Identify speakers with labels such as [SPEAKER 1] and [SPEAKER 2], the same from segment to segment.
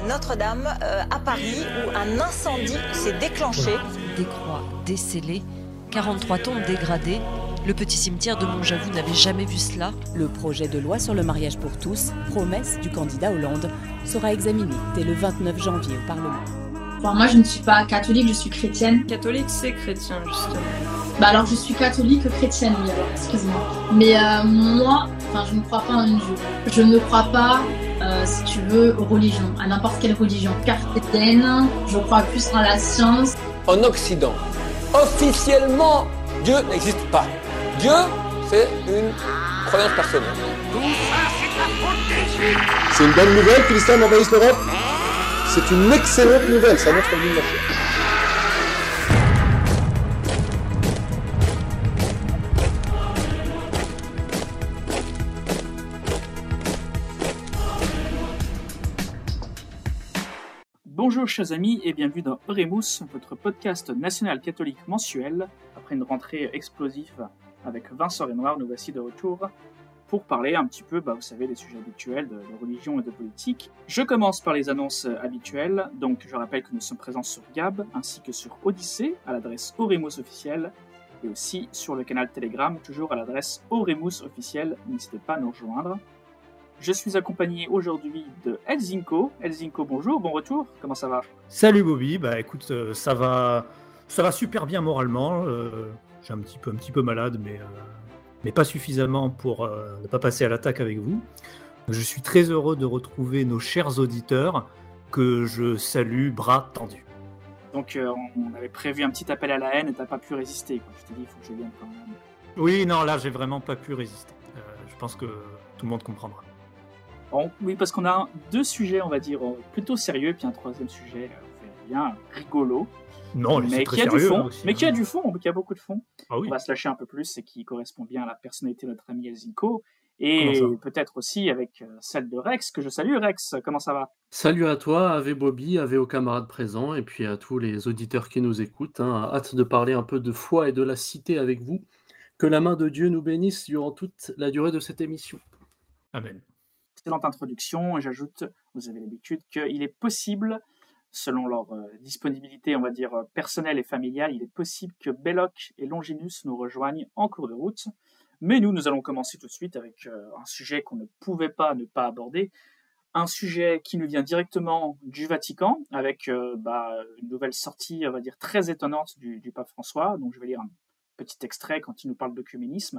[SPEAKER 1] Notre-Dame à Paris où un incendie s'est déclenché.
[SPEAKER 2] Des croix décellées, 43 tombes dégradées. Le petit cimetière de Montjavoux n'avait jamais vu cela.
[SPEAKER 3] Le projet de loi sur le mariage pour tous, promesse du candidat Hollande, sera examiné dès le 29 janvier au Parlement.
[SPEAKER 4] Bon, moi, je ne suis pas catholique, je suis chrétienne.
[SPEAKER 5] Catholique, c'est chrétien, justement.
[SPEAKER 4] Alors, je suis catholique chrétienne, oui, alors, excuse-moi. Mais moi, je ne crois pas en une Dieu. Je ne crois pas, si tu veux, aux religions, à n'importe quelle religion. Cartésienne, je crois plus en la science.
[SPEAKER 6] En Occident, officiellement, Dieu n'existe pas. Dieu, c'est une croyance personnelle.
[SPEAKER 7] C'est une bonne nouvelle que l'islam envahisse l'Europe. C'est une excellente nouvelle, ça montre une nation.
[SPEAKER 8] Bonjour chers amis et bienvenue dans Oremus, votre podcast national catholique mensuel. Après une rentrée explosive avec Vincent Renoir, nous voici de retour pour parler un petit peu, vous savez, des sujets habituels de religion et de politique. Je commence par les annonces habituelles. Donc je rappelle que nous sommes présents sur Gab ainsi que sur Odyssée à l'adresse Oremus officiel et aussi sur le canal Telegram toujours à l'adresse Oremus officiel. N'hésitez pas à nous rejoindre. Je suis accompagné aujourd'hui de Elzinko. Elzinko, bonjour, bon retour, comment ça va ?
[SPEAKER 9] Salut Bobby, écoute, ça va super bien moralement. J'ai un petit peu malade, mais pas suffisamment pour ne pas passer à l'attaque avec vous. Je suis très heureux de retrouver nos chers auditeurs que je salue bras tendus.
[SPEAKER 8] Donc on avait prévu un petit appel à la haine et t'as pas pu résister, quoi. Je t'ai dit, il faut que je vienne quand même.
[SPEAKER 9] Oui, non, là j'ai vraiment pas pu résister. Je pense que tout le monde comprendra.
[SPEAKER 8] Bon, oui, parce qu'on a deux sujets, on va dire, plutôt sérieux, puis un troisième sujet, bien rigolo.
[SPEAKER 9] Non,
[SPEAKER 8] mais
[SPEAKER 9] qui
[SPEAKER 8] a du fond,
[SPEAKER 9] aussi,
[SPEAKER 8] mais qui a du fond, qui a beaucoup de fond.
[SPEAKER 9] Ah oui.
[SPEAKER 8] On va se lâcher un peu plus et qui correspond bien à la personnalité de notre ami Elzinko. Et peut-être aussi avec celle de Rex, que je salue. Rex, comment ça va ?
[SPEAKER 10] Salut à toi, Ave Bobby, Ave aux camarades présents, et puis à tous les auditeurs qui nous écoutent. Hâte de parler un peu de foi et de la cité avec vous. Que la main de Dieu nous bénisse durant toute la durée de cette émission.
[SPEAKER 9] Amen.
[SPEAKER 8] Excellente introduction, et j'ajoute, vous avez l'habitude, qu'il est possible, selon leur disponibilité, on va dire, personnelle et familiale, il est possible que Belloc et Longinus nous rejoignent en cours de route. Mais nous allons commencer tout de suite avec un sujet qu'on ne pouvait pas ne pas aborder, un sujet qui nous vient directement du Vatican, avec une nouvelle sortie, on va dire, très étonnante du pape François. Donc je vais lire un petit extrait quand il nous parle d'œcuménisme.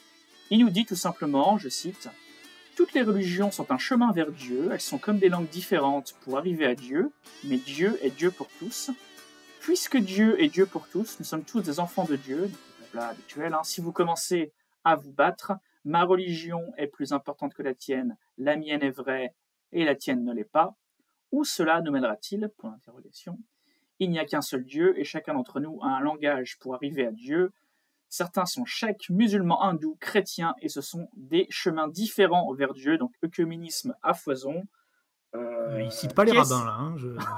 [SPEAKER 8] Il nous dit tout simplement, je cite, « Toutes les religions sont un chemin vers Dieu, elles sont comme des langues différentes pour arriver à Dieu, mais Dieu est Dieu pour tous. Puisque Dieu est Dieu pour tous, nous sommes tous des enfants de Dieu. » Blabla habituel, Si vous commencez à vous battre, ma religion est plus importante que la tienne, la mienne est vraie et la tienne ne l'est pas. Où cela nous mènera-t-il ? Point d'interrogation. Il n'y a qu'un seul Dieu et chacun d'entre nous a un langage pour arriver à Dieu. Certains sont cheikh, musulmans, hindous, chrétiens, et ce sont des chemins différents vers Dieu, donc œcuménisme à foison.
[SPEAKER 9] Il cite pas les rabbins, là.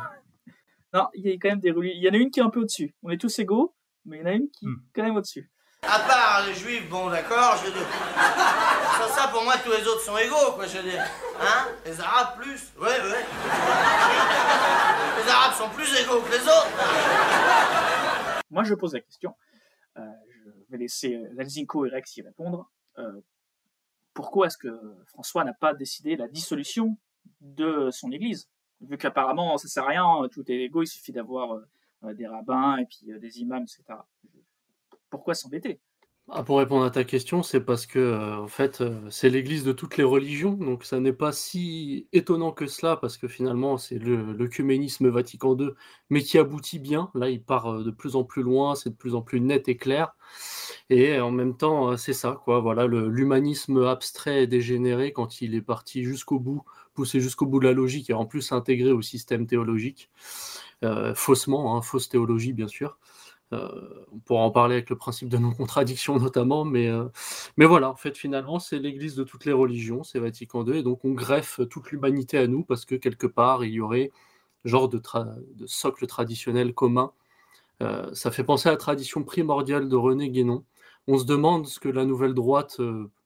[SPEAKER 8] Non, il y a quand même il y en a une qui est un peu au-dessus. On est tous égaux, mais il y en a une qui est quand même au-dessus.
[SPEAKER 11] À part les juifs, bon d'accord, je veux dire. Sans ça, pour moi, tous les autres sont égaux, quoi, je veux dire. Les arabes plus. Ouais. Les arabes sont plus égaux que les autres.
[SPEAKER 8] Moi, je pose la question. Je vais laisser Elzinko et Rex y répondre. Pourquoi est-ce que François n'a pas décidé la dissolution de son église ? Vu qu'apparemment, ça sert à rien, tout est égaux, il suffit d'avoir des rabbins et puis des imams, etc. Pourquoi s'embêter ?
[SPEAKER 10] Pour répondre à ta question, c'est parce que en fait, c'est l'église de toutes les religions, donc ça n'est pas si étonnant que cela, parce que finalement, c'est l'œcuménisme Vatican II, mais qui aboutit bien. Là, il part de plus en plus loin, c'est de plus en plus net et clair. Et en même temps, c'est ça, quoi. Voilà, l'humanisme abstrait et dégénéré, quand il est parti jusqu'au bout, poussé jusqu'au bout de la logique, et en plus intégré au système théologique, faussement, fausse théologie, bien sûr. On pourra en parler avec le principe de non-contradiction notamment, mais voilà, en fait, finalement, c'est l'église de toutes les religions, c'est Vatican II, et donc on greffe toute l'humanité à nous, parce que quelque part, il y aurait genre de socle traditionnel commun. Ça fait penser à la tradition primordiale de René Guénon. On se demande ce que la nouvelle droite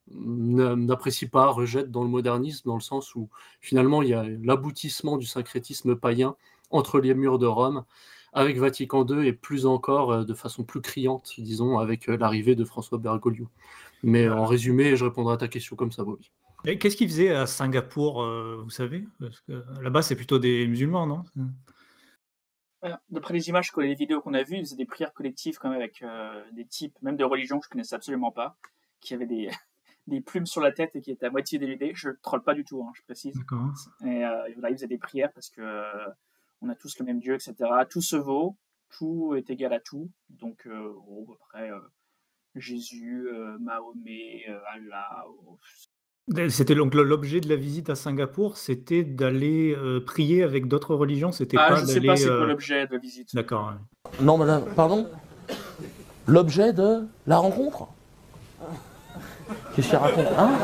[SPEAKER 10] n'apprécie pas, rejette dans le modernisme, dans le sens où finalement il y a l'aboutissement du syncrétisme païen entre les murs de Rome, avec Vatican II et plus encore de façon plus criante, disons, avec l'arrivée de François Bergoglio. Mais en résumé, je répondrai à ta question comme ça, Bobby.
[SPEAKER 9] Et qu'est-ce qu'ils faisaient à Singapour, vous savez? Parce que là-bas, c'est plutôt des musulmans, non?
[SPEAKER 8] D'après les images, les vidéos qu'on a vues, ils faisaient des prières collectives quand même avec des types, même de religions que je connaissais absolument pas, qui avaient des plumes sur la tête et qui étaient à moitié dénudés. Je troll pas du tout, hein, je précise.
[SPEAKER 9] D'accord.
[SPEAKER 8] Et voilà, ils faisaient des prières parce que on a tous le même Dieu, etc. Tout se vaut, tout est égal à tout. Donc, après, Jésus, Mahomet, Allah.
[SPEAKER 9] C'était donc l'objet de la visite à Singapour, c'était d'aller prier avec d'autres religions, c'était pas
[SPEAKER 8] je sais
[SPEAKER 9] d'aller.
[SPEAKER 8] pas c'est quoi l'objet de la visite.
[SPEAKER 9] D'accord. Ouais.
[SPEAKER 12] Non, madame, pardon? L'objet de la rencontre? Qu'est-ce qu'il raconte, hein?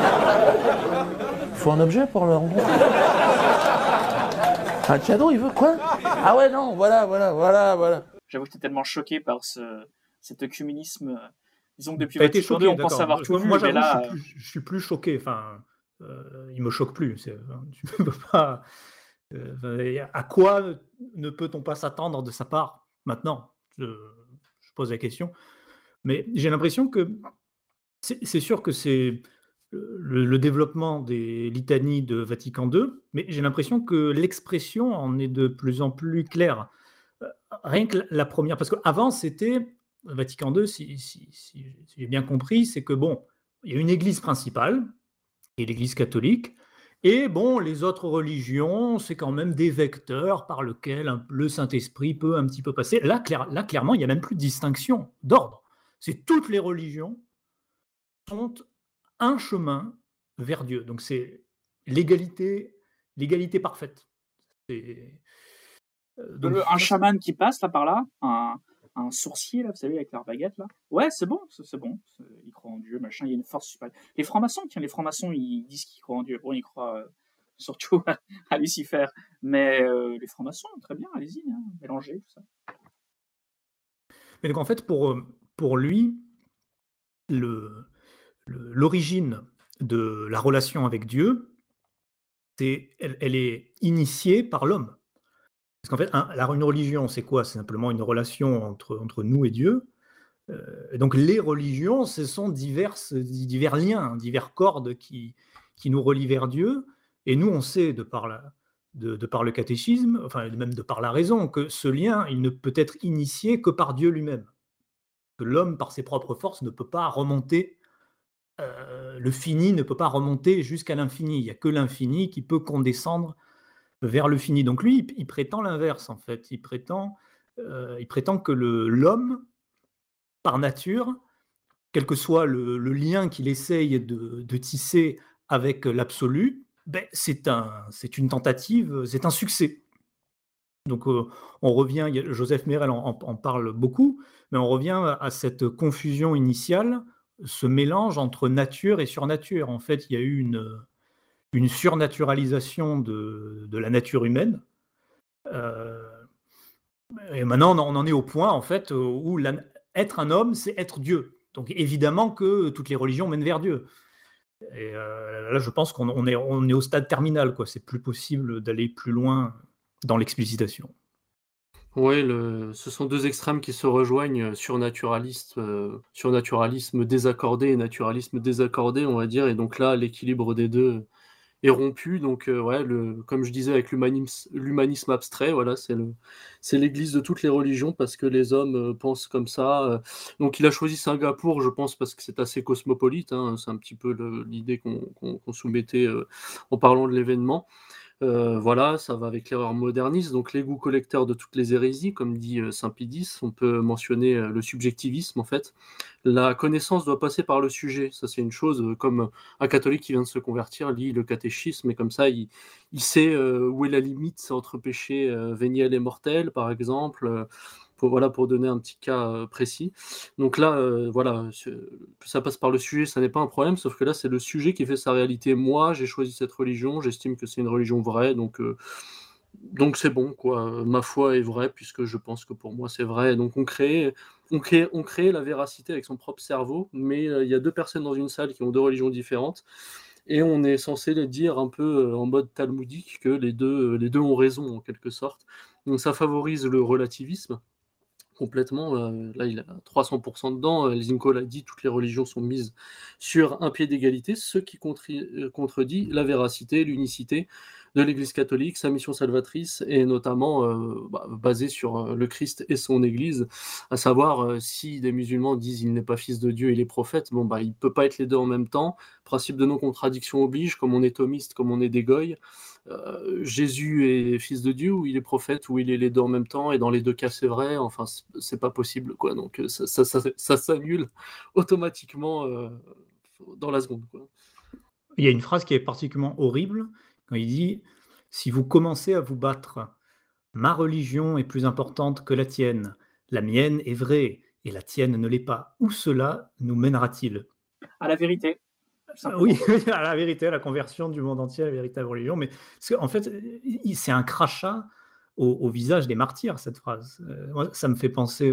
[SPEAKER 12] Il faut un objet pour la rencontre? Un cadeau, il veut quoi? Ah ouais, non, voilà.
[SPEAKER 8] J'avoue que j'étais tellement choqué par cet œcuménisme. Disons que depuis
[SPEAKER 9] T'as été
[SPEAKER 8] Vatican II,
[SPEAKER 9] choqué,
[SPEAKER 8] on pense
[SPEAKER 9] d'accord.
[SPEAKER 8] savoir tout vu,
[SPEAKER 9] Moi,
[SPEAKER 8] mais
[SPEAKER 9] j'avoue,
[SPEAKER 8] là...
[SPEAKER 9] je suis plus choqué. Enfin, il me choque plus. Tu peux pas. À quoi ne peut-on pas s'attendre de sa part maintenant? Je pose la question. Mais j'ai l'impression que c'est sûr que c'est le développement des litanies de Vatican II, mais j'ai l'impression que l'expression en est de plus en plus claire. Rien que la première, parce qu'avant c'était Vatican II, si j'ai bien compris, c'est que bon, il y a une église principale, et l'église catholique, et bon, les autres religions, c'est quand même des vecteurs par lesquels le Saint-Esprit peut un petit peu passer. Là, clairement, il n'y a même plus de distinction d'ordre. C'est toutes les religions sont un chemin vers Dieu. Donc c'est l'égalité parfaite.
[SPEAKER 8] Un chaman qui passe là par là, un sourcier là, vous savez, avec leur baguette là. Ouais, c'est bon. Ils croient en Dieu, machin. Il y a une force super. Les francs-maçons, ils disent qu'ils croient en Dieu. Bon, ils croient surtout à Lucifer, mais les francs-maçons, très bien, allez-y, hein, mélangez tout ça.
[SPEAKER 9] Mais donc en fait, pour lui, l'origine de la relation avec Dieu, elle est initiée par l'homme. Parce qu'en fait, une religion, c'est quoi? C'est simplement une relation entre nous et Dieu. Et donc les religions, ce sont divers liens, divers cordes qui nous relient vers Dieu. Et nous, on sait, de par le catéchisme, enfin même de par la raison, que ce lien, il ne peut être initié que par Dieu lui-même. Que l'homme, par ses propres forces, ne peut pas remonter, le fini ne peut pas remonter jusqu'à l'infini. Il n'y a que l'infini qui peut condescendre vers le fini. Donc lui, il prétend l'inverse, en fait. Il prétend que l'homme, par nature, quel que soit le lien qu'il essaye de tisser avec l'absolu, c'est une tentative, c'est un succès. Donc on revient, Joseph Merel en parle beaucoup, mais on revient à cette confusion initiale, ce mélange entre nature et surnature. En fait, il y a eu une surnaturalisation de la nature humaine. Et maintenant, on en est au point, en fait, où être un homme, c'est être Dieu. Donc évidemment que toutes les religions mènent vers Dieu. Et là, je pense qu'on est au stade terminal, quoi. C'est plus possible d'aller plus loin dans l'explicitation.
[SPEAKER 10] Oui, ce sont deux extrêmes qui se rejoignent, surnaturalisme désaccordé et naturalisme désaccordé, on va dire. Et donc là, l'équilibre des deux est rompu. Donc, comme je disais avec l'humanisme abstrait, voilà, c'est l'église de toutes les religions parce que les hommes pensent comme ça. Donc, il a choisi Singapour, je pense, parce que c'est assez cosmopolite. Hein, c'est un petit peu l'idée qu'on soumettait en parlant de l'événement. Voilà, ça va avec l'erreur moderniste, donc l'égout collecteur de toutes les hérésies, comme dit Saint Pie X. On peut mentionner le subjectivisme, en fait. La connaissance doit passer par le sujet, ça c'est une chose, comme un catholique qui vient de se convertir lit le catéchisme, et comme ça il sait où est la limite entre péché véniel et mortel, par exemple, pour donner un petit cas précis. Donc là, que ça passe par le sujet, ça n'est pas un problème, sauf que là, c'est le sujet qui fait sa réalité. Moi, j'ai choisi cette religion, j'estime que c'est une religion vraie, donc Donc c'est bon, quoi. Ma foi est vraie, puisque je pense que pour moi c'est vrai. Donc on crée la véracité avec son propre cerveau, mais il y a deux personnes dans une salle qui ont deux religions différentes, et on est censé les dire un peu en mode talmudique que les deux ont raison, en quelque sorte. Donc ça favorise le relativisme. Complètement, là il a 300% dedans, Zinko l'a dit, toutes les religions sont mises sur un pied d'égalité, ce qui contredit la véracité, l'unicité de l'Église catholique, sa mission salvatrice, et notamment basée sur le Christ et son Église, à savoir si des musulmans disent il n'est pas fils de Dieu, il est prophète, il ne peut pas être les deux en même temps, principe de non-contradiction oblige, comme on est thomiste, comme on est des goy. Jésus est fils de Dieu ou il est prophète ou il est les deux en même temps, et dans les deux cas c'est vrai, enfin c'est pas possible, quoi. Donc ça s'annule automatiquement dans la seconde, quoi.
[SPEAKER 9] Il y a une phrase qui est particulièrement horrible quand il dit « Si vous commencez à vous battre, ma religion est plus importante que la tienne, la mienne est vraie et la tienne ne l'est pas. Où cela nous mènera-t-il »
[SPEAKER 8] À la vérité.
[SPEAKER 9] Oui, à la vérité, à la conversion du monde entier à la véritable religion. Mais en fait, c'est un crachat au visage des martyrs, cette phrase. Moi, ça me fait penser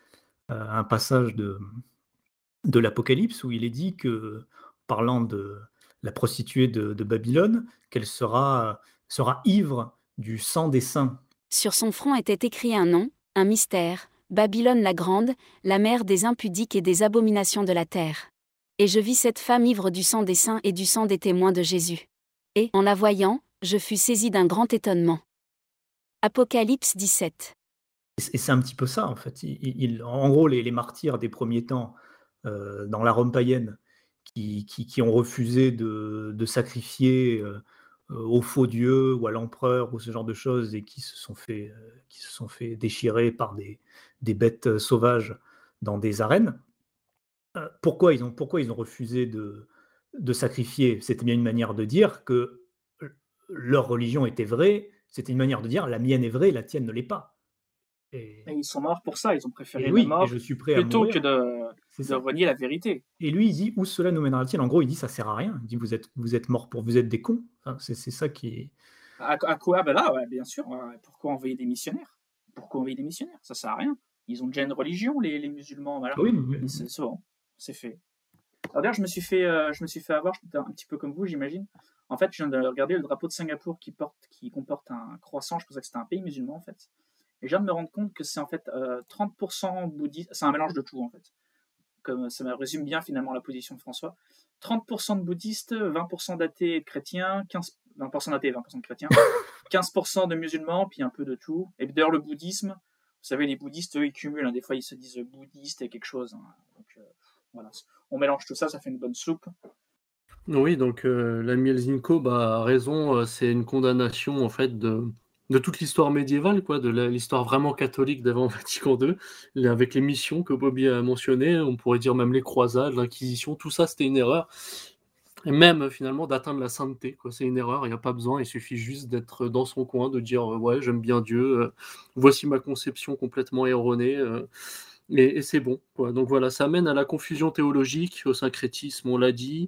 [SPEAKER 9] à un passage de l'Apocalypse où il est dit que, parlant de la prostituée de Babylone, qu'elle sera ivre du sang des saints.
[SPEAKER 13] Sur son front était écrit un nom, un mystère, Babylone la grande, la mère des impudiques et des abominations de la terre. Et je vis cette femme ivre du sang des saints et du sang des témoins de Jésus. Et, en la voyant, je fus saisi d'un grand étonnement. Apocalypse 17.
[SPEAKER 9] Et c'est un petit peu ça, en fait. En gros, les martyrs des premiers temps, dans la Rome païenne, qui ont refusé de sacrifier au faux dieu ou à l'empereur ou ce genre de choses, et qui se sont fait déchirer par des bêtes sauvages dans des arènes. Pourquoi ils ont refusé de sacrifier? C'était bien une manière de dire que leur religion était vraie, c'était une manière de dire la mienne est vraie, la tienne ne l'est pas.
[SPEAKER 8] Et ils sont morts pour ça, ils ont préféré la
[SPEAKER 9] oui,
[SPEAKER 8] mort
[SPEAKER 9] je suis prêt à
[SPEAKER 8] plutôt
[SPEAKER 9] mourir.
[SPEAKER 8] que de renier la vérité.
[SPEAKER 9] Et lui, il dit où cela nous mènera-t-il? En gros, il dit ça sert à rien. Il dit vous êtes morts vous êtes des cons. Enfin, c'est ça qui est.
[SPEAKER 8] À quoi? Ben là, ouais, bien sûr. Pourquoi envoyer des missionnaires? Ça sert à rien. Ils ont déjà une religion, les musulmans. Voilà.
[SPEAKER 9] Oui.
[SPEAKER 8] C'est bon, c'est fait. Alors d'ailleurs, je me suis fait avoir, j'étais un petit peu comme vous, j'imagine. En fait, je viens de regarder le drapeau de Singapour qui comporte un croissant. Je pensais que c'était un pays musulman, en fait. Et je viens de me rendre compte que c'est en fait 30% bouddhiste. C'est un mélange de tout, en fait. Comme ça me résume bien finalement la position de François. 30% de bouddhistes, 20% d'athées et de chrétiens, 20% d'athées et 20% de chrétiens, 15% de musulmans, puis un peu de tout. Et d'ailleurs, le bouddhisme, vous savez, les bouddhistes, eux, ils cumulent. Hein, des fois, ils se disent bouddhiste et quelque chose. Hein. Donc, voilà. On mélange tout ça, ça fait une bonne soupe.
[SPEAKER 10] Oui, donc l'ami Zinko a raison, c'est une condamnation en fait de toute l'histoire médiévale, quoi, de l'histoire vraiment catholique d'avant Vatican II, avec les missions que Bobby a mentionnées, on pourrait dire même les croisades, l'Inquisition, tout ça c'était une erreur. Et même finalement d'atteindre la sainteté, quoi, c'est une erreur, il n'y a pas besoin, il suffit juste d'être dans son coin, de dire ouais j'aime bien Dieu, voici ma conception complètement erronée, et c'est bon, quoi. Donc voilà, ça mène à la confusion théologique, au syncrétisme, on l'a dit.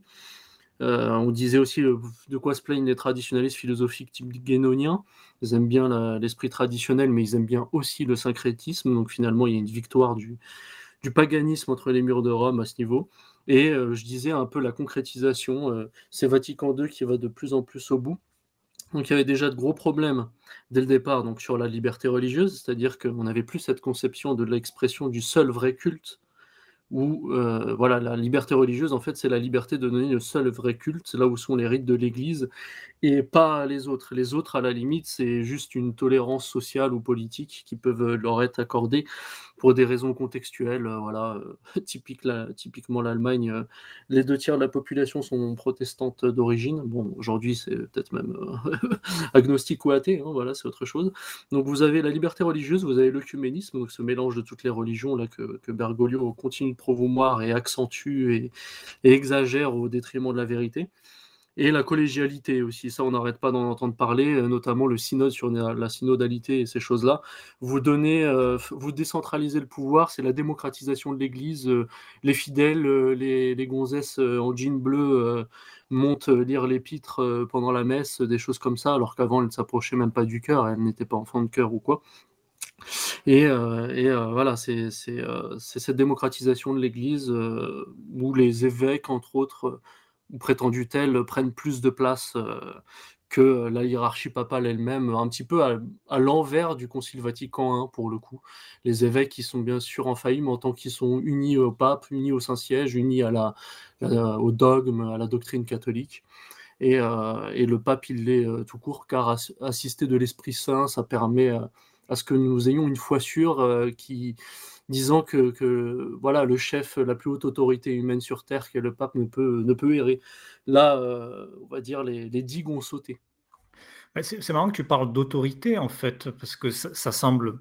[SPEAKER 10] On disait aussi de quoi se plaignent les traditionalistes philosophiques type guénoniens. Ils aiment bien l'esprit traditionnel, mais ils aiment bien aussi le syncrétisme. Donc finalement, il y a une victoire du paganisme entre les murs de Rome à ce niveau. Et je disais un peu la concrétisation. C'est Vatican II qui va de plus en plus au bout. Donc il y avait déjà de gros problèmes dès le départ donc, sur la liberté religieuse, c'est-à-dire qu'on n'avait plus cette conception de l'expression du seul vrai culte, où voilà, la liberté religieuse, en fait, c'est la liberté de donner le seul vrai culte, là où sont les rites de l'Église, et pas les autres. Les autres, à la limite, c'est juste une tolérance sociale ou politique qui peuvent leur être accordées pour des raisons contextuelles. Voilà, typiquement l'Allemagne, les 2 tiers de la population sont protestantes d'origine. Bon, aujourd'hui, c'est peut-être même agnostique ou athée, hein, voilà, c'est autre chose. Donc vous avez la liberté religieuse, vous avez l'œcuménisme, donc ce mélange de toutes les religions là, que Bergoglio continue de promouvoir et accentue et exagère au détriment de la vérité. Et la collégialité aussi, ça on n'arrête pas d'en entendre parler, notamment le synode sur la synodalité et ces choses-là. Vous décentralisez le pouvoir, c'est la démocratisation de l'Église. Les fidèles, les gonzesses en jean bleu montent lire l'épître pendant la messe, des choses comme ça, alors qu'avant elles ne s'approchaient même pas du chœur, elles n'étaient pas enfants de chœur ou quoi. Et voilà, c'est cette démocratisation de l'Église où les évêques, entre autres, ou prétendus tels, prennent plus de place que la hiérarchie papale elle-même, un petit peu à l'envers du Concile Vatican I pour le coup. Les évêques qui sont bien sûr en faillite, mais en tant qu'ils sont unis au pape, unis au Saint-Siège, unis au dogme, à la doctrine catholique. Et le pape, il l'est tout court, car assister de l'Esprit Saint, ça permet à ce que nous ayons une foi sûre disant que voilà, le chef, la plus haute autorité humaine sur Terre, qu'est le pape, ne peut errer. Là, on va dire, les digues ont sauté.
[SPEAKER 9] C'est marrant que tu parles d'autorité, en fait, parce que ça semble...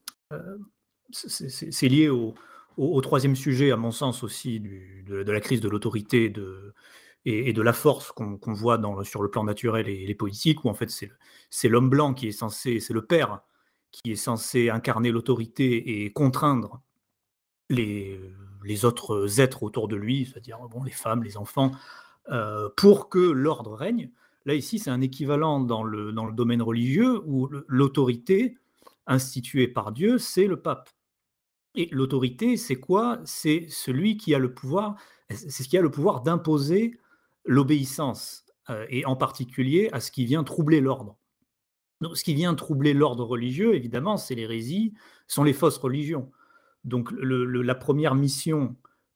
[SPEAKER 9] c'est lié au troisième sujet, à mon sens aussi, de la crise de l'autorité et de la force qu'on voit sur le plan naturel et politique, où en fait c'est l'homme blanc qui est censé, c'est le père qui est censé incarner l'autorité et contraindre les autres êtres autour de lui, c'est-à-dire les femmes, les enfants, pour que l'ordre règne. Là, ici, c'est un équivalent dans le domaine religieux où l'autorité instituée par Dieu, c'est le pape. Et l'autorité, c'est quoi? C'est celui qui a le pouvoir, c'est ce qui a le pouvoir d'imposer l'obéissance, et en particulier à ce qui vient troubler l'ordre. Donc, ce qui vient troubler l'ordre religieux, évidemment, c'est l'hérésie, sont les fausses religions. Donc la première mission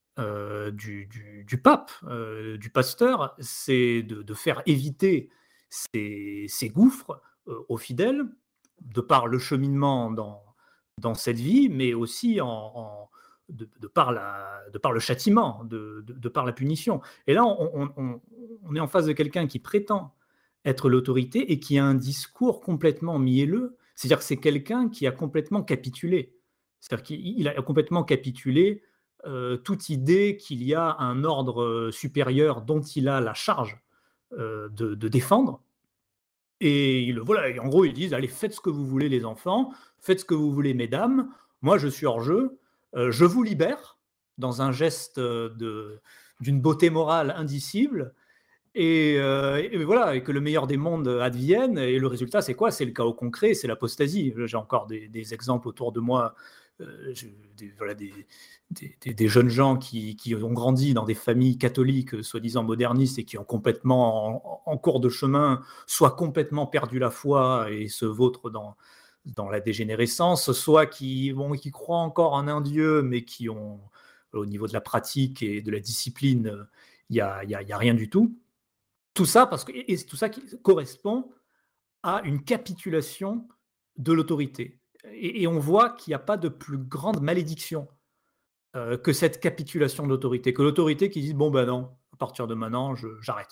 [SPEAKER 9] du pape, du pasteur, c'est de faire éviter ces gouffres aux fidèles, de par le cheminement dans cette vie, mais aussi de par le châtiment, de par la punition. Et là, on est en face de quelqu'un qui prétend être l'autorité et qui a un discours complètement mielleux. C'est-à-dire que c'est quelqu'un qui a complètement capitulé. C'est-à-dire qu'il a complètement capitulé toute idée qu'il y a un ordre supérieur dont il a la charge de défendre. Et en gros, ils disent, allez, faites ce que vous voulez les enfants, faites ce que vous voulez mesdames, moi je suis hors jeu, je vous libère dans un geste d'une beauté morale indicible, et voilà, et que le meilleur des mondes advienne. Et le résultat, c'est quoi? C'est le chaos concret, c'est l'apostasie. J'ai encore des exemples autour de moi, des jeunes gens qui ont grandi dans des familles catholiques soi-disant modernistes et qui ont complètement, en cours de chemin, soit complètement perdu la foi et se vautrent dans la dégénérescence, soit qui croient encore en un Dieu, mais qui ont, au niveau de la pratique et de la discipline, il n'y a rien du tout. Tout ça, tout ça qui correspond à une capitulation de l'autorité. Et on voit qu'il n'y a pas de plus grande malédiction que cette capitulation de l'autorité. Que l'autorité qui dit, bon ben non, à partir de maintenant, j'arrête.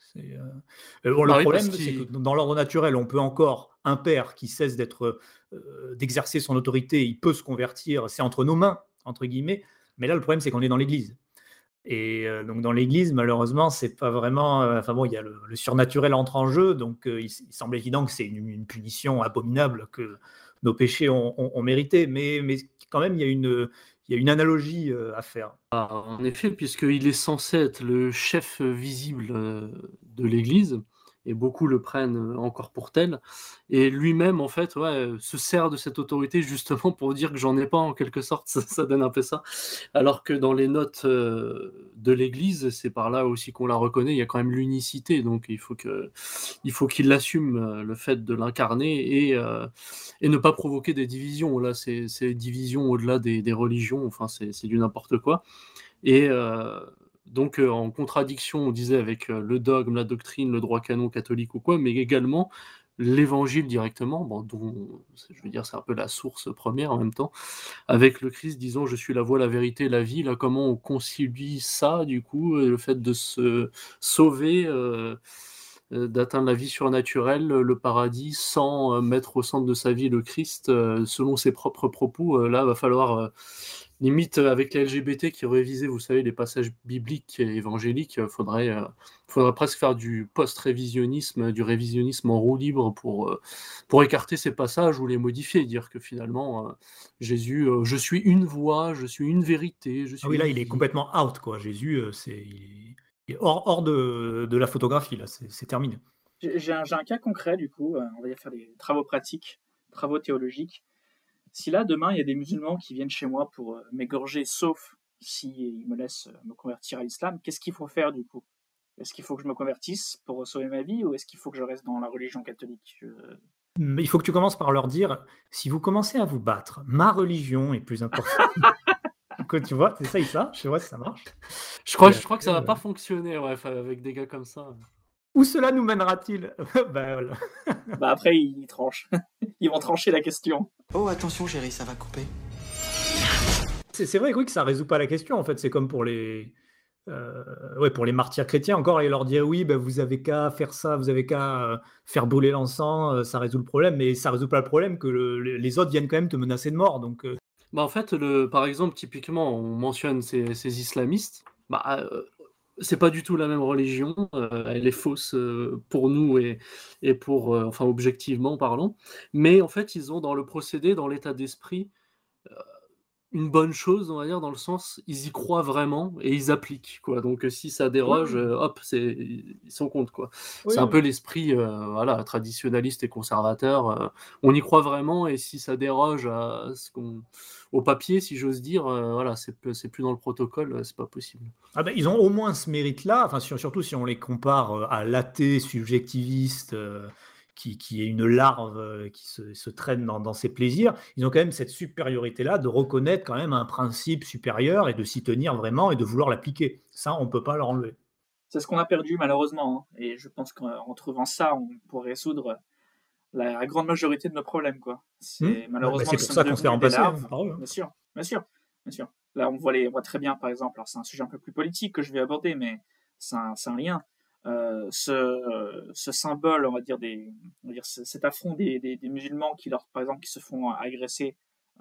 [SPEAKER 9] Le problème, c'est que dans l'ordre naturel, on peut encore, un père qui cesse d'exercer son autorité, il peut se convertir, c'est entre nos mains, entre guillemets, mais là, le problème, c'est qu'on est dans l'Église. Et donc dans l'Église, malheureusement, c'est pas vraiment... il y a le surnaturel entre en jeu, donc il semble évident que c'est une punition abominable que nos péchés ont mérité, mais quand même, il y a une analogie à faire.
[SPEAKER 10] En effet, puisqu'il est censé être le chef visible de l'Église, et beaucoup le prennent encore pour tel, et lui-même, en fait, se sert de cette autorité justement pour dire que j'en ai pas, en quelque sorte, ça donne un peu ça, alors que dans les notes de l'Église, c'est par là aussi qu'on la reconnaît, il y a quand même l'unicité, donc il faut qu'il assume le fait de l'incarner et ne pas provoquer des divisions. Là, c'est divisions au-delà des religions, enfin, c'est du n'importe quoi, et... donc en contradiction, on disait, avec le dogme, la doctrine, le droit canon catholique ou quoi, mais également l'évangile directement, dont, je veux dire, c'est un peu la source première en même temps, avec le Christ disant « Je suis la voie, la vérité, la vie ». Là, comment on concilie ça, du coup, le fait de se sauver, d'atteindre la vie surnaturelle, le paradis, sans mettre au centre de sa vie le Christ, selon ses propres propos. Là, va falloir Limite, avec les LGBT qui révisaient, vous savez, les passages bibliques et évangéliques, faudrait presque faire du post-révisionnisme, du révisionnisme en roue libre pour écarter ces passages ou les modifier, dire que finalement, Jésus, je suis une voie, je suis une vérité, je suis
[SPEAKER 9] Ah oui, là,
[SPEAKER 10] une
[SPEAKER 9] il est
[SPEAKER 10] vie.
[SPEAKER 9] complètement out, quoi. Jésus, il est hors de la photographie, là, c'est terminé.
[SPEAKER 8] J'ai un cas concret, du coup, on va dire faire des travaux pratiques, travaux théologiques. Si là, demain, il y a des musulmans qui viennent chez moi pour m'égorger, sauf s'ils me laissent me convertir à l'islam, qu'est-ce qu'il faut faire, du coup? Est-ce qu'il faut que je me convertisse pour sauver ma vie, ou est-ce qu'il faut que je reste dans la religion catholique?
[SPEAKER 9] Mais il faut que tu commences par leur dire, si vous commencez à vous battre, ma religion est plus importante. Que tu vois, c'est ça, je vois si ça marche.
[SPEAKER 10] Je crois que ça va pas fonctionner, ouais, avec des gars comme ça.
[SPEAKER 9] Où cela nous mènera-t-il? Bah voilà.
[SPEAKER 8] Bah après, ils tranchent. Ils vont trancher la question.
[SPEAKER 14] Oh, attention, chérie, ça va couper.
[SPEAKER 9] C'est vrai, oui, que ça résout pas la question. En fait, c'est comme pour pour les martyrs chrétiens, encore, et leur dire oui, ben, vous avez qu'à faire ça, vous avez qu'à faire brûler l'encens, ça résout le problème, mais ça résout pas le problème que les autres viennent quand même te menacer de mort. Donc,
[SPEAKER 10] Bah en fait, par exemple, typiquement, on mentionne ces islamistes. Bah, c'est pas du tout la même religion. Elle est fausse pour nous et pour, enfin, objectivement parlant. Mais en fait, ils ont dans le procédé, dans l'état d'esprit, une bonne chose, on va dire, dans le sens, ils y croient vraiment et ils appliquent, quoi. Donc, si ça déroge, hop, ils sont contre, quoi.
[SPEAKER 9] Oui,
[SPEAKER 10] C'est un
[SPEAKER 9] oui.
[SPEAKER 10] peu l'esprit, voilà, traditionnaliste et conservateur. On y croit vraiment, et si ça déroge au papier, si j'ose dire, voilà, c'est plus dans le protocole, c'est pas possible.
[SPEAKER 9] Ah ben, ils ont au moins ce mérite-là, enfin, surtout si on les compare à l'athée subjectiviste qui est une larve qui se traîne dans ses plaisirs. Ils ont quand même cette supériorité-là de reconnaître quand même un principe supérieur et de s'y tenir vraiment et de vouloir l'appliquer. Ça, on ne peut pas leur enlever.
[SPEAKER 8] C'est ce qu'on a perdu, malheureusement, hein. Et je pense qu'en trouvant ça, on pourrait résoudre la grande majorité de nos problèmes, quoi. C'est malheureusement,
[SPEAKER 9] c'est pour ça qu'on se fait remplacer par eux.
[SPEAKER 8] Bien sûr, bien sûr, bien sûr. Là, on voit très bien, par exemple, alors c'est un sujet un peu plus politique que je vais aborder, mais c'est un lien. Ce symbole, on va dire cet affront des musulmans par exemple, qui se font agresser,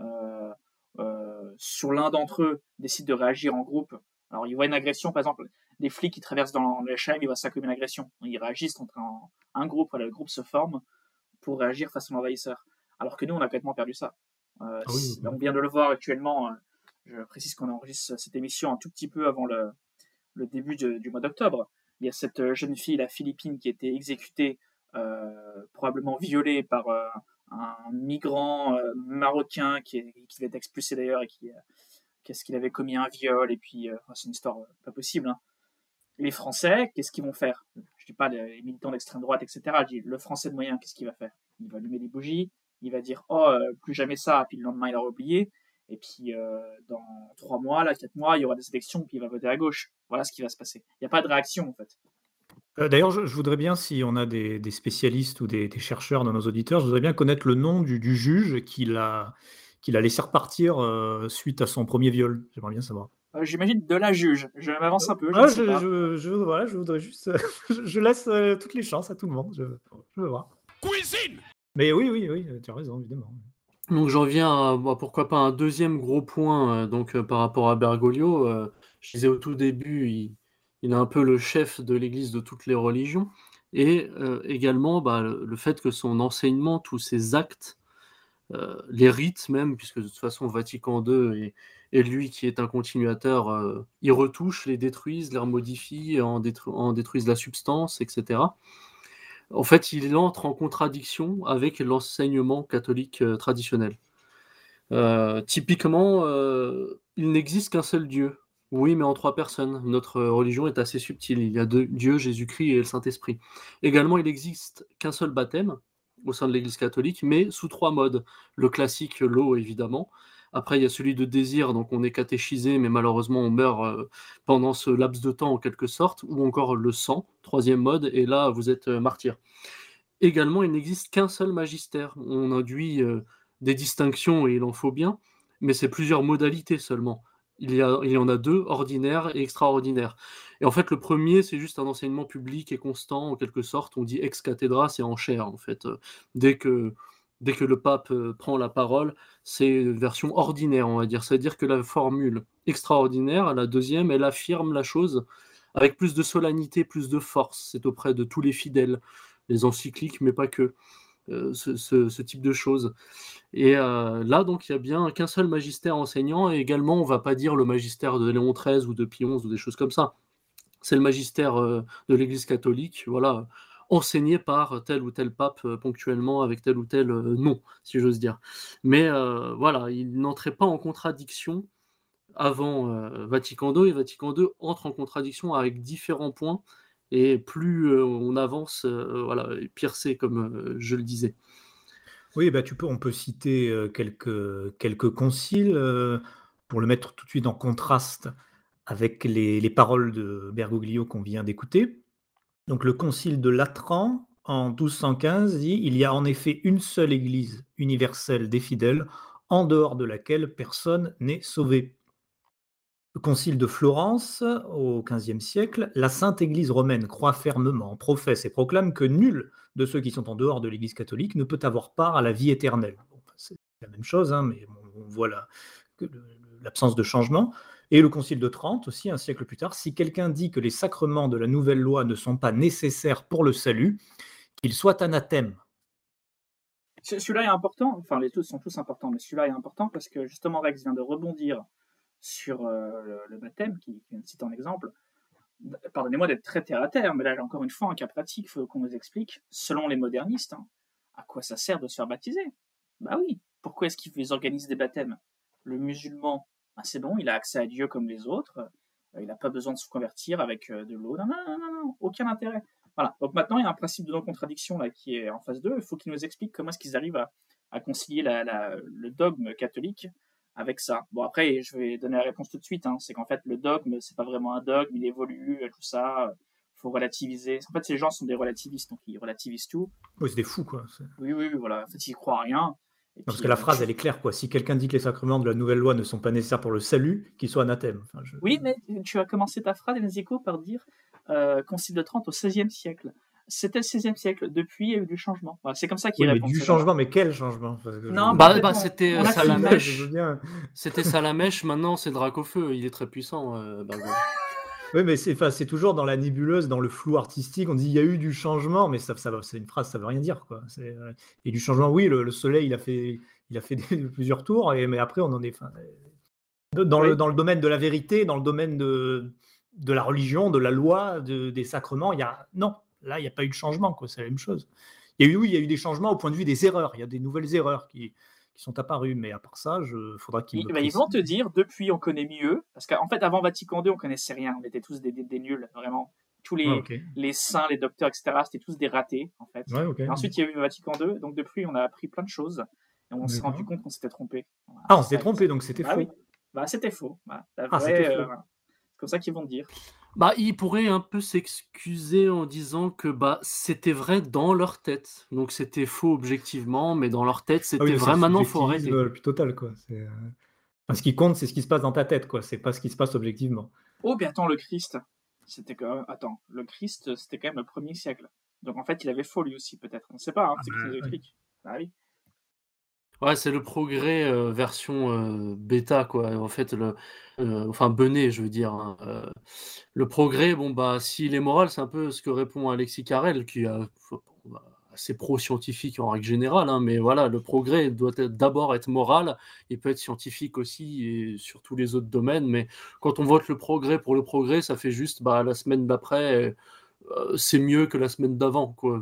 [SPEAKER 8] sur l'un d'entre eux décide de réagir en groupe. Alors, ils voient une agression, par exemple, des flics qui traversent dans le HM, ils voient ça comme une agression. Ils réagissent entre un groupe, voilà, le groupe se forme pour réagir face à l'envahisseur. Alors que nous, on a complètement perdu ça. On vient de le voir actuellement. Je précise qu'on enregistre cette émission un tout petit peu avant le début du mois d'octobre. Il y a cette jeune fille, la Philippine, qui a été exécutée, probablement violée par un migrant marocain qui devait être expulsé d'ailleurs, et qu'est-ce qu'il avait commis un viol, et puis c'est une histoire pas possible, hein. Les Français, qu'est-ce qu'ils vont faire? Je dis pas les militants d'extrême droite, etc. Je dis le Français de moyen, qu'est-ce qu'il va faire? Il va allumer des bougies, il va dire plus jamais ça, puis le lendemain il aura oublié, et puis dans 3 mois, 4 mois, il y aura des élections, puis il va voter à gauche. Voilà ce qui va se passer. Il n'y a pas de réaction, en fait.
[SPEAKER 9] D'ailleurs, je voudrais bien, si on a des spécialistes ou des chercheurs dans nos auditeurs, je voudrais bien connaître le nom du juge qui l'a laissé repartir suite à son premier viol. J'aimerais bien savoir.
[SPEAKER 8] J'imagine de la juge. Je m'avance un peu.
[SPEAKER 9] Voilà, je voudrais juste. Je laisse toutes les chances à tout le monde. Je veux voir. Cuisine. Mais oui, tu as raison, évidemment.
[SPEAKER 10] Donc j'en viens à, pourquoi pas, un deuxième gros point par rapport à Bergoglio. Je disais au tout début, il est un peu le chef de l'Église de toutes les religions. Et également le fait que son enseignement, tous ses actes, les rites même, puisque de toute façon Vatican II et lui qui est un continuateur, ils retouchent, les détruisent, les remodifient, en détruisent la substance, etc. En fait, il entre en contradiction avec l'enseignement catholique traditionnel. Typiquement, il n'existe qu'un seul Dieu. Oui, mais en 3 personnes. Notre religion est assez subtile. Il y a 2 dieux, Jésus-Christ et le Saint-Esprit. Également, il n'existe qu'un seul baptême au sein de l'Église catholique, mais sous 3 modes. Le classique, l'eau, évidemment. Après, il y a celui de désir, donc on est catéchisé, mais malheureusement on meurt pendant ce laps de temps en quelque sorte, ou encore le sang, 3e mode, et là vous êtes martyr. Également, il n'existe qu'un seul magistère. On induit des distinctions, et il en faut bien, mais c'est plusieurs modalités seulement. Il y en a 2, ordinaire et extraordinaire. Et en fait, le premier, c'est juste un enseignement public et constant, en quelque sorte. On dit ex cathedra, c'est en chair, en fait. Dès que dès que le pape prend la parole, c'est une version ordinaire, on va dire. C'est-à-dire que la formule extraordinaire, la deuxième, elle affirme la chose avec plus de solennité, plus de force. C'est auprès de tous les fidèles, les encycliques, mais pas que, ce type de choses. Et là, donc, il n'y a bien qu'un seul magistère enseignant, et également, on ne va pas dire le magistère de Léon XIII ou de Pie XI ou des choses comme ça. C'est le magistère de l'Église catholique, voilà, enseigné par tel ou tel pape ponctuellement avec tel ou tel nom, si j'ose dire. Mais voilà, il n'entrait pas en contradiction avant Vatican II, et Vatican II entre en contradiction avec différents points, et plus on avance, voilà, pire c'est, comme je le disais.
[SPEAKER 9] Oui, bah, on peut citer quelques conciles pour le mettre tout de suite en contraste avec les paroles de Bergoglio qu'on vient d'écouter. Donc le concile de Latran, en 1215, dit « Il y a en effet une seule Église universelle des fidèles, en dehors de laquelle personne n'est sauvé. » Le concile de Florence, au XVe siècle, la Sainte Église romaine croit fermement, professe et proclame que nul de ceux qui sont en dehors de l'Église catholique ne peut avoir part à la vie éternelle. Bon, c'est la même chose, hein, mais on voit l'absence de changement. Et le concile de Trente, aussi un siècle plus tard, si quelqu'un dit que les sacrements de la nouvelle loi ne sont pas nécessaires pour le salut, qu'il soit anathème.
[SPEAKER 8] Celui-là est important, enfin les tous sont tous importants, mais celui-là est important parce que justement Rex vient de rebondir sur le baptême, qui vient de citer en exemple. Pardonnez-moi d'être très terre à terre, mais là encore une fois un cas pratique, il faut qu'on nous explique, selon les modernistes, hein, à quoi ça sert de se faire baptiser. Bah oui, pourquoi est-ce qu'ils organisent des baptêmes? Le musulman, bah c'est bon, il a accès à Dieu comme les autres, il n'a pas besoin de se convertir avec de l'eau, non, aucun intérêt. Voilà, donc maintenant il y a un principe de non-contradiction là, qui est en phase 2, il faut qu'ils nous expliquent comment est-ce qu'ils arrivent à concilier le dogme catholique avec ça. Bon, après, je vais donner la réponse tout de suite, hein. C'est qu'en fait, le dogme, c'est pas vraiment un dogme, il évolue, tout ça, faut relativiser. En fait, ces gens sont des relativistes, donc ils relativisent tout.
[SPEAKER 9] Oui, c'est des fous, quoi.
[SPEAKER 8] Oui, voilà. En fait, ils croient à rien.
[SPEAKER 9] Non, parce que la phrase, elle est claire, quoi. Si quelqu'un dit que les sacrements de la nouvelle loi ne sont pas nécessaires pour le salut, qu'il soit anathème. Enfin,
[SPEAKER 8] Oui, mais tu as commencé ta phrase, Enrico, par dire Concile de Trente au XVIe siècle. C'était le XVIe siècle. Depuis, il y a eu du changement. Voilà, c'est comme ça qu'il répond.
[SPEAKER 9] Du changement, mais quel changement?
[SPEAKER 8] Non,
[SPEAKER 10] c'était Salamèche. C'était Salamèche, maintenant c'est Dracofeu. Il est très puissant.
[SPEAKER 9] Oui, mais c'est toujours dans la nébuleuse, dans le flou artistique. On dit il y a eu du changement, mais c'est une phrase, ça veut rien dire, quoi. Et du changement, oui, le soleil, il a fait plusieurs tours, mais après, on en est. Dans le domaine de la vérité, dans le domaine de la religion, de la loi, des sacrements, non. Là, il n'y a pas eu de changement, quoi. C'est la même chose. Il y a eu des changements au point de vue des erreurs. Il y a des nouvelles erreurs qui sont apparues, mais à part ça, faudra qu'ils me
[SPEAKER 8] ils vont te dire, depuis, on connaît mieux, parce qu'en fait, avant Vatican II, on connaissait rien. On était tous des nuls, vraiment. Tous les saints, les docteurs, etc., c'était tous des ratés, en fait. Et ensuite, il y a eu Vatican II, donc depuis, on a appris plein de choses, et on s'est rendu compte qu'on s'était trompé. Voilà.
[SPEAKER 9] Ah, on s'était trompé, donc c'était faux.
[SPEAKER 8] Oui. C'était faux. Voilà.
[SPEAKER 9] C'était faux.
[SPEAKER 8] C'est comme ça qu'ils vont te dire.
[SPEAKER 10] Il pourrait un peu s'excuser en disant que c'était vrai dans leur tête. Donc c'était faux objectivement, mais dans leur tête, c'était vrai. Maintenant, il faut arrêter.
[SPEAKER 9] Le plus total, quoi. Ce qui compte, c'est ce qui se passe dans ta tête, quoi. C'est pas ce qui se passe objectivement.
[SPEAKER 8] Oh, mais attends, le Christ, c'était quand même... le Christ, c'était quand même le 1er siècle. Donc en fait, il avait faux lui aussi, peut-être. On ne sait pas, hein, c'est ésotérique. Ah oui.
[SPEAKER 10] Ouais, c'est le progrès version bêta, quoi. En fait, enfin, Benet, je veux dire. Hein. Le progrès, s'il est moral, c'est un peu ce que répond Alexis Carrel, qui est assez pro-scientifique en règle générale, hein, mais voilà, le progrès doit d'abord être moral, il peut être scientifique aussi, et sur tous les autres domaines, mais quand on vote le progrès pour le progrès, ça fait juste, la semaine d'après... c'est mieux que la semaine d'avant, quoi.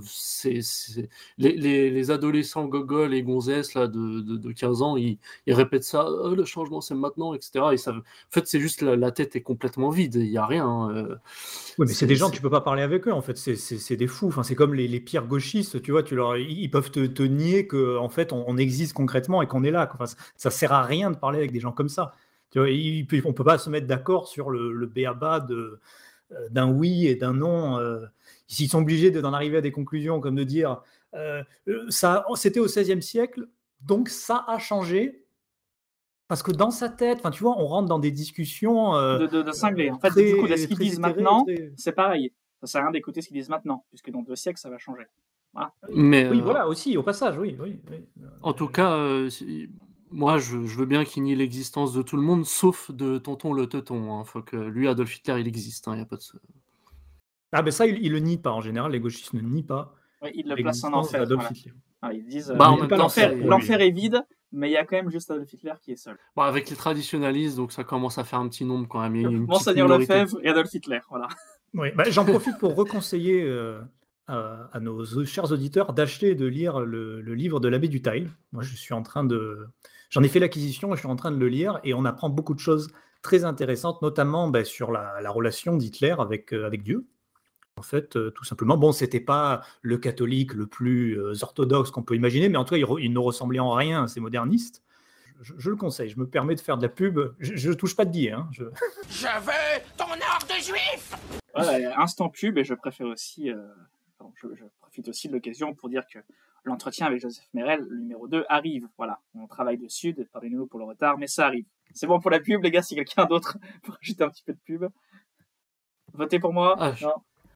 [SPEAKER 10] Les adolescents gogoles et gonzesses là, de 15 ans, ils répètent ça, le changement c'est maintenant, etc. Et ça, en fait, c'est juste la tête est complètement vide, il n'y a rien.
[SPEAKER 9] Oui, mais c'est des gens, tu peux pas parler avec eux, en fait, c'est des fous. Enfin, c'est comme les pires gauchistes, tu vois, ils peuvent te nier qu'en fait, on existe concrètement et qu'on est là, quoi. Enfin, ça sert à rien de parler avec des gens comme ça. Tu vois, on peut pas se mettre d'accord sur le b.a.-ba d'un oui et d'un non. S'ils sont obligés d'en arriver à des conclusions comme de dire c'était au XVIe siècle, donc ça a changé, parce que dans sa tête, tu vois, on rentre dans des discussions
[SPEAKER 8] de cinglés. En fait, du coup, ce qu'ils disent maintenant, c'est pareil. Ça sert à rien d'écouter ce qu'ils disent maintenant, puisque dans 2 siècles, ça va changer. Voilà.
[SPEAKER 10] Mais,
[SPEAKER 9] Oui, voilà, aussi, au passage, oui.
[SPEAKER 10] En tout cas, moi, je veux bien qu'il nie l'existence de tout le monde, sauf de tonton le teuton. Hein. Faut que lui, Adolf Hitler, il existe. Il y a pas de...
[SPEAKER 9] Ah ben ça, il le nie pas. En général, les gauchistes ne nient pas
[SPEAKER 8] Ouais, ils le placent en
[SPEAKER 9] l'existence
[SPEAKER 8] enfer.
[SPEAKER 9] d'Adolf
[SPEAKER 8] Voilà.
[SPEAKER 9] Hitler.
[SPEAKER 8] Ah, ils disent
[SPEAKER 10] Bah, en
[SPEAKER 9] Mais
[SPEAKER 10] même
[SPEAKER 9] pas
[SPEAKER 10] temps,
[SPEAKER 9] l'enfer,
[SPEAKER 10] c'est...
[SPEAKER 9] pour lui.
[SPEAKER 8] l'enfer est vide, mais il y a quand même juste Adolf Hitler qui est seul.
[SPEAKER 10] Bon, avec les traditionalistes, donc ça commence à faire un petit nombre quand même. Il y a une petite
[SPEAKER 8] Monseigneur
[SPEAKER 10] minorité.
[SPEAKER 8] Lefebvre et Adolf Hitler, voilà.
[SPEAKER 9] Oui, bah, j'en profite pour reconseiller à nos chers auditeurs d'acheter et de lire le livre de l'abbé Dutheil. Moi, j'en ai fait l'acquisition et je suis en train de le lire et on apprend beaucoup de choses très intéressantes, notamment sur la relation d'Hitler avec Dieu. En fait, tout simplement, bon, c'était pas le catholique le plus orthodoxe qu'on peut imaginer, mais en tout cas, il ne ressemblait en rien à ces modernistes. Je le conseille, je me permets de faire de la pub. Je touche pas de billets. Hein,
[SPEAKER 11] Je veux ton ordre de juif.
[SPEAKER 8] Voilà, instant pub, et je préfère aussi, je profite aussi de l'occasion pour dire que l'entretien avec Joseph Merel, le numéro 2, arrive. Voilà, on travaille dessus, pardonnez-nous pour le retard, mais ça arrive. C'est bon pour la pub, les gars, si quelqu'un d'autre pour ajouter un petit peu de pub. Votez pour moi. Non.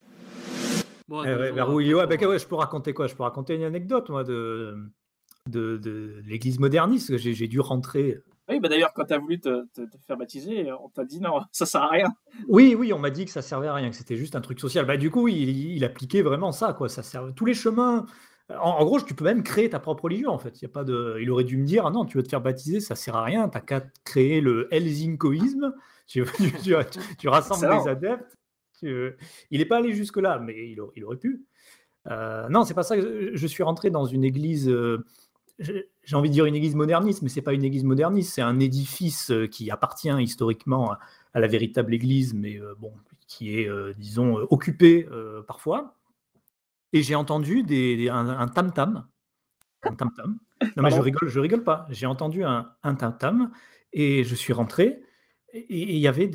[SPEAKER 10] Bon,
[SPEAKER 9] je peux raconter quoi? Je peux raconter une anecdote, moi, de l'église moderniste. J'ai dû rentrer.
[SPEAKER 8] Oui, bah d'ailleurs, quand tu as voulu te faire baptiser, on t'a dit non, ça sert à rien.
[SPEAKER 9] Oui, on m'a dit que ça servait à rien, que c'était juste un truc social. Bah, du coup, il appliquait vraiment ça, quoi. Ça servait tous les chemins. En gros, tu peux même créer ta propre religion, en fait. Il aurait dû me dire, ah non, tu veux te faire baptiser, ça sert à rien. T'as qu'à créer le helsinkoïsme. Tu rassembles des adeptes. Il n'est pas allé jusque-là, mais il aurait pu. Non, c'est pas ça. Je suis rentré dans une église, j'ai envie de dire une église moderniste, mais c'est pas une église moderniste, c'est un édifice qui appartient historiquement à la véritable église, mais qui est, disons, occupé parfois. Et j'ai entendu un tam-tam. Un tam-tam. Non, mais je rigole pas. J'ai entendu un tam-tam et je suis rentré et il y avait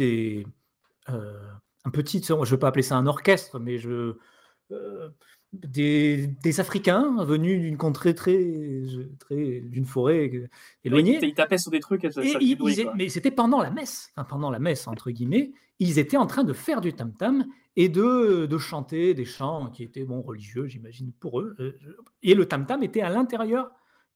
[SPEAKER 9] un petit, je ne veux pas appeler ça un orchestre, mais des Africains venus d'une contrée d'une forêt éloignée.
[SPEAKER 8] Ils tapaient sur des trucs et ça fait bruit, quoi.
[SPEAKER 9] Mais c'était pendant la messe, entre guillemets. Ils étaient en train de faire du tam-tam et de chanter des chants qui étaient religieux, j'imagine, pour eux. Et le tam-tam était à l'intérieur.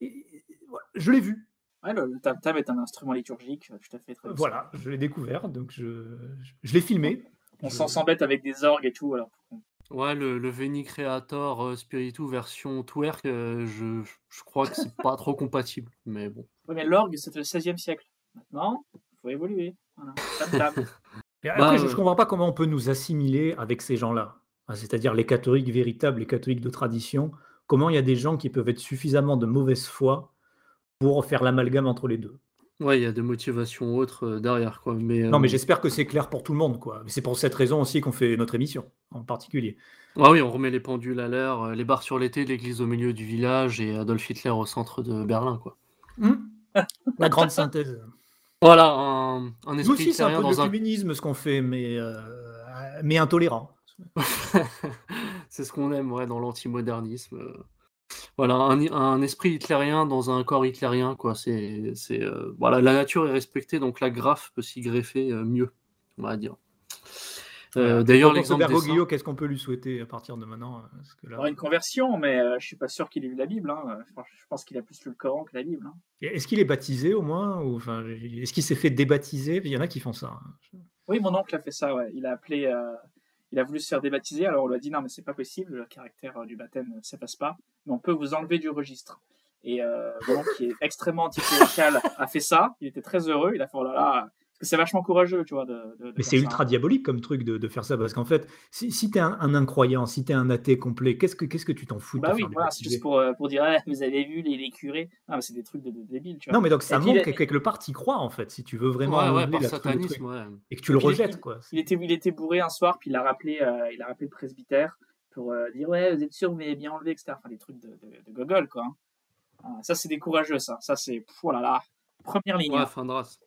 [SPEAKER 9] Je l'ai vu.
[SPEAKER 8] Ouais, le tam-tam est un instrument liturgique tout à fait très
[SPEAKER 9] voilà, je l'ai découvert, donc je l'ai filmé.
[SPEAKER 8] On s'embête avec des orgues et tout. Alors.
[SPEAKER 10] Ouais, le Veni Creator Spiritu version twerk, je crois que c'est pas trop compatible, mais bon.
[SPEAKER 8] Ouais, mais l'orgue, c'était le XVIe siècle. Maintenant, il faut évoluer. Voilà. Tam-tam.
[SPEAKER 9] Et après, je ne comprends pas comment on peut nous assimiler avec ces gens-là. C'est-à-dire les catholiques véritables, les catholiques de tradition. Comment il y a des gens qui peuvent être suffisamment de mauvaise foi pour faire l'amalgame entre les deux.
[SPEAKER 10] Ouais, il y a des motivations autres derrière, quoi.
[SPEAKER 9] Non, mais j'espère que c'est clair pour tout le monde, quoi. C'est pour cette raison aussi qu'on fait notre émission, en particulier.
[SPEAKER 10] Ah oui, on remet les pendules à l'heure, les bars sur l'été, l'église au milieu du village et Adolf Hitler au centre de Berlin, quoi.
[SPEAKER 9] La grande synthèse.
[SPEAKER 10] Voilà, un esprit
[SPEAKER 9] aussi, c'est un peu de
[SPEAKER 10] dans
[SPEAKER 9] l'œcuménisme ce qu'on fait, mais intolérant.
[SPEAKER 10] C'est ce qu'on aime, ouais, dans l'antimodernisme. Voilà, un esprit hitlérien dans un corps hitlérien, quoi. Voilà, la nature est respectée, donc la graffe peut s'y greffer mieux, on va dire. D'ailleurs, l'exemple des saints...
[SPEAKER 9] qu'est-ce qu'on peut lui souhaiter à partir de maintenant
[SPEAKER 8] Une conversion, mais je suis pas sûr qu'il ait lu la Bible. Hein. Je pense qu'il a plus lu le Coran que la Bible. Hein.
[SPEAKER 9] Est-ce qu'il est baptisé au moins, ou est-ce qu'il s'est fait débaptiser? Il y en a qui font ça.
[SPEAKER 8] Oui, mon oncle a fait ça. Ouais. Il a voulu se faire débaptiser, alors on lui a dit non, mais c'est pas possible, le caractère du baptême ne s'efface pas, mais on peut vous enlever du registre. Et mon oncle, qui est extrêmement anticlérical, a fait ça. Il était très heureux. Il a fait oh là là. Parce que c'est vachement courageux, tu vois.
[SPEAKER 9] Mais c'est ultra diabolique comme truc de faire ça, parce qu'en fait, si t'es un incroyant, si t'es un athée complet, qu'est-ce que tu t'en fous de
[SPEAKER 8] Bah
[SPEAKER 9] te
[SPEAKER 8] oui,
[SPEAKER 9] faire
[SPEAKER 8] voilà, c'est juste pour dire vous avez vu les curés. Non, mais c'est des trucs de débiles, tu vois.
[SPEAKER 9] Non, mais donc ça montre que quelque part t'y crois, en fait, si tu veux vraiment
[SPEAKER 10] par satanisme,
[SPEAKER 9] et que tu le rejettes, quoi.
[SPEAKER 8] Il était bourré un soir, puis il a rappelé le presbytère pour dire ouais, vous êtes sûr, vous m'avez bien enlevé, etc. Enfin, des trucs de gogol, quoi. Ça, c'est des courageux, ça. Ça, c'est oh là là, première ligne.
[SPEAKER 10] Ouais, fin de race.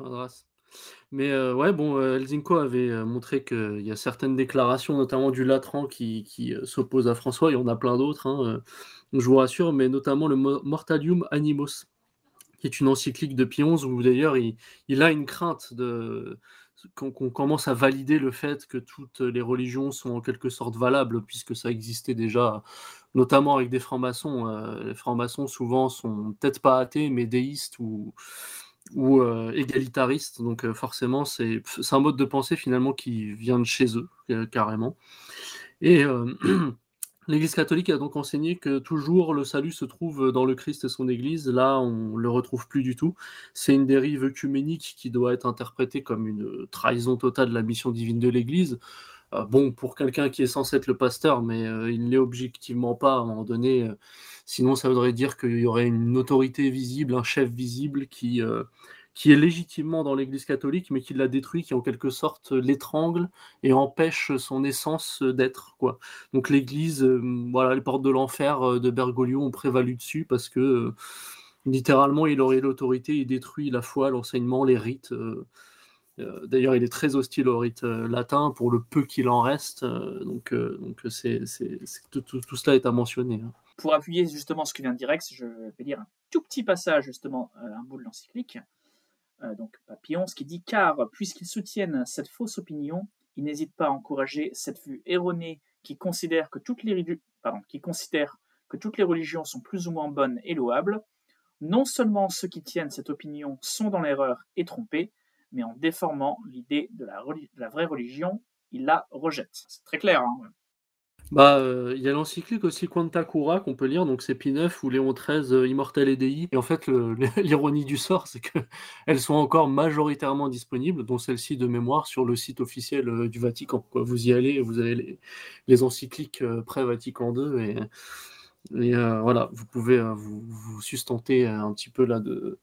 [SPEAKER 10] Mais Helsinko avait montré qu'il y a certaines déclarations, notamment du Latran, qui s'opposent à François. Il y en a plein d'autres, hein, je vous rassure, mais notamment le Mortalium Animos, qui est une encyclique de Pie XI, où d'ailleurs il a une crainte de qu'on commence à valider le fait que toutes les religions sont en quelque sorte valables, puisque ça existait déjà, notamment avec des francs-maçons. Les francs-maçons, souvent, sont peut-être pas athées, mais déistes ou égalitaristes. Donc forcément, c'est un mode de pensée finalement qui vient de chez eux, carrément. Et l'Église catholique a donc enseigné que toujours le salut se trouve dans le Christ et son Église. Là, on le retrouve plus du tout. C'est une dérive œcuménique qui doit être interprétée comme une trahison totale de la mission divine de l'Église. Bon, pour quelqu'un qui est censé être le pasteur, mais il ne l'est objectivement pas à un moment donné. Sinon, ça voudrait dire qu'il y aurait une autorité visible, un chef visible qui est légitimement dans l'Église catholique, mais qui la détruit, qui en quelque sorte l'étrangle et empêche son essence d'être, quoi. Donc l'Église, voilà, les portes de l'enfer de Bergoglio ont prévalu dessus parce que littéralement, il aurait l'autorité, il détruit la foi, l'enseignement, les rites. D'ailleurs, il est très hostile au rite latin pour le peu qu'il en reste. Donc tout cela est à mentionner. Hein.
[SPEAKER 8] Pour appuyer justement ce que vient de dire Rex, je vais lire un tout petit passage, justement, un bout de l'encyclique. Donc Papillon, ce qui dit « Car, puisqu'ils soutiennent cette fausse opinion, ils n'hésitent pas à encourager cette vue erronée qui considère que toutes les religions sont plus ou moins bonnes et louables. Non seulement ceux qui tiennent cette opinion sont dans l'erreur et trompés, mais en déformant l'idée de la vraie religion, ils la rejettent. » C'est très clair, hein.
[SPEAKER 10] Il y a l'encyclique aussi Quanta Cura qu'on peut lire, donc c'est Pie IX ou Léon XIII, Immortel et Dei. Et en fait, l'ironie du sort, c'est qu'elles sont encore majoritairement disponibles, dont celle-ci de mémoire, sur le site officiel du Vatican. Quoi. Vous y allez, vous avez les encycliques pré-Vatican II, et voilà, vous pouvez vous sustenter un petit peu là de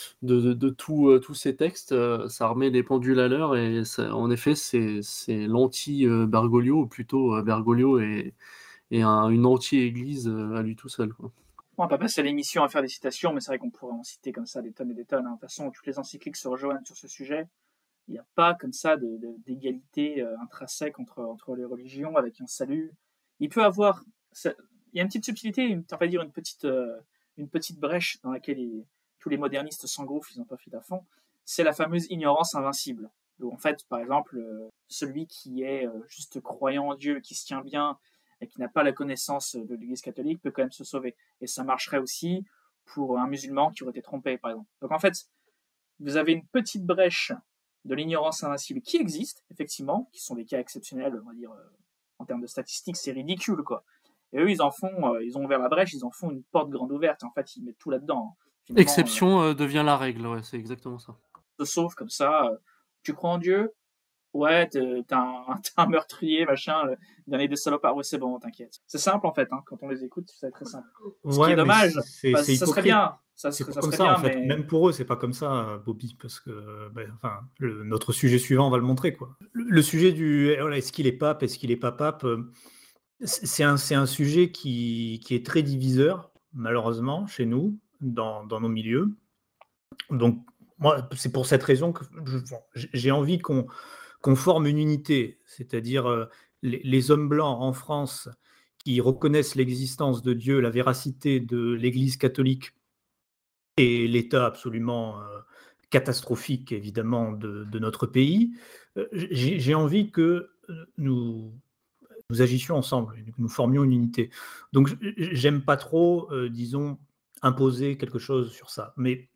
[SPEAKER 10] tous ces textes. Ça remet les pendules à l'heure et en effet c'est l'anti-Bergoglio, ou plutôt Bergoglio et une anti-église à lui tout seul, quoi.
[SPEAKER 8] On va pas passer l'émission à faire des citations, mais c'est vrai qu'on pourrait en citer comme ça des tonnes et des tonnes. Hein. De toute façon, toutes les encycliques se rejoignent sur ce sujet. Il n'y a pas comme ça d'égalité intrinsèque entre les religions avec un salut. Il peut avoir... Il y a une petite subtilité, on va dire une petite brèche dans laquelle tous les modernistes s'engouffrent, ils n'ont pas fait à fond. C'est la fameuse ignorance invincible. Donc en fait, par exemple, celui qui est juste croyant en Dieu, qui se tient bien et qui n'a pas la connaissance de l'Église catholique peut quand même se sauver. Et ça marcherait aussi pour un musulman qui aurait été trompé, par exemple. Donc en fait, vous avez une petite brèche de l'ignorance invincible qui existe, effectivement, qui sont des cas exceptionnels, on va dire, en termes de statistiques, c'est ridicule, quoi. Et eux, ils ont ouvert la brèche, ils en font une porte grande ouverte. En fait, ils mettent tout là-dedans. Finalement,
[SPEAKER 10] exception devient la règle, ouais, c'est exactement ça.
[SPEAKER 8] Sauf comme ça, tu crois en Dieu ? Ouais, t'es un meurtrier, machin, dernier des salopards, ouais, c'est bon, t'inquiète. C'est simple, en fait, hein, quand on les écoute, c'est très simple. Ce qui est dommage, ça serait bien.
[SPEAKER 9] C'est comme ça, en fait. Mais... Même pour eux, c'est pas comme ça, Bobby, parce que notre sujet suivant, on va le montrer, quoi. Le sujet du est-ce qu'il est pape, est-ce qu'il est pas pape c'est un sujet qui est très diviseur, malheureusement, chez nous, dans nos milieux. Donc, moi, c'est pour cette raison que j'ai envie qu'on forme une unité, c'est-à-dire les hommes blancs en France qui reconnaissent l'existence de Dieu, la véracité de l'Église catholique et l'état absolument catastrophique, évidemment, de notre pays. J'ai envie que nous agissions ensemble, que nous formions une unité. Donc, j'aime pas trop, disons, imposer quelque chose sur ça. Mais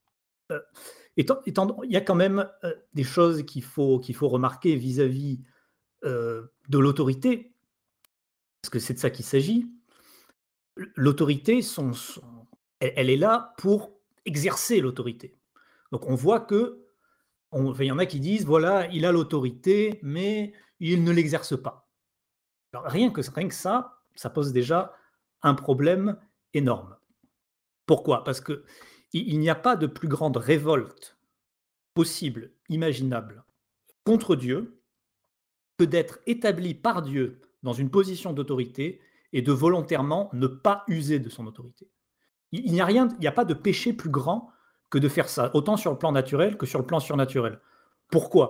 [SPEAKER 9] il y a quand même des choses qu'il faut remarquer vis-à-vis de l'autorité, parce que c'est de ça qu'il s'agit. L'autorité, elle est là pour exercer l'autorité. Donc, on voit que il y en a qui disent, voilà, il a l'autorité, mais il ne l'exerce pas. Alors, rien que ça pose déjà un problème énorme. Pourquoi ? Parce qu'il n'y a pas de plus grande révolte possible, imaginable, contre Dieu, que d'être établi par Dieu dans une position d'autorité et de volontairement ne pas user de son autorité. Il n'y a pas de péché plus grand que de faire ça, autant sur le plan naturel que sur le plan surnaturel. Pourquoi ?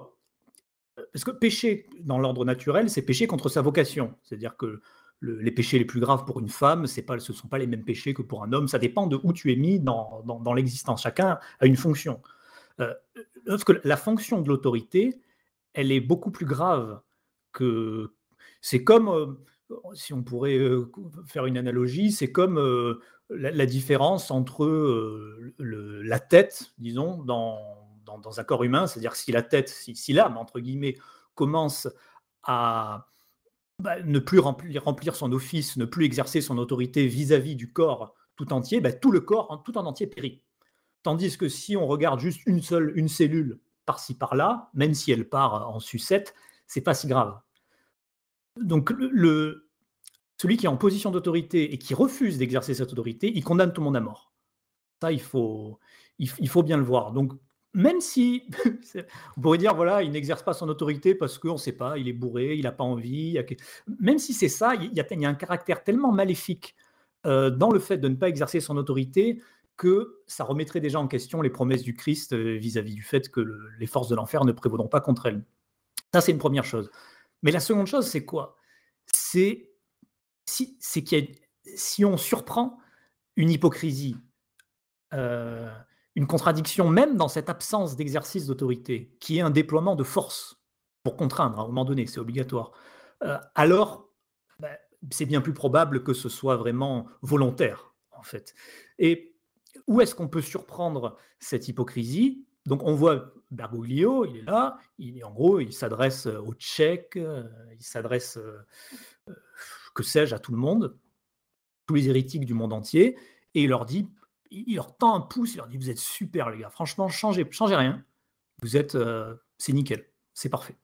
[SPEAKER 9] Parce que péché dans l'ordre naturel, c'est péché contre sa vocation. C'est-à-dire que les péchés les plus graves pour une femme, ce ne sont pas les mêmes péchés que pour un homme. Ça dépend de où tu es mis dans l'existence. Chacun a une fonction. Parce que la fonction de l'autorité, elle est beaucoup plus grave que... C'est comme, si on pourrait faire une analogie, c'est comme la différence entre la tête, disons, dans un corps humain, c'est-à-dire si la tête, si l'âme, entre guillemets, commence à ne plus remplir son office, ne plus exercer son autorité vis-à-vis du corps tout entier, tout le corps tout en entier périt. Tandis que si on regarde juste une cellule par-ci par-là, même si elle part en sucette, c'est pas si grave. Donc celui qui est en position d'autorité et qui refuse d'exercer cette autorité, il condamne tout le monde à mort. Ça, il faut bien le voir. Donc même si on pourrait dire voilà, il n'exerce pas son autorité parce qu'on ne sait pas, il est bourré, il n'a pas envie. Même si c'est ça, il y a un caractère tellement maléfique dans le fait de ne pas exercer son autorité que ça remettrait déjà en question les promesses du Christ vis-à-vis du fait que les forces de l'enfer ne prévaudront pas contre elle. Ça, c'est une première chose. Mais la seconde chose, c'est quoi? C'est si on surprend une hypocrisie, une contradiction, même dans cette absence d'exercice d'autorité, qui est un déploiement de force pour contraindre, à un moment donné, c'est obligatoire, alors c'est bien plus probable que ce soit vraiment volontaire, en fait. Et où est-ce qu'on peut surprendre cette hypocrisie? Donc on voit Bergoglio, il est là, en gros, il s'adresse aux Tchèques, il s'adresse, que sais-je, à tout le monde, tous les hérétiques du monde entier, et il leur dit, il leur tend un pouce, il leur dit, vous êtes super les gars, franchement, changez rien, vous êtes, c'est nickel, c'est parfait.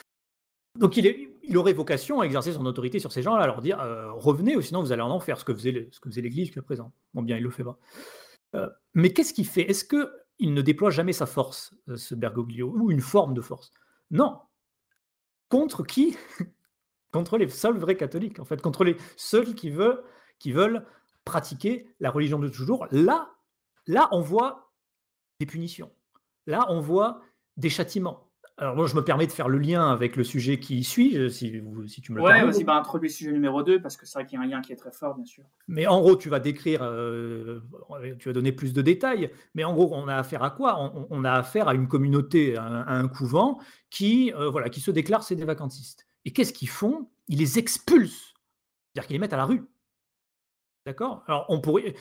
[SPEAKER 9] Donc il aurait vocation à exercer son autorité sur ces gens-là, à leur dire, revenez, ou sinon vous allez en enfer, ce que faisait l'Église jusqu'à présent. Bon bien, il le fait pas. Mais qu'est-ce qu'il fait? Est-ce qu'il ne déploie jamais sa force, ce Bergoglio, ou une forme de force? Non. Contre qui? Contre les seuls vrais catholiques, en fait, contre les seuls qui veulent pratiquer la religion de toujours. Là, on voit des punitions. Là, on voit des châtiments. Alors moi, je me permets de faire le lien avec le sujet qui suit, si tu me le permets.
[SPEAKER 8] Ouais, vas-y, introduis le sujet numéro 2, parce que c'est vrai qu'il y a un lien qui est très fort, bien sûr.
[SPEAKER 9] Mais en gros, tu vas décrire, tu vas donner plus de détails, mais en gros, on a affaire à quoi? On a affaire à une communauté, à un couvent qui se déclare sédévacantistes. Et qu'est-ce qu'ils font? Ils les expulsent, c'est-à-dire qu'ils les mettent à la rue. D'accord? Alors, on pourrait.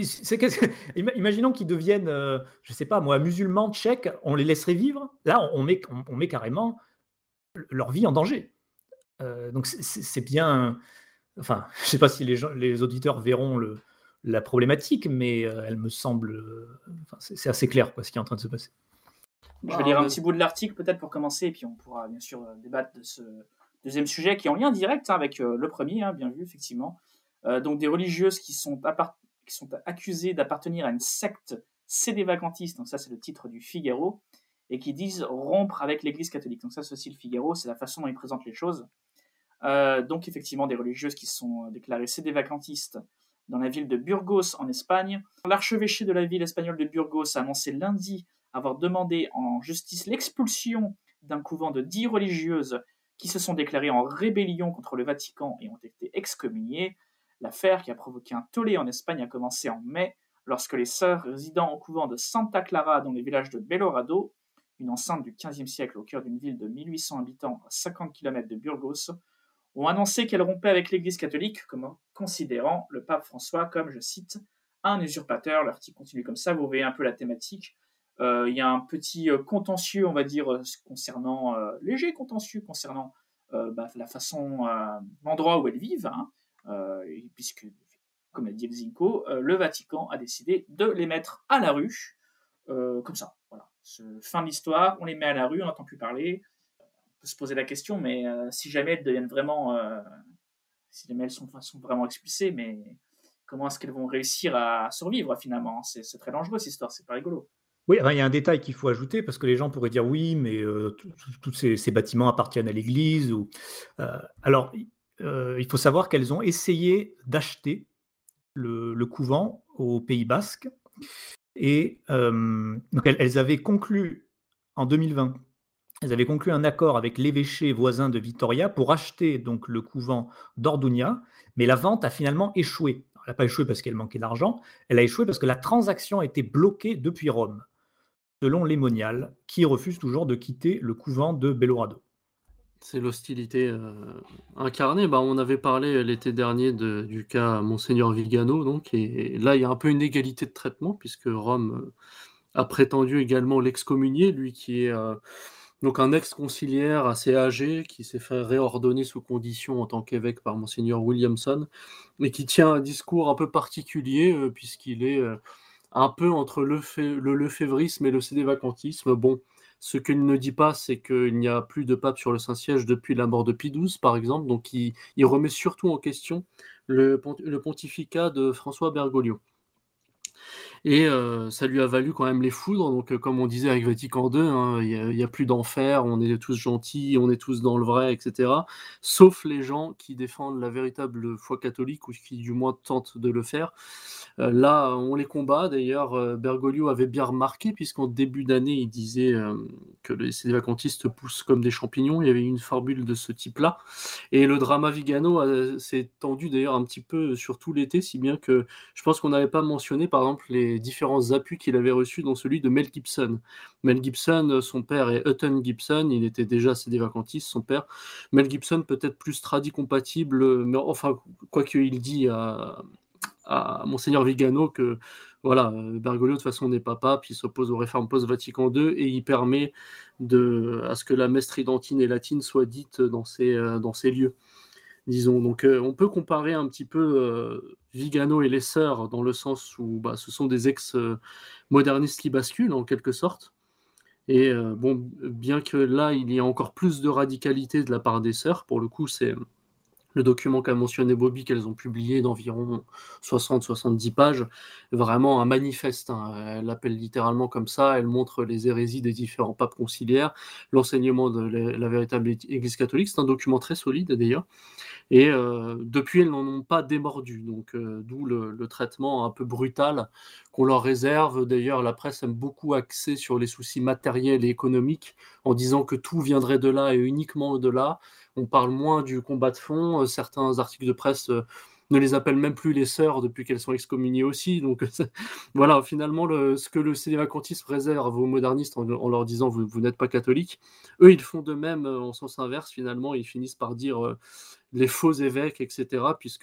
[SPEAKER 9] Imaginons qu'ils deviennent, je ne sais pas moi, musulmans tchèques, on les laisserait vivre. Là, on met carrément leur vie en danger. Donc, c'est bien. Enfin, je ne sais pas si les auditeurs verront la problématique, mais elle me semble. C'est assez clair, quoi, ce qui est en train de se passer.
[SPEAKER 8] Je vais lire un petit bout de l'article, peut-être, pour commencer, et puis on pourra bien sûr débattre de ce deuxième sujet qui est en lien direct avec le premier, bien vu, effectivement. Donc des religieuses qui sont accusées d'appartenir à une secte sédévacantiste, donc ça c'est le titre du Figaro, et qui disent rompre avec l'Église catholique. Donc ça c'est aussi le Figaro, c'est la façon dont ils présentent les choses. Donc effectivement des religieuses qui sont déclarées sédévacantistes dans la ville de Burgos en Espagne. L'archevêché de la ville espagnole de Burgos a annoncé lundi avoir demandé en justice l'expulsion d'un couvent de 10 religieuses qui se sont déclarées en rébellion contre le Vatican et ont été excommuniées. L'affaire, qui a provoqué un tollé en Espagne, a commencé en mai, lorsque les sœurs résidant au couvent de Santa Clara dans le village de Belorado, une enceinte du XVe siècle au cœur d'une ville de 1800 habitants à 50 km de Burgos, ont annoncé qu'elles rompaient avec l'Église catholique, considérant le pape François comme, je cite, un usurpateur. L'article continue comme ça, vous voyez un peu la thématique. Il y a un petit contentieux, on va dire, léger contentieux concernant la façon, l'endroit où elles vivent, puisque, comme l'a dit Elzinko, le Vatican a décidé de les mettre à la rue, comme ça. Voilà. Fin de l'histoire, on les met à la rue, on n'entend plus parler. On peut se poser la question, mais si jamais elles deviennent vraiment, si jamais elles sont vraiment expulsées, mais comment est-ce qu'elles vont réussir à survivre finalement? C'est très dangereux cette histoire, c'est pas rigolo.
[SPEAKER 9] Oui, il y a un détail qu'il faut ajouter, parce que les gens pourraient dire oui, mais tous ces bâtiments appartiennent à l'Église. Alors, il faut savoir qu'elles ont essayé d'acheter le couvent au Pays Basque, et donc elles avaient conclu en 2020, elles avaient conclu un accord avec l'évêché voisin de Vitoria pour acheter donc le couvent d'Orduña, mais la vente a finalement échoué. Elle n'a pas échoué parce qu'elle manquait d'argent, elle a échoué parce que la transaction a été bloquée depuis Rome. selon les moniales, qui refusent toujours de quitter le couvent de Bellorado.
[SPEAKER 10] C'est l'hostilité incarnée. Bah, on avait parlé l'été dernier du cas Monseigneur Vigano, donc, et là il y a un peu une égalité de traitement, puisque Rome a prétendu également l'excommunier, lui qui est donc un ex-conciliaire assez âgé, qui s'est fait réordonner sous condition en tant qu'évêque par Monseigneur Williamson, mais qui tient un discours un peu particulier, puisqu'il est un peu entre le lefévrisme et le sédévacantisme. Bon, ce qu'il ne dit pas, c'est qu'il n'y a plus de pape sur le Saint-Siège depuis la mort de Pie XII, par exemple, donc il remet surtout en question le pontificat de François Bergoglio. Et ça lui a valu quand même les foudres, donc comme on disait avec Vatican II, hein, il y a plus d'enfer, on est tous gentils, on est tous dans le vrai, etc. Sauf les gens qui défendent la véritable foi catholique, ou qui du moins tentent de le faire. Là, on les combat. D'ailleurs, Bergoglio avait bien remarqué, puisqu'en début d'année, il disait que les sédévacantistes poussent comme des champignons. Il y avait une formule de ce type-là. Et le drama Vigano s'est tendu d'ailleurs un petit peu sur tout l'été, si bien que je pense qu'on n'avait pas mentionné, par exemple, les différents appuis qu'il avait reçus dans celui de Mel Gibson. Mel Gibson, son père est Hutton Gibson, il était déjà sédévacantiste, son père. Mel Gibson, peut-être plus tradi-compatible, mais enfin, quoi qu'il dit à Monseigneur Vigano que voilà, Bergoglio de toute façon n'est pas pape, il s'oppose aux réformes post-Vatican II et il permet à ce que la messe tridentine et latine soit dite dans ces lieux, disons. Donc on peut comparer un petit peu Vigano et les sœurs, dans le sens où ce sont des ex-modernistes qui basculent en quelque sorte. Et bon, bien que là il y ait encore plus de radicalité de la part des sœurs, pour le coup c'est le document qu'a mentionné Bobby, qu'elles ont publié d'environ 60-70 pages, vraiment un manifeste, hein. Elle l'appelle littéralement comme ça, elle montre les hérésies des différents papes conciliaires, l'enseignement de la véritable Église catholique. C'est un document très solide d'ailleurs, et depuis elles n'en ont pas démordu, donc d'où le traitement un peu brutal qu'on leur réserve. D'ailleurs, la presse aime beaucoup axer sur les soucis matériels et économiques, en disant que tout viendrait de là et uniquement de là. On parle moins du combat de fond. Certains articles de presse ne les appellent même plus les sœurs depuis qu'elles sont excommuniées aussi. Donc voilà, finalement, ce que le sédévacantisme réserve aux modernistes en leur disant vous n'êtes pas catholiques, eux ils font de même en sens inverse. Finalement, ils finissent par dire les faux évêques, etc. Puisque,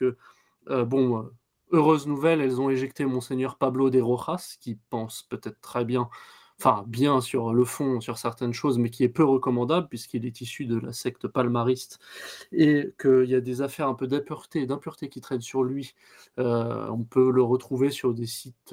[SPEAKER 10] heureuse nouvelle, elles ont éjecté Monseigneur Pablo de Rojas, qui pense peut-être très bien, enfin bien sur le fond, sur certaines choses, mais qui est peu recommandable puisqu'il est issu de la secte palmariste et qu'il y a des affaires un peu d'impureté qui traînent sur lui. On peut le retrouver sur des sites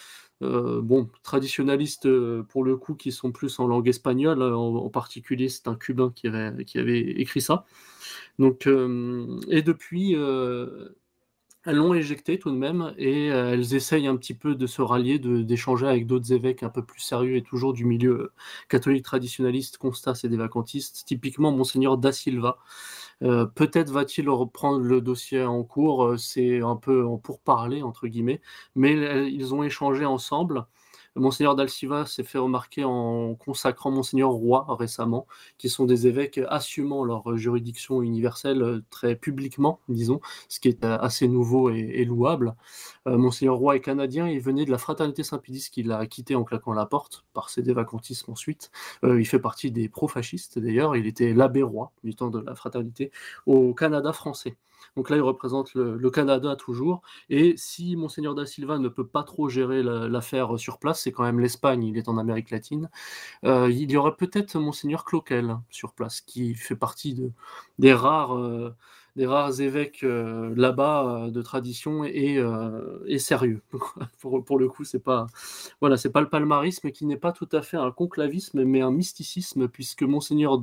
[SPEAKER 10] traditionnalistes pour le coup, qui sont plus en langue espagnole. En particulier, c'est un Cubain qui avait écrit ça. Donc, et depuis... elles l'ont éjecté tout de même, et elles essayent un petit peu de se rallier, d'échanger avec d'autres évêques un peu plus sérieux et toujours du milieu catholique traditionnaliste, constat sédévacantiste, typiquement Monseigneur Da Silva. Peut-être va-t-il reprendre le dossier en cours, c'est un peu en pourparlers, entre guillemets, mais ils ont échangé ensemble. Monseigneur Da Silva s'est fait remarquer en consacrant Monseigneur Roy récemment, qui sont des évêques assumant leur juridiction universelle très publiquement, disons, ce qui est assez nouveau et louable. Monseigneur Roy est canadien, il venait de la Fraternité Saint-Pédis qu'il a quitté en claquant la porte, par sédévacantisme ensuite. Il fait partie des pro-fascistes d'ailleurs, il était l'abbé Roy du temps de la Fraternité au Canada français. Donc là, il représente le Canada toujours. Et si Monseigneur Da Silva ne peut pas trop gérer l'affaire sur place, c'est quand même l'Espagne, il est en Amérique latine, il y aurait peut-être Monseigneur Cloquel sur place, qui fait partie des rares évêques là-bas de tradition et sérieux. pour le coup, c'est pas le palmarisme, qui n'est pas tout à fait un conclavisme, mais un mysticisme, puisque Monseigneur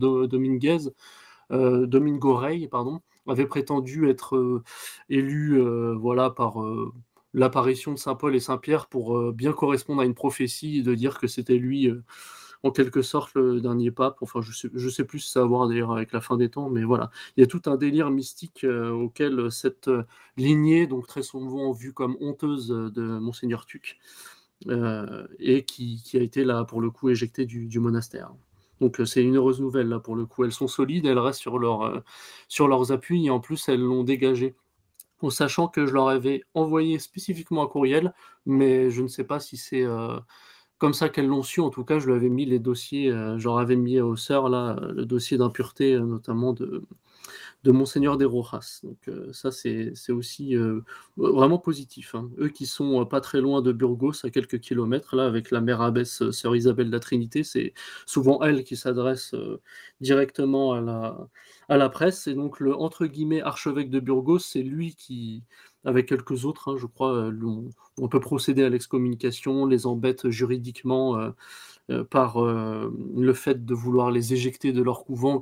[SPEAKER 10] Domingo Rey, avait prétendu être élu par l'apparition de Saint Paul et Saint Pierre pour bien correspondre à une prophétie, de dire que c'était lui en quelque sorte le dernier pape. Enfin, je sais plus si ça a à voir d'ailleurs avec la fin des temps, mais voilà, il y a tout un délire mystique auquel cette lignée, donc très souvent vue comme honteuse de Monseigneur Tuc, et qui a été là pour le coup éjectée du monastère. Donc c'est une heureuse nouvelle là pour le coup. Elles sont solides, elles restent sur leurs appuis, et en plus elles l'ont dégagé. En sachant que je leur avais envoyé spécifiquement un courriel, mais je ne sais pas si c'est comme ça qu'elles l'ont su. En tout cas, je lui avais mis les dossiers, j'en avais mis aux sœurs, là, le dossier d'impureté, notamment de Monseigneur des Rojas. Donc ça, c'est aussi vraiment positif, hein. Eux qui sont pas très loin de Burgos, à quelques kilomètres, là, avec la mère abbesse sœur Isabelle de la Trinité, c'est souvent elle qui s'adresse directement à la presse. Et donc le, entre guillemets, archevêque de Burgos, c'est lui qui, avec quelques autres, hein, je crois, on peut procéder à l'excommunication, les embête juridiquement par le fait de vouloir les éjecter de leur couvent,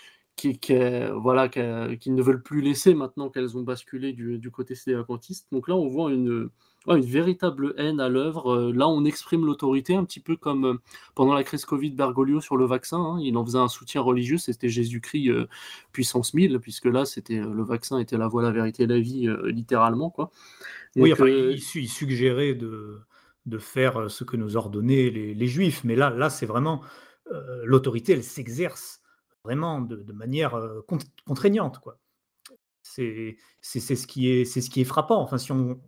[SPEAKER 10] voilà, qu'ils ne veulent plus laisser maintenant qu'elles ont basculé du côté sédévacantiste. Donc là, on voit une véritable haine à l'œuvre. Là, on exprime l'autorité, un petit peu comme pendant la crise Covid, Bergoglio sur le vaccin, hein. Il en faisait un soutien religieux, c'était Jésus-Christ puissance 1000, puisque là, c'était le vaccin était la voie, la vérité et la vie, littéralement, quoi. Donc,
[SPEAKER 9] oui, enfin, il suggérait de faire ce que nous ordonnaient les Juifs, mais là c'est vraiment l'autorité, elle s'exerce vraiment de manière contraignante, quoi. C'est ce qui est frappant. Enfin, si on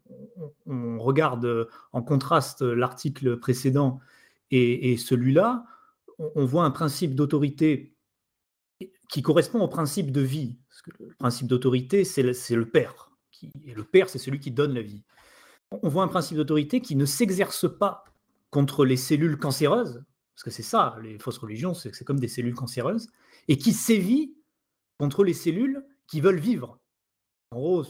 [SPEAKER 9] regarde en contraste l'article précédent et celui-là, on voit un principe d'autorité qui correspond au principe de vie. Parce que le principe d'autorité, c'est le père. Et le père, c'est celui qui donne la vie. On voit un principe d'autorité qui ne s'exerce pas contre les cellules cancéreuses, parce que c'est ça, les fausses religions, c'est comme des cellules cancéreuses, et qui sévit contre les cellules qui veulent vivre. En gros,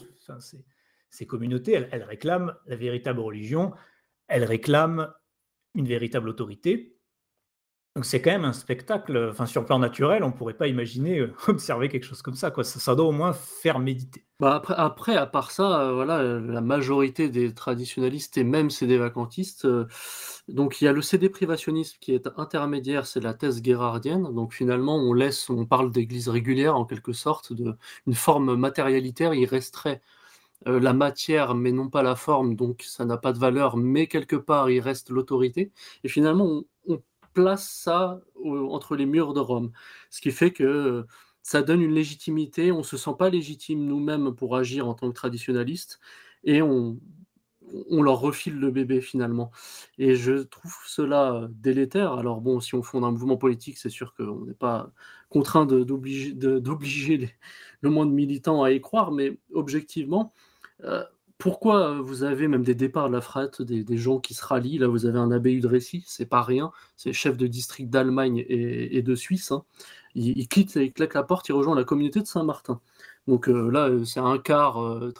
[SPEAKER 9] ces communautés, elles réclament la véritable religion, elles réclament une véritable autorité. Donc c'est quand même un spectacle, enfin, sur le plan naturel, on ne pourrait pas imaginer observer quelque chose comme ça, quoi. Ça doit au moins faire méditer.
[SPEAKER 10] Bah après, à part ça, voilà, la majorité des traditionalistes et même sédévacantistes, donc il y a le sédéprivationnisme qui est intermédiaire, c'est la thèse guérardienne. Donc finalement, on parle d'église régulière en quelque sorte, une forme matérialitaire. Il resterait la matière, mais non pas la forme, donc ça n'a pas de valeur, mais quelque part, il reste l'autorité. Et finalement, on place ça entre les murs de Rome, ce qui fait que ça donne une légitimité, on ne se sent pas légitime nous-mêmes pour agir en tant que traditionnaliste, et on leur refile le bébé finalement. Et je trouve cela délétère. Alors bon, si on fonde un mouvement politique, c'est sûr qu'on n'est pas contraint d'obliger le moins de militants à y croire, mais objectivement, pourquoi vous avez même des départs de la frate, des gens qui se rallient? Là, vous avez un abbé Udrécy, c'est pas rien, c'est chef de district d'Allemagne et de Suisse, hein. Il quitte, il claque la porte, il rejoint la communauté de Saint-Martin. Donc là, c'est un quart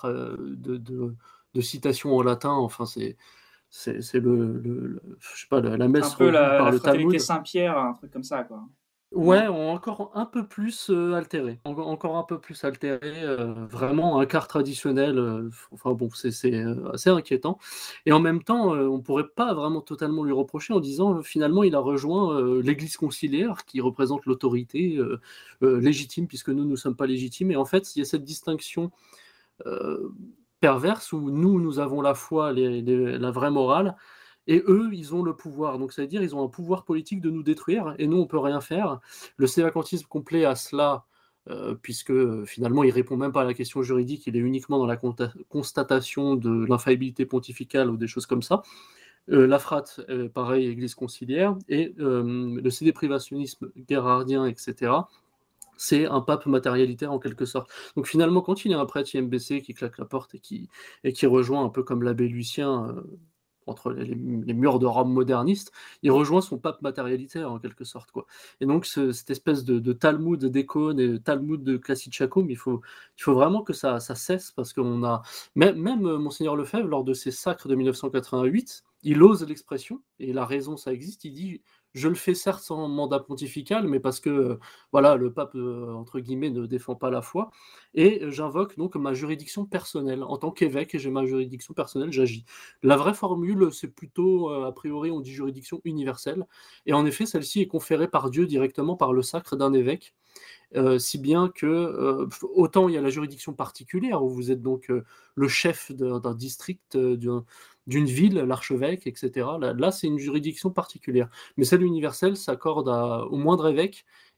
[SPEAKER 10] de citation en latin, enfin, c'est je sais pas, la messe
[SPEAKER 8] un peu
[SPEAKER 10] par
[SPEAKER 8] la
[SPEAKER 10] le
[SPEAKER 8] fraternité
[SPEAKER 10] Talmud.
[SPEAKER 8] Saint-Pierre, un truc comme ça, quoi.
[SPEAKER 10] Ouais, encore un peu plus altéré. Encore un peu plus altéré, vraiment un quart traditionnel. Enfin bon, c'est assez inquiétant. Et en même temps, on ne pourrait pas vraiment totalement lui reprocher en disant finalement il a rejoint l'Église conciliaire qui représente l'autorité légitime, puisque nous ne sommes pas légitimes. Et en fait, il y a cette distinction perverse où nous avons la foi, la vraie morale. Et eux, ils ont le pouvoir. Donc, ça veut dire qu'ils ont un pouvoir politique de nous détruire, et nous, on ne peut rien faire. Le sédévacantisme complet à cela, puisque finalement, il ne répond même pas à la question juridique, il est uniquement dans la constatation de l'infaillibilité pontificale ou des choses comme ça. La frate, pareil, Église conciliaire, et le sédéprivationnisme guérardien, etc., c'est un pape matérialitaire en quelque sorte. Donc finalement, quand il y a un prêtre IMBC qui claque la porte et qui rejoint un peu comme l'abbé Lucien entre les murs de Rome moderniste, il rejoint son pape matérialitaire en quelque sorte, quoi. Et donc cette espèce de Talmud d'Écône et Talmud de Classicacum, il faut vraiment que ça cesse, parce qu'on a même Monseigneur Lefebvre, lors de ses sacres de 1988, il ose l'expression, et il a raison, ça existe, il dit « je le fais certes sans mandat pontifical, mais parce que voilà, le pape, entre guillemets, ne défend pas la foi, et j'invoque donc ma juridiction personnelle. En tant qu'évêque, j'ai ma juridiction personnelle, j'agis. » La vraie formule, c'est plutôt, a priori, on dit juridiction universelle, et en effet, celle-ci est conférée par Dieu directement par le sacre d'un évêque, si bien que, autant il y a la juridiction particulière, où vous êtes donc le chef d'un district, d'une ville, l'archevêque, etc. Là, c'est une juridiction particulière. Mais celle universelle s'accorde au moindre évêque,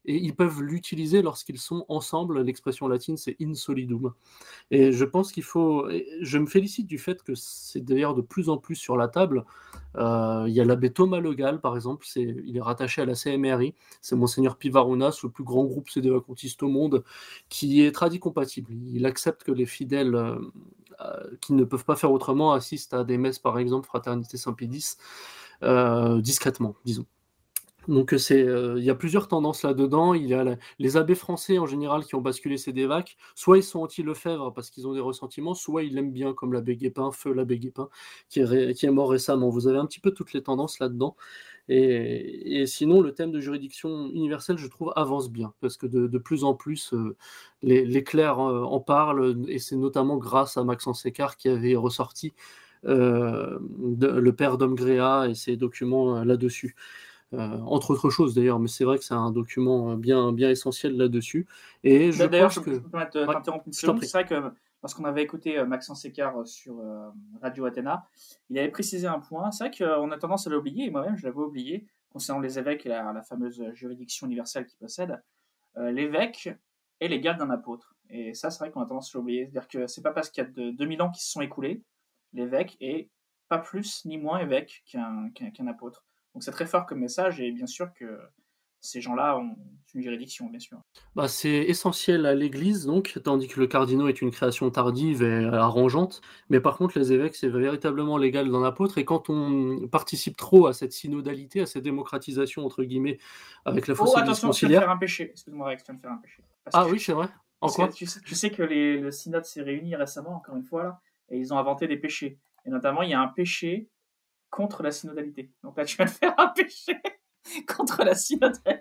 [SPEAKER 10] et ils peuvent l'utiliser lorsqu'ils sont ensemble. L'expression latine, c'est in solidum. Et je pense je me félicite du fait que c'est d'ailleurs de plus en plus sur la table. Il y a l'abbé Thomas Le Gall, par exemple, il est rattaché à la CMRI, c'est Monseigneur Pivarounas, le plus grand groupe sédévacontiste au monde, qui est tradicompatible. Il accepte que les fidèles qui ne peuvent pas faire autrement assistent à des messes, par exemple, Fraternité Saint-Pédis, discrètement, disons. Donc il y a plusieurs tendances là-dedans. Il y a les abbés français en général qui ont basculé ces dévacs. Soit ils sont anti-Lefebvre parce qu'ils ont des ressentiments, soit ils l'aiment bien comme l'abbé Guépin, feu l'abbé Guépin, qui est mort récemment. Vous avez un petit peu toutes les tendances là-dedans. Et sinon, le thème de juridiction universelle, je trouve, avance bien, parce que de plus en plus, les clercs en parlent, et c'est notamment grâce à Maxence Écart qui avait ressorti le père d'Omgréa et ses documents là-dessus. Entre autres choses d'ailleurs, mais c'est vrai que c'est un document bien essentiel là-dessus. Et
[SPEAKER 8] D'ailleurs,
[SPEAKER 10] pense
[SPEAKER 8] je peux te t'interrompre une seconde. C'est vrai que lorsqu'on avait écouté Maxence Écart sur Radio Athéna, il avait précisé un point. C'est vrai qu'on a tendance à l'oublier, et moi-même je l'avais oublié, concernant les évêques et la fameuse juridiction universelle qu'ils possèdent. L'évêque est l'égal d'un apôtre. Et ça, c'est vrai qu'on a tendance à l'oublier. C'est-à-dire que c'est pas parce qu'il y a 2000 ans qui se sont écoulés, l'évêque est pas plus ni moins évêque qu'un apôtre. Donc c'est très fort comme message, et bien sûr que ces gens-là ont une juridiction, bien sûr.
[SPEAKER 10] C'est essentiel à l'Église, donc, tandis que le cardinal est une création tardive et arrangeante. Mais par contre, les évêques, c'est véritablement l'égal d'un apôtre. Et quand on participe trop à cette synodalité, à cette démocratisation, entre guillemets, avec la foncée
[SPEAKER 8] attention, tu viens de faire un péché. Excuse-moi, Rex, tu viens de faire un péché.
[SPEAKER 10] Oui, c'est vrai. En quoi
[SPEAKER 8] tu sais que le synode s'est réuni récemment, encore une fois, là, et ils ont inventé des péchés. Et notamment, il y a un péché contre la synodalité. Donc là, tu viens de faire un péché contre la synodalité.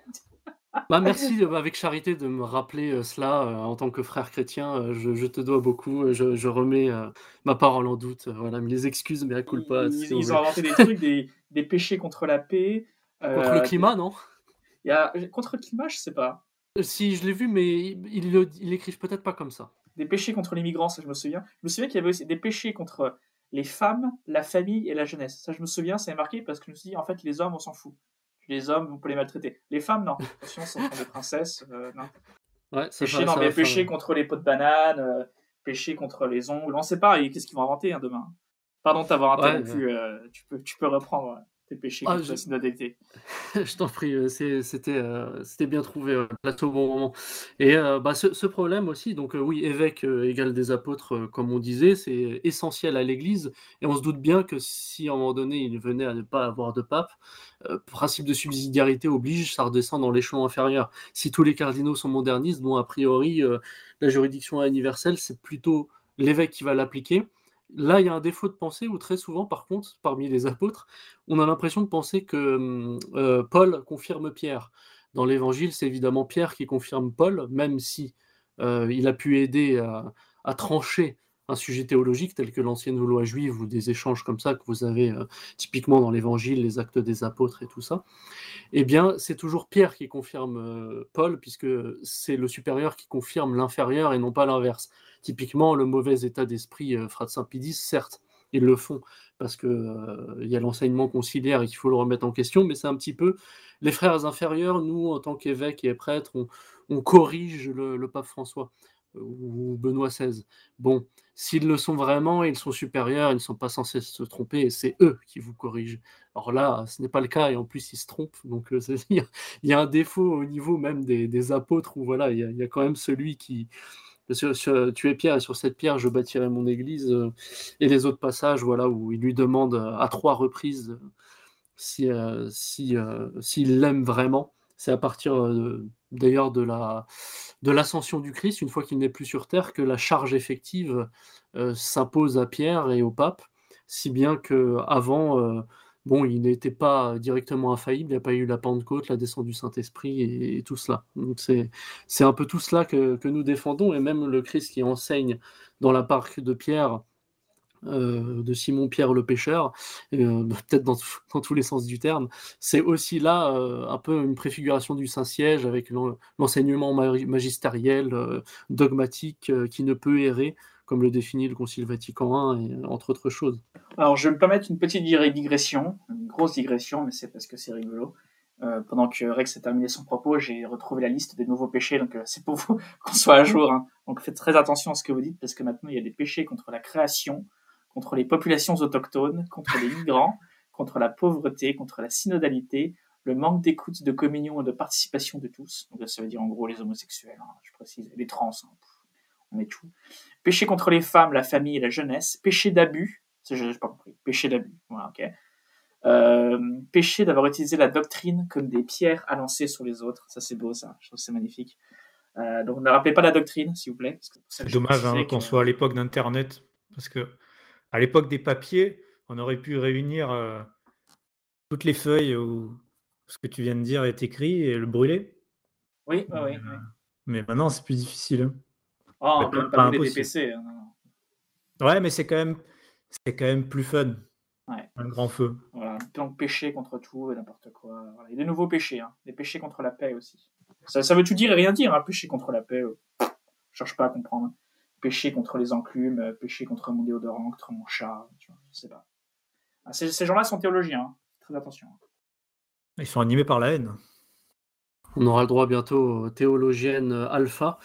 [SPEAKER 10] Merci avec charité de me rappeler cela en tant que frère chrétien. Je te dois beaucoup. Je remets ma parole en doute. Voilà, mes excuses, mais à culpa.
[SPEAKER 8] Ils ont inventé des trucs, des péchés contre la paix.
[SPEAKER 10] Contre le climat, non
[SPEAKER 8] contre le climat, je sais pas.
[SPEAKER 10] Si, je l'ai vu, mais ils l'écrivent peut-être pas comme ça.
[SPEAKER 8] Des péchés contre les migrants, ça je me souviens. Je me souviens qu'il y avait aussi des péchés contre les femmes, la famille et la jeunesse. Ça, je me souviens, ça m'a marqué parce que je me suis dit, en fait, les hommes, on s'en fout. Les hommes, on peut les maltraiter. Les femmes, non. Attention, ce sont des princesses, non.
[SPEAKER 10] Ouais,
[SPEAKER 8] péché contre les pots de banane, péché contre les ongles. On sait pas, et qu'est-ce qu'ils vont inventer demain. Pardon de t'avoir interrompu, tu peux reprendre tes péchés contre la synodalité.
[SPEAKER 10] Je t'en prie, c'était bien trouvé, place au bon moment. Et ce problème aussi, donc oui, évêque égale des apôtres, comme on disait, c'est essentiel à l'Église, et on se doute bien que si à un moment donné il venait à ne pas avoir de pape, principe de subsidiarité oblige, ça redescend dans l'échelon inférieur. Si tous les cardinaux sont modernistes, bon, a priori, la juridiction universelle, c'est plutôt l'évêque qui va l'appliquer. Là, il y a un défaut de pensée où très souvent, par contre, parmi les apôtres, on a l'impression de penser que Paul confirme Pierre. Dans l'Évangile, c'est évidemment Pierre qui confirme Paul, même si il a pu aider à trancher un sujet théologique tel que l'ancienne loi juive ou des échanges comme ça que vous avez typiquement dans l'Évangile, les actes des apôtres et tout ça. Eh bien, c'est toujours Pierre qui confirme Paul, puisque c'est le supérieur qui confirme l'inférieur et non pas l'inverse. Typiquement, le mauvais état d'esprit Frat Saint-Pédis, certes, ils le font parce que y a l'enseignement conciliaire et qu'il faut le remettre en question, mais c'est un petit peu les frères inférieurs. Nous, en tant qu'évêques et prêtres, on corrige le pape François ou Benoît XVI. Bon, s'ils le sont vraiment, ils sont supérieurs, ils ne sont pas censés se tromper, et c'est eux qui vous corrigent. Alors là, ce n'est pas le cas, et en plus, ils se trompent, donc il y a un défaut au niveau même des apôtres, où voilà, il y a quand même celui qui... tu es Pierre, et sur cette pierre, je bâtirai mon église, et les autres passages, voilà, où il lui demande à 3 reprises s'il l'aime vraiment. C'est à partir d'ailleurs de l'ascension du Christ, une fois qu'il n'est plus sur terre, que la charge effective s'impose à Pierre et au pape, si bien qu'avant, il n'était pas directement infaillible, il n'y a pas eu la Pentecôte, la descente du Saint-Esprit et tout cela. Donc c'est un peu tout cela que nous défendons, et même le Christ qui enseigne dans la parc de Pierre, de Simon-Pierre le pêcheur, peut-être dans tous les sens du terme, c'est aussi là un peu une préfiguration du Saint-Siège avec l'enseignement magistériel, dogmatique, qui ne peut errer, comme le définit le Concile Vatican I, et entre autres choses.
[SPEAKER 8] Alors, je vais me permettre une petite digression, une grosse digression, mais c'est parce que c'est rigolo. Pendant que Rex a terminé son propos, j'ai retrouvé la liste des nouveaux péchés, donc c'est pour vous qu'on soit à jour. Hein. Donc faites très attention à ce que vous dites, parce que maintenant il y a des péchés contre la création, contre les populations autochtones, contre les migrants, contre la pauvreté, contre la synodalité, le manque d'écoute, de communion et de participation de tous. Donc ça veut dire en gros les homosexuels, hein, je précise, les trans, hein, on met tout. Péché contre les femmes, la famille et la jeunesse. Péché d'abus, ça j'ai pas compris. Péché d'abus, voilà, ok. Péché d'avoir utilisé la doctrine comme des pierres à lancer sur les autres. Ça c'est beau, ça. Je trouve que c'est magnifique. Donc ne rappelez pas la doctrine, s'il vous plaît.
[SPEAKER 9] C'est dommage qu'on soit à l'époque d'Internet, parce que à l'époque des papiers, on aurait pu réunir toutes les feuilles où ce que tu viens de dire est écrit et le brûler.
[SPEAKER 8] Oui.
[SPEAKER 9] Mais maintenant, c'est plus difficile. Hein.
[SPEAKER 8] Oh, on peut même pas brûler des PC. Hein, non.
[SPEAKER 9] Ouais, mais c'est quand même plus fun.
[SPEAKER 8] Ouais.
[SPEAKER 9] Un grand feu.
[SPEAKER 8] Voilà, donc péché contre tout et n'importe quoi. Voilà. Il y a des nouveaux péchés, hein. Des péchés contre la paix aussi. Ça veut tout dire et rien dire, hein. Péché contre la paix. Je cherche pas à comprendre. Péché contre les enclumes, péché contre mon déodorant, contre mon chat, tu vois, je sais pas. Ah, ces gens-là sont théologiens, hein. Très attention.
[SPEAKER 9] Ils sont animés par la haine.
[SPEAKER 10] On aura le droit bientôt aux théologiennes alpha.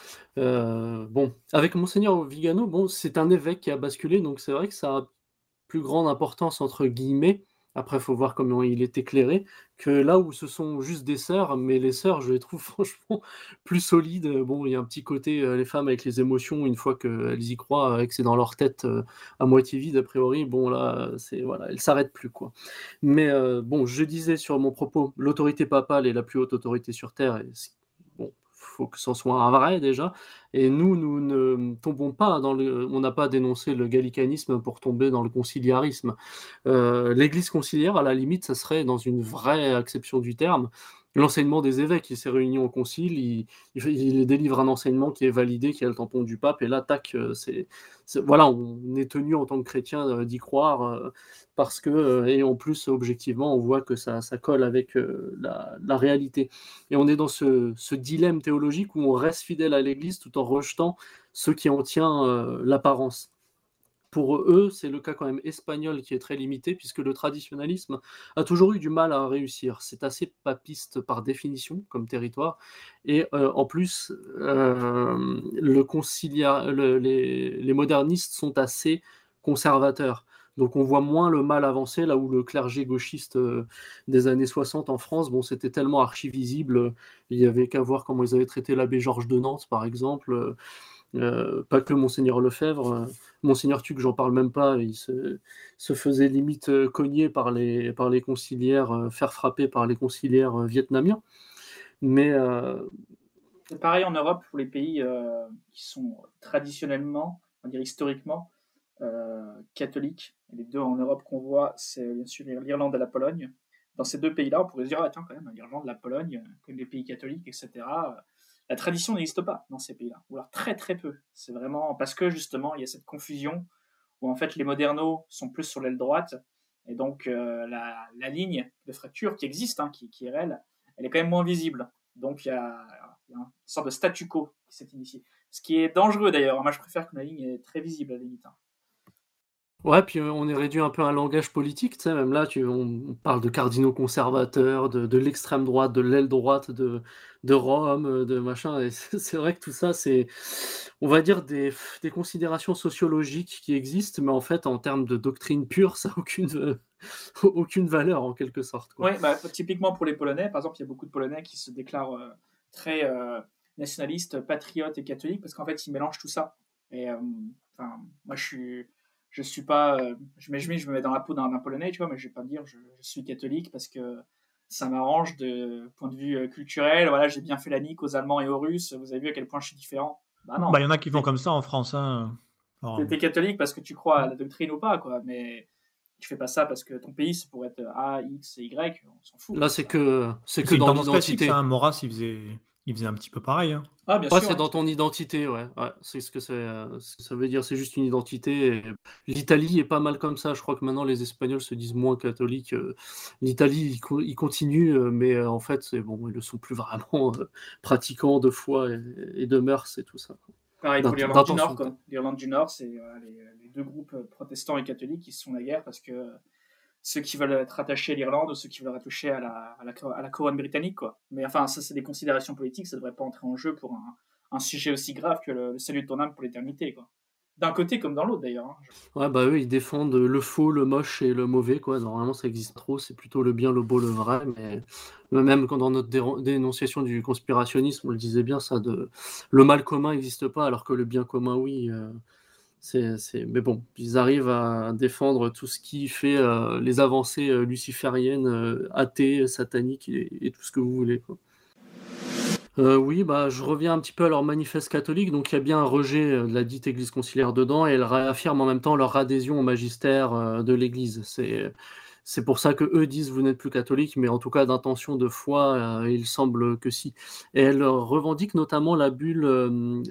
[SPEAKER 10] Bon, avec Monseigneur Vigano, bon, c'est un évêque qui a basculé, donc c'est vrai que ça a plus grande importance entre guillemets. Après, il faut voir comment il est éclairé, que là où ce sont juste des sœurs, mais les sœurs, je les trouve franchement plus solides. Bon, il y a un petit côté, les femmes avec les émotions, une fois qu'elles y croient, et que c'est dans leur tête à moitié vide, a priori, bon là, voilà, elles ne s'arrêtent plus, quoi. Mais bon, je disais sur mon propos, l'autorité papale est la plus haute autorité sur Terre, et bon, faut que ce soit un vrai déjà. Et nous ne tombons pas on n'a pas dénoncé le gallicanisme pour tomber dans le conciliarisme. L'Église conciliaire, à la limite, ça serait dans une vraie acception du terme. L'enseignement des évêques, il s'est réuni au concile, il délivre un enseignement qui est validé, qui a le tampon du pape, et là, tac, voilà, on est tenu en tant que chrétien d'y croire, parce que, et en plus, objectivement, on voit que ça colle avec la réalité. Et on est dans ce dilemme théologique où on reste fidèle à l'Église tout en rejetant ce qui en tient l'apparence. Pour eux, c'est le cas quand même espagnol qui est très limité, puisque le traditionnalisme a toujours eu du mal à réussir. C'est assez papiste par définition comme territoire, et en plus, les modernistes sont assez conservateurs. Donc on voit moins le mal avancer, là où le clergé gauchiste des années 60 en France, bon, c'était tellement archi-visible, il n'y avait qu'à voir comment ils avaient traité l'abbé Georges de Nantes, par exemple. Pas que Monseigneur Lefebvre, Monseigneur Tuc, j'en parle même pas, il se faisait limite cogner par les conciliaires, faire frapper par les conciliaires vietnamiens. Mais
[SPEAKER 8] c'est pareil en Europe pour les pays qui sont traditionnellement, on va dire historiquement, catholiques. Les deux en Europe qu'on voit, c'est bien sûr l'Irlande et la Pologne. Dans ces deux pays-là, on pourrait se dire, attends, quand même, l'Irlande, la Pologne, comme les pays catholiques, etc., la tradition n'existe pas dans ces pays-là, ou alors très très peu. C'est vraiment parce que justement il y a cette confusion où en fait les modernos sont plus sur l'aile droite et donc la ligne de fracture qui existe, hein, qui est réelle, elle est quand même moins visible. Donc il y a une sorte de statu quo qui s'est initié. Ce qui est dangereux d'ailleurs. Moi je préfère que la ligne est très visible à la limite. Hein.
[SPEAKER 10] Ouais, puis on est réduit un peu à un langage politique, tu sais, même là, on parle de cardinaux conservateurs, de l'extrême droite, de l'aile droite de Rome, de machin, et c'est vrai que tout ça, c'est, on va dire, des considérations sociologiques qui existent, mais en fait, en termes de doctrine pure, ça n'a aucune valeur, en quelque sorte.
[SPEAKER 8] Oui, typiquement pour les Polonais, par exemple, il y a beaucoup de Polonais qui se déclarent très nationalistes, patriotes et catholiques, parce qu'en fait, ils mélangent tout ça. Et moi, je suis pas, je me mets dans la peau d'un Polonais, tu vois, mais je vais pas me dire je suis catholique parce que ça m'arrange de point de vue culturel. Voilà, j'ai bien fait la nique aux Allemands et aux Russes. Vous avez vu à quel point je suis différent. Bah non.
[SPEAKER 9] Il y en a qui font comme ça en France. Hein.
[SPEAKER 8] T'es catholique parce que tu crois à la doctrine ou pas, quoi. Mais tu fais pas ça parce que ton pays, c'est pour être A, X et Y. On s'en fout.
[SPEAKER 10] Là, c'est que dans l'identité.
[SPEAKER 9] Hein, Maurras, il faisait un petit peu pareil. Hein.
[SPEAKER 8] Ah, bien sûr.
[SPEAKER 10] C'est dans ton identité, ouais. C'est ce que ça veut dire, c'est juste une identité. Et l'Italie est pas mal comme ça. Je crois que maintenant les Espagnols se disent moins catholiques. L'Italie, ils continuent, mais en fait, c'est bon, ils ne sont plus vraiment pratiquants de foi et de mœurs et tout ça.
[SPEAKER 8] Pareil pour l'Irlande du Nord. L'Irlande du Nord, c'est les deux groupes protestants et catholiques qui se font la guerre parce que ceux qui veulent être attachés à l'Irlande ou ceux qui veulent être attachés à la couronne britannique, quoi. Mais enfin, ça, c'est des considérations politiques, ça devrait pas entrer en jeu pour un sujet aussi grave que le salut de ton âme pour l'éternité, quoi. D'un côté comme dans l'autre, d'ailleurs. Hein.
[SPEAKER 10] Ouais, bah eux, ils défendent le faux, le moche et le mauvais, quoi. Normalement, ça existe trop, c'est plutôt le bien, le beau, le vrai. Mais même quand dans notre dénonciation du conspirationnisme, on le disait bien, le mal commun n'existe pas, alors que le bien commun, oui. Mais bon, ils arrivent à défendre tout ce qui fait les avancées lucifériennes, athées, sataniques et tout ce que vous voulez, quoi. Oui, bah, je reviens un petit peu à leur manifeste catholique. Donc, il y a bien un rejet de la dite Église conciliaire dedans, et elles réaffirment en même temps leur adhésion au magistère de l'Église. C'est pour ça que eux disent vous n'êtes plus catholique, mais en tout cas d'intention de foi, il semble que si. Et elles revendiquent notamment la bulle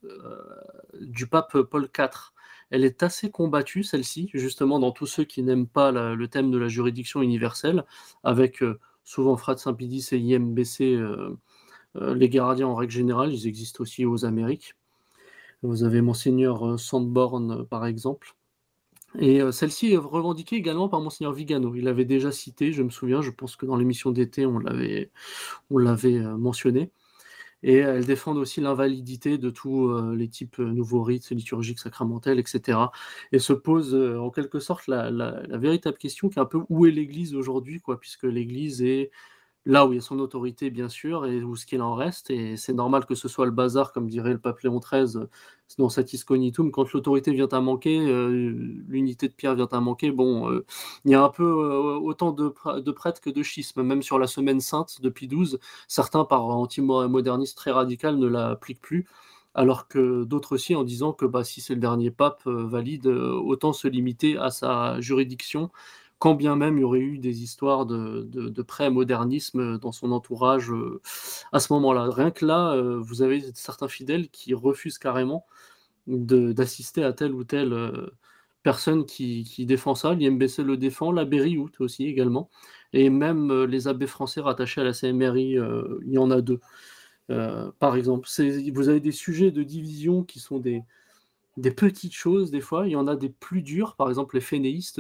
[SPEAKER 10] du pape Paul IV. Elle est assez combattue, celle-ci, justement dans tous ceux qui n'aiment pas le thème de la juridiction universelle, avec souvent Frères Saint-Pédis et IMBC. Les gardiens, en règle générale, ils existent aussi aux Amériques. Vous avez Monseigneur Sanborn, par exemple. Et celle-ci est revendiquée également par Monseigneur Vigano. Il l'avait déjà cité, je me souviens, je pense que dans l'émission d'été, on l'avait mentionné. Et elles défendent aussi l'invalidité de tous les types nouveaux rites liturgiques, sacramentels, etc. Et se pose en quelque sorte la véritable question qui est un peu où est l'Église aujourd'hui, quoi, puisque l'Église est là où il y a son autorité, bien sûr, et où ce qu'il en reste, et c'est normal que ce soit le bazar, comme dirait le pape Léon XIII, dans Satis Cognitum, quand l'autorité vient à manquer, l'unité de Pierre vient à manquer, bon, il y a un peu autant de prêtres que de schismes, même sur la Semaine Sainte de Pie XII, certains, par anti-modernisme très radical, ne l'appliquent plus, alors que d'autres aussi, en disant que si c'est le dernier pape valide, autant se limiter à sa juridiction, quand bien même il y aurait eu des histoires de pré-modernisme dans son entourage à ce moment-là. Rien que là, vous avez certains fidèles qui refusent carrément d'assister à telle ou telle personne qui défend ça. L'IMBC le défend, l'abbé Rioux aussi également, et même les abbés français rattachés à la CMRI, il y en a 2. Par exemple, vous avez des sujets de division qui sont des petites choses des fois, il y en a des plus durs, par exemple les fénéistes,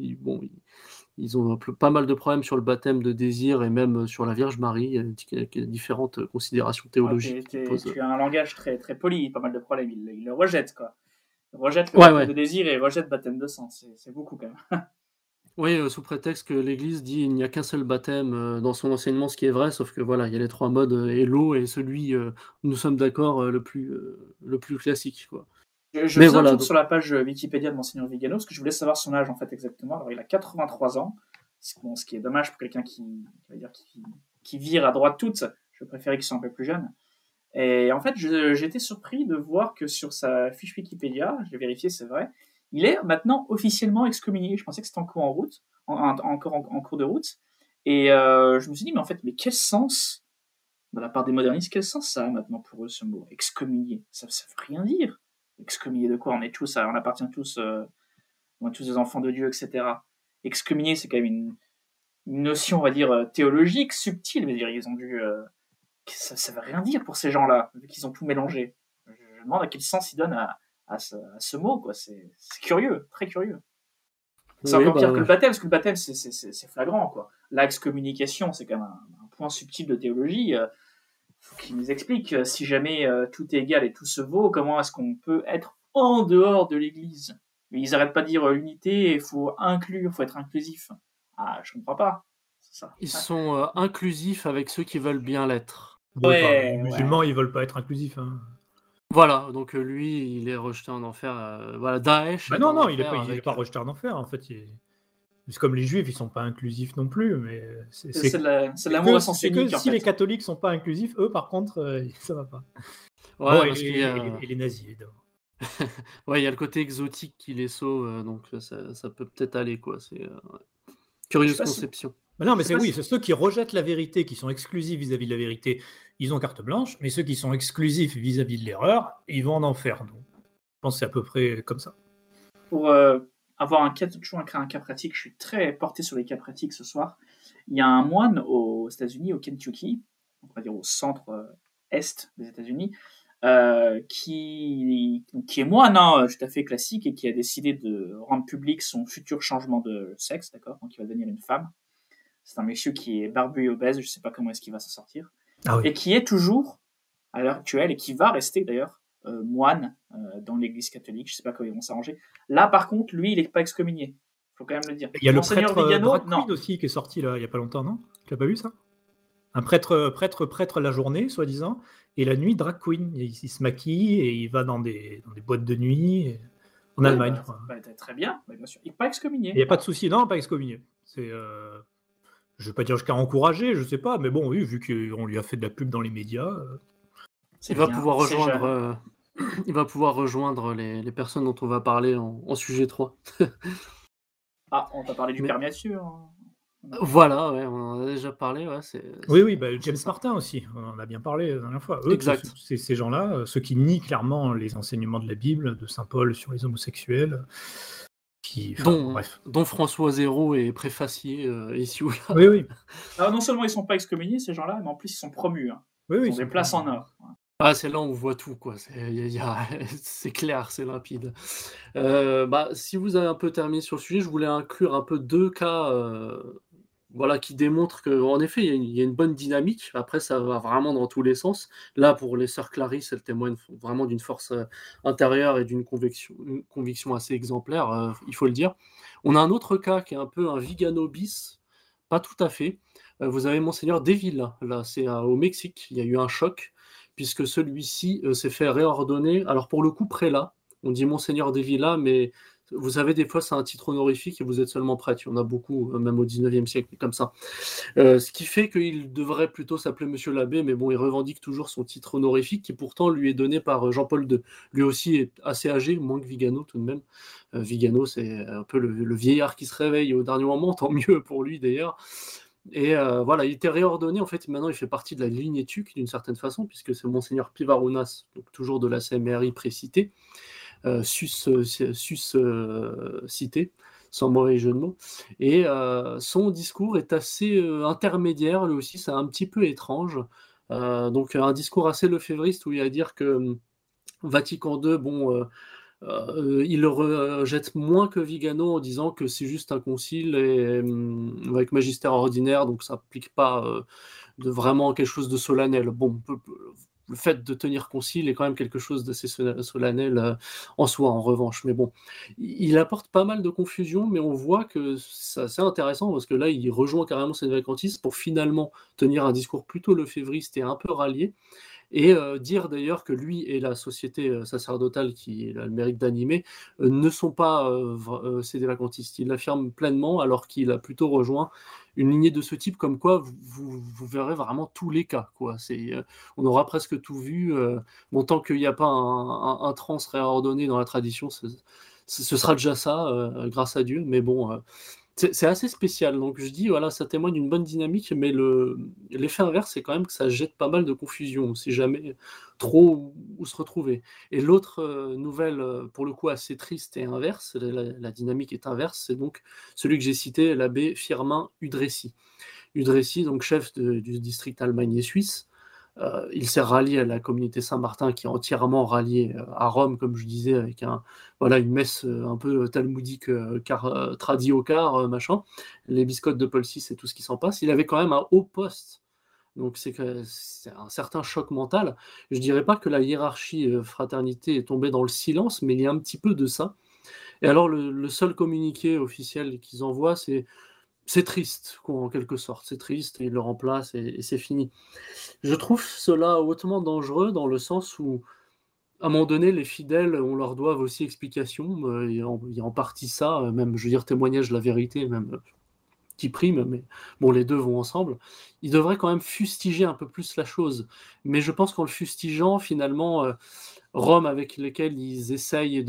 [SPEAKER 10] ils ont pas mal de problèmes sur le baptême de désir et même sur la Vierge Marie, différentes considérations théologiques.
[SPEAKER 8] Tu as un langage très, très poli, pas mal de problèmes, il le rejette, quoi. Il rejette le baptême de désir et il rejette le baptême de sang, c'est beaucoup quand même.
[SPEAKER 10] Oui, sous prétexte que l'Église dit il n'y a qu'un seul baptême dans son enseignement, ce qui est vrai, sauf que voilà, il y a les 3 modes et l'eau est celui, nous sommes d'accord, le plus classique, quoi.
[SPEAKER 8] Je fais un tour sur la page Wikipédia de Monseigneur Vigano, parce que je voulais savoir son âge en fait exactement. Alors il a 83 ans, ce qui est dommage pour quelqu'un qui vire à droite toute. Je préférais qu'il soit un peu plus jeune. Et en fait, j'étais surpris de voir que sur sa fiche Wikipédia, je l'ai vérifié, c'est vrai, il est maintenant officiellement excommunié. Je pensais que c'était encore en cours de route. Et je me suis dit, mais quel sens, de la part des modernistes, quel sens ça a maintenant pour eux ce mot excommunié? Ça veut rien dire. Excommunié de quoi? On appartient tous, on est tous des enfants de Dieu, etc. Excommunié, c'est quand même une notion, on va dire, théologique, subtile. Mais ils ont dû, ça veut rien dire pour ces gens-là, vu qu'ils ont tout mélangé. Je me demande à quel sens ils donnent à ce mot, quoi. C'est curieux, très curieux. C'est encore pire que le baptême, parce que le baptême, c'est flagrant, quoi. L'excommunication, c'est quand même un point subtil de théologie. Faut qu'il nous explique, si jamais tout est égal et tout se vaut, comment est-ce qu'on peut être en dehors de l'Église? Mais ils n'arrêtent pas de dire l'unité, il faut inclure, il faut être inclusif. Ah, je comprends pas. C'est ça.
[SPEAKER 10] Ils sont inclusifs avec ceux qui veulent bien l'être.
[SPEAKER 9] Les musulmans, ils veulent pas être inclusifs. Hein.
[SPEAKER 10] Voilà, donc lui, il est rejeté en enfer. Voilà, Daesh.
[SPEAKER 9] Non, il est pas rejeté en enfer. En fait, c'est comme les juifs, ils sont pas inclusifs non plus, mais
[SPEAKER 8] c'est de l'amour à sens unique.
[SPEAKER 9] Si les catholiques sont pas inclusifs, eux, par contre, ça va pas.
[SPEAKER 10] Ouais,
[SPEAKER 9] et les nazis, évidemment.
[SPEAKER 10] Ouais, il y a le côté exotique qui les sauve, donc ça peut peut-être aller, quoi. C'est curieuse conception.
[SPEAKER 9] Non, mais c'est ceux qui rejettent la vérité, qui sont exclusifs vis-à-vis de la vérité, ils ont carte blanche, mais ceux qui sont exclusifs vis-à-vis de l'erreur, ils vont en enfer. Donc, je pense que c'est à peu près comme ça.
[SPEAKER 8] Pour avoir toujours un cas pratique, je suis très porté sur les cas pratiques ce soir. Il y a un moine aux États-Unis, au Kentucky, on va dire au centre-est des États-Unis, qui est moine, hein, tout à fait classique, et qui a décidé de rendre public son futur changement de sexe, d'accord, donc il va devenir une femme. C'est un monsieur qui est barbu et obèse, je sais pas comment est-ce qu'il va s'en sortir, et qui est toujours, à l'heure actuelle, et qui va rester d'ailleurs, moine dans l'église catholique, je sais pas comment ils vont s'arranger. Là, par contre, lui, il est pas excommunié, faut quand même le dire.
[SPEAKER 9] Il y a le
[SPEAKER 8] Monseigneur
[SPEAKER 9] prêtre
[SPEAKER 8] Vigano,
[SPEAKER 9] Drag
[SPEAKER 8] non.
[SPEAKER 9] Queen aussi qui est sorti là, il y a pas longtemps, non? Tu l'as pas vu ça? Un prêtre la journée, soi-disant, et la nuit, drag queen. Il se maquille et il va dans des boîtes de nuit en Allemagne, je crois.
[SPEAKER 8] Très bien, bien sûr. Il n'est pas excommunié.
[SPEAKER 9] Il n'y a pas de souci, non, pas excommunié. C'est, je ne vais pas dire jusqu'à encourager, je sais pas, mais bon, oui, vu qu'on lui a fait de la pub dans les médias.
[SPEAKER 10] Il va pouvoir rejoindre les personnes dont on va parler en sujet 3.
[SPEAKER 8] Ah, on t'a parlé du père Mathieu.
[SPEAKER 10] Voilà, ouais, on en a déjà parlé. Ouais,
[SPEAKER 9] Oui, James Martin aussi, on en a bien parlé la dernière fois. Eux,
[SPEAKER 10] exact.
[SPEAKER 9] Ces gens-là, ceux qui nient clairement les enseignements de la Bible, de saint Paul sur les homosexuels,
[SPEAKER 10] dont François Zéro est préfacier ici ou là.
[SPEAKER 9] Oui.
[SPEAKER 8] Alors, non seulement ils sont pas excommuniés, ces gens-là, mais en plus ils sont promus. Hein. Ils ont des places en or.
[SPEAKER 10] Ah, c'est là où on voit tout, quoi. C'est clair, c'est limpide. Si vous avez un peu terminé sur le sujet, je voulais inclure un peu 2 cas qui démontrent qu'en effet, il y a une bonne dynamique. Après, ça va vraiment dans tous les sens. Là, pour les sœurs Clarisse, elles témoignent vraiment d'une force intérieure et d'une conviction assez exemplaire, il faut le dire. On a un autre cas qui est un peu un Vigano bis, pas tout à fait. Vous avez Monseigneur Devilla, là, c'est au Mexique. Il y a eu un choc, puisque celui-ci s'est fait réordonner. Alors, pour le coup, prélat. On dit Monseigneur Devilla, mais vous savez, des fois, c'est un titre honorifique et vous êtes seulement prêtre. Il y en a beaucoup, même au 19e siècle, comme ça. Ce qui fait qu'il devrait plutôt s'appeler Monsieur l'abbé, mais bon, il revendique toujours son titre honorifique, qui pourtant lui est donné par Jean-Paul II. Lui aussi est assez âgé, moins que Vigano tout de même. Vigano, c'est un peu le vieillard qui se réveille au dernier moment, tant mieux pour lui d'ailleurs. Et il était réordonné, en fait, maintenant il fait partie de la lignée Tuc d'une certaine façon, puisque c'est Monseigneur Pivarunas, donc toujours de la CMRI précité, cité, sans mauvais jeu de mots. Et son discours est assez intermédiaire, lui aussi, c'est un petit peu étrange. Donc un discours assez lefévriste où il va dire que Vatican II, il le rejette moins que Vigano en disant que c'est juste un concile avec magistère ordinaire, donc ça n'implique pas de vraiment quelque chose de solennel. Bon, le fait de tenir concile est quand même quelque chose d'assez solennel en soi, en revanche. Mais bon, il apporte pas mal de confusion, mais on voit que c'est assez intéressant parce que là, il rejoint carrément ses vacantistes pour finalement tenir un discours plutôt lefévriste et un peu rallié. Et dire d'ailleurs que lui et la société sacerdotale qui a le mérite d'animer ne sont pas sédévacantistes. Il l'affirme pleinement alors qu'il a plutôt rejoint une lignée de ce type, comme quoi vous verrez vraiment tous les cas, quoi. On aura presque tout vu. Tant qu'il n'y a pas un trans réordonné dans la tradition, ce sera déjà ça, grâce à Dieu. Mais bon, c'est assez spécial. Donc je dis, voilà, ça témoigne d'une bonne dynamique, mais l'effet inverse, c'est quand même que ça jette pas mal de confusion. On ne sait jamais trop où se retrouver. Et l'autre nouvelle, pour le coup, assez triste et inverse, la dynamique est inverse, c'est donc celui que j'ai cité, l'abbé Firmin Udressy. Udressy, donc chef du district Allemagne suisse. Il s'est rallié à la communauté Saint-Martin qui est entièrement ralliée à Rome, comme je disais, avec une messe un peu talmudique, tradie au quart, machin, les biscottes de Paul VI et tout ce qui s'en passe. Il avait quand même un haut poste, donc c'est un certain choc mental. Je dirais pas que la hiérarchie fraternité est tombée dans le silence, mais il y a un petit peu de ça. Et alors le seul communiqué officiel qu'ils envoient, c'est triste, quoi, en quelque sorte. C'est triste, et il le remplace et c'est fini. Je trouve cela hautement dangereux dans le sens où, à un moment donné, les fidèles, on leur doit aussi explication. Il y a en partie ça, même, je veux dire, témoignage de la vérité, même qui prime, mais bon, les deux vont ensemble. Ils devraient quand même fustiger un peu plus la chose. Mais je pense qu'en le fustigeant, finalement, Rome, avec lesquels ils essayent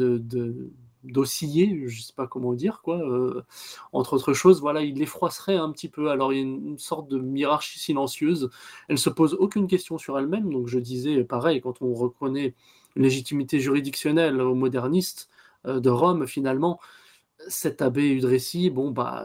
[SPEAKER 10] d'osciller, je ne sais pas comment dire, quoi, entre autres choses, voilà, il les froisserait un petit peu. Alors il y a une sorte de hiérarchie silencieuse, elle ne se pose aucune question sur elle-même, donc je disais, pareil, quand on reconnaît une légitimité juridictionnelle aux modernistes de Rome, finalement, cet abbé Udressy,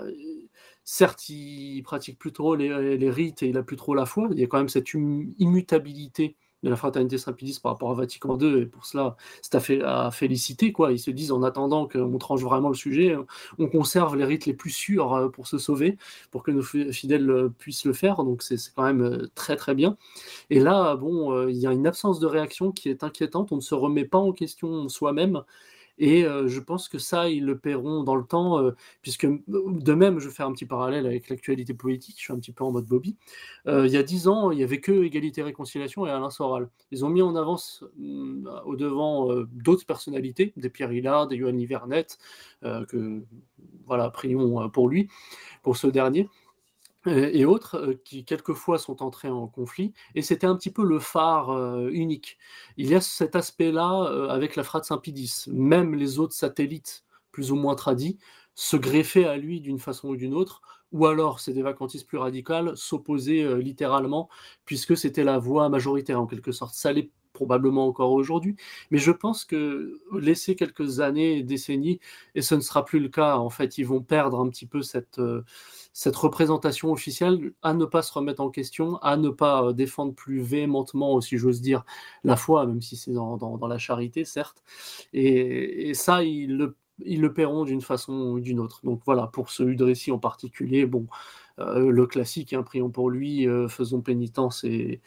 [SPEAKER 10] certes, il pratique plus trop les rites et il n'a plus trop la foi, il y a quand même cette immutabilité de la fraternité Saint-Pédis par rapport à Vatican II, et pour cela, c'est à féliciter, quoi. Ils se disent, en attendant qu'on tranche vraiment le sujet, on conserve les rites les plus sûrs pour se sauver, pour que nos fidèles puissent le faire, donc c'est quand même très très bien. Et là, bon, il y a une absence de réaction qui est inquiétante, on ne se remet pas en question soi-même, et je pense que ça, ils le paieront dans le temps, puisque de même, je vais faire un petit parallèle avec l'actualité politique, je suis un petit peu en mode Bobby. Il y a 10 ans, il n'y avait que Égalité et Réconciliation et Alain Soral. Ils ont mis en avance au devant d'autres personnalités, des Pierre Hillard, des Yoann Livernet, que voilà, prions pour lui, pour ce dernier. Et autres qui quelquefois sont entrés en conflit, et c'était un petit peu le phare unique. Il y a cet aspect-là avec la Frate Saint-Pédis, même les autres satellites plus ou moins tradis se greffaient à lui d'une façon ou d'une autre, ou alors c'est des vacantistes plus radicales s'opposaient littéralement, puisque c'était la voix majoritaire en quelque sorte. Ça l'est probablement encore aujourd'hui, mais je pense que laisser quelques années, décennies, et ce ne sera plus le cas, en fait, ils vont perdre un petit peu cette représentation officielle, à ne pas se remettre en question, à ne pas défendre plus véhémentement, si j'ose dire, la foi, même si c'est dans la charité, certes, et ça, ils le paieront d'une façon ou d'une autre. Donc voilà, pour ce Udrécy en particulier, bon, le classique, hein, prions pour lui, faisons pénitence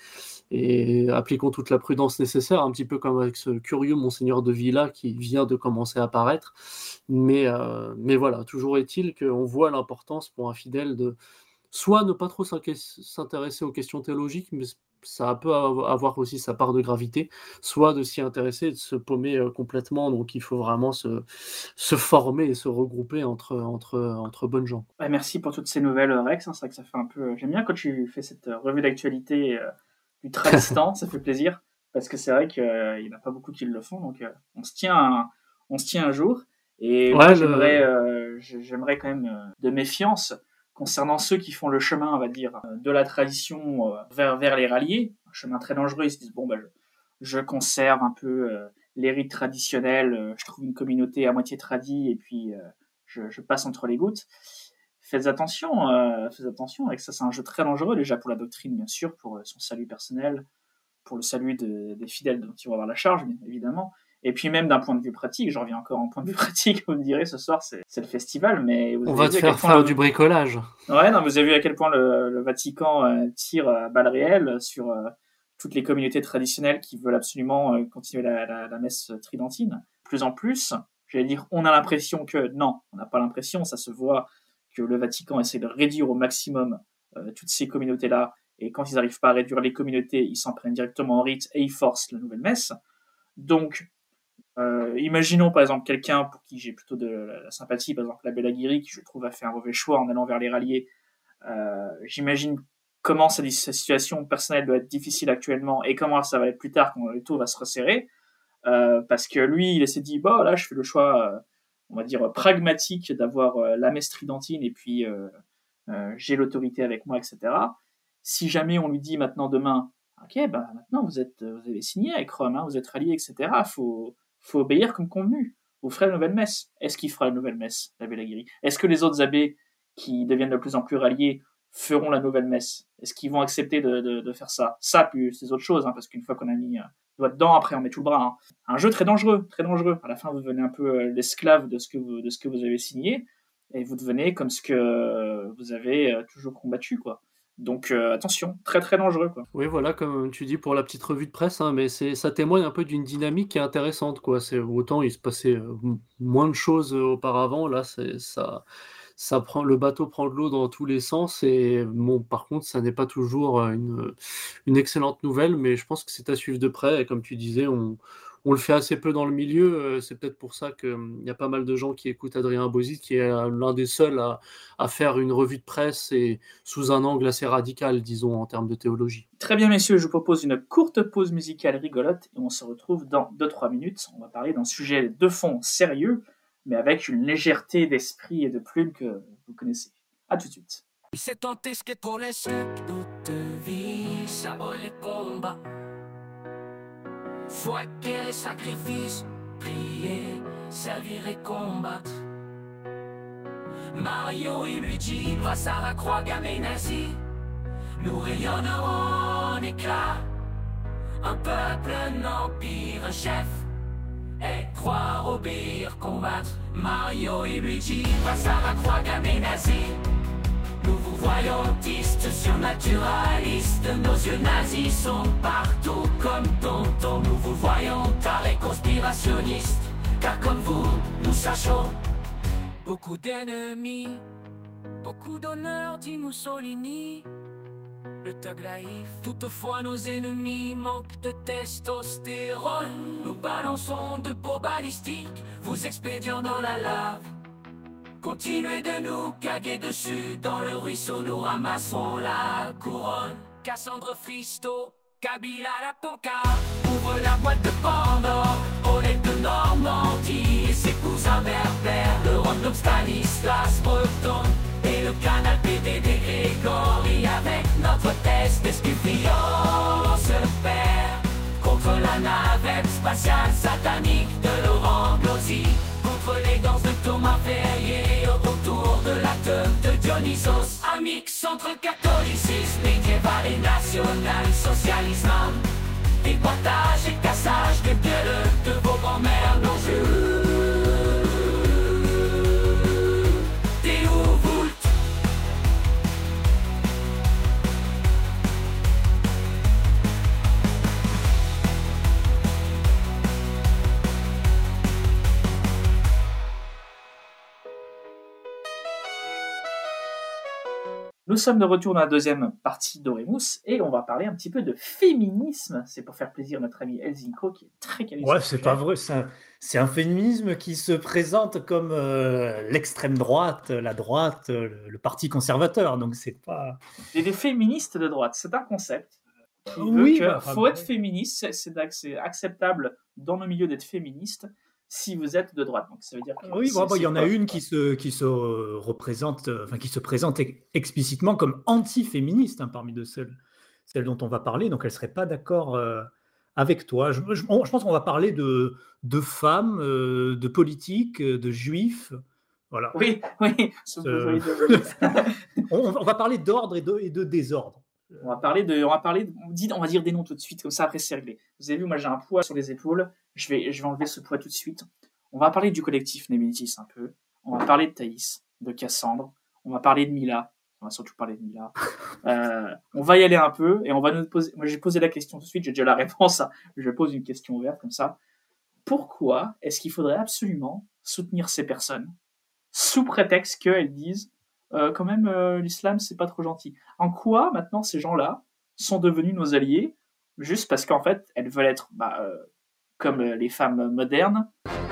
[SPEAKER 10] et appliquons toute la prudence nécessaire, un petit peu comme avec ce curieux Monseigneur de Villa qui vient de commencer à apparaître. Mais voilà, toujours est-il qu'on voit l'importance pour un fidèle de soit ne pas trop s'intéresser aux questions théologiques, mais ça peut avoir aussi sa part de gravité, soit de s'y intéresser et de se paumer complètement. Donc il faut vraiment se former et se regrouper entre bonnes gens.
[SPEAKER 8] Ouais, merci pour toutes ces nouvelles, Rex. C'est vrai que ça fait un peu... J'aime bien quand tu fais cette revue d'actualité du Tradistan, ça fait plaisir, parce que c'est vrai qu'il n'y en a pas beaucoup qui le font, donc on se tient un jour. Et ouais, moi, j'aimerais quand même de méfiance concernant ceux qui font le chemin, on va dire, de la tradition vers les ralliés, un chemin très dangereux. Ils se disent, bon, je conserve un peu les rites traditionnels, je trouve une communauté à moitié tradie, et puis je passe entre les gouttes. Faites attention avec ça, c'est un jeu très dangereux, déjà pour la doctrine, bien sûr, pour son salut personnel, pour le salut des fidèles dont ils vont avoir la charge, bien évidemment. Et puis même d'un point de vue pratique, je reviens encore en point de vue pratique, vous me direz, ce soir c'est le festival, mais...
[SPEAKER 10] On va te faire du bricolage.
[SPEAKER 8] Ouais, non, vous avez vu à quel point le Vatican tire à balles réelles sur toutes les communautés traditionnelles qui veulent absolument continuer la messe tridentine. Plus en plus, j'allais dire, on a l'impression que... Non, on n'a pas l'impression, ça se voit que le Vatican essaie de réduire au maximum toutes ces communautés-là, et quand ils n'arrivent pas à réduire les communautés, ils s'en prennent directement en rite et ils forcent la nouvelle messe. Donc... imaginons par exemple quelqu'un pour qui j'ai plutôt de la sympathie, par exemple l'abbé Laguirie, qui je trouve a fait un mauvais choix en allant vers les ralliés. J'imagine comment sa situation personnelle doit être difficile actuellement et comment ça va être plus tard quand le taux va se resserrer, parce que lui il s'est dit bon là je fais le choix on va dire pragmatique d'avoir la messe tridentine et puis j'ai l'autorité avec moi, etc. Si jamais on lui dit maintenant demain ok, maintenant vous avez signé avec Rome, hein, vous êtes ralliés, etc. Faut obéir comme convenu. Vous ferez la nouvelle messe. Est-ce qu'il fera la nouvelle messe, l'abbé Laguirie ? Est-ce que les autres abbés qui deviennent de plus en plus ralliés feront la nouvelle messe ? Est-ce qu'ils vont accepter de faire ça ? Ça, plus ces autres choses, hein, parce qu'une fois qu'on a mis le doigt dedans, après on met tout le bras. Hein. Un jeu très dangereux, très dangereux. À la fin, vous devenez un peu l'esclave de ce que vous avez signé, et vous devenez comme ce que vous avez toujours combattu, quoi. Donc attention, très très dangereux, quoi.
[SPEAKER 10] Oui, voilà, comme tu dis pour la petite revue de presse, hein, mais ça témoigne un peu d'une dynamique qui est intéressante, quoi. Autant il se passait moins de choses auparavant, là ça prend, le bateau prend de l'eau dans tous les sens, et bon, par contre ça n'est pas toujours une excellente nouvelle, mais je pense que c'est à suivre de près, et comme tu disais, on le fait assez peu dans le milieu, c'est peut-être pour ça qu'il y a pas mal de gens qui écoutent Adrien Bozzi, qui est l'un des seuls à faire une revue de presse et sous un angle assez radical, disons, en termes de théologie.
[SPEAKER 8] Très bien, messieurs, je vous propose une courte pause musicale rigolote et on se retrouve dans 2-3 minutes. On va parler d'un sujet de fond sérieux, mais avec une légèreté d'esprit et de plume que vous connaissez. À tout de suite.
[SPEAKER 15] C'est tenté ce qui est pour les toute vie, ça vaut les combats. Faut acquérir sacrifice, prier, servir et combattre. Mario et Luigi, grâce à la croix gammée nazie, nous rayonnerons en éclat. Un peuple, un empire, un chef. Et croire, obéir, combattre. Mario et Luigi face à la croix gammée nazie. Nous vous voyons autistes, surnaturalistes. Nos yeux nazis sont partout comme tonton. Nous vous voyons tarés conspirationnistes. Car comme vous, nous sachons beaucoup d'ennemis. Beaucoup d'honneur, dit Mussolini. Le Thug Life. Toutefois nos ennemis manquent de testostérone. Nous balançons de bombes balistiques, vous expédiant dans la lave. Continuez de nous caguer dessus, dans le ruisseau nous ramasserons la couronne. Cassandre Fristo, Kabila la Ponca. Ouvre la boîte de Pandore, Oleg de Normandie et ses cousins berbères. Le random Stanislas Breton et le canal PDD Grégory. Avec notre test d'escufillon on se perd contre la navette spatiale satanique de Laurent Glosy. Contre les danses de Thomas Ferrier autour de la teuf de Dionysos. Un mix entre catholicisme médiéval et national-socialisme. Déboîtage et cassage des gueules de vos grands-mères non jeux.
[SPEAKER 8] Nous sommes de retour dans la deuxième partie d'Oremus et on va parler un petit peu de féminisme. C'est pour faire plaisir à notre ami Elzinko qui est très calé.
[SPEAKER 9] Ouais, c'est pas vrai. C'est un féminisme qui se présente comme l'extrême droite, la droite, le parti conservateur. Donc c'est pas.
[SPEAKER 8] Et des féministes de droite, c'est un concept. Qui
[SPEAKER 9] Oui,
[SPEAKER 8] veut que
[SPEAKER 9] bah,
[SPEAKER 8] faut être féministe, c'est acceptable dans nos milieux d'être féministe si vous êtes de droite. Donc ça veut dire que
[SPEAKER 9] Oui, il y en a une qui se représente, enfin qui se présente explicitement comme anti-féministe parmi de celles dont on va parler. Donc elle serait pas d'accord avec toi. Je pense qu'on va parler de femmes, de politique, de juifs. Voilà.
[SPEAKER 8] Oui.
[SPEAKER 9] On va parler d'ordre et de désordre.
[SPEAKER 8] On va dire des noms tout de suite, comme ça après c'est réglé. Vous avez vu, moi j'ai un poids sur les épaules, je vais enlever ce poids tout de suite. On va parler du collectif Némétis un peu, on va parler de Thaïs, de Cassandre, on va parler de Mila, on va surtout parler de Mila. On va y aller un peu, et on va nous poser, moi j'ai posé la question tout de suite, j'ai déjà la réponse, je pose une question ouverte comme ça. Pourquoi est-ce qu'il faudrait absolument soutenir ces personnes, sous prétexte qu'elles disent quand même, l'islam, c'est pas trop gentil. En quoi, maintenant, ces gens-là sont devenus nos alliés, juste parce qu'en fait, elles veulent être comme les femmes modernes,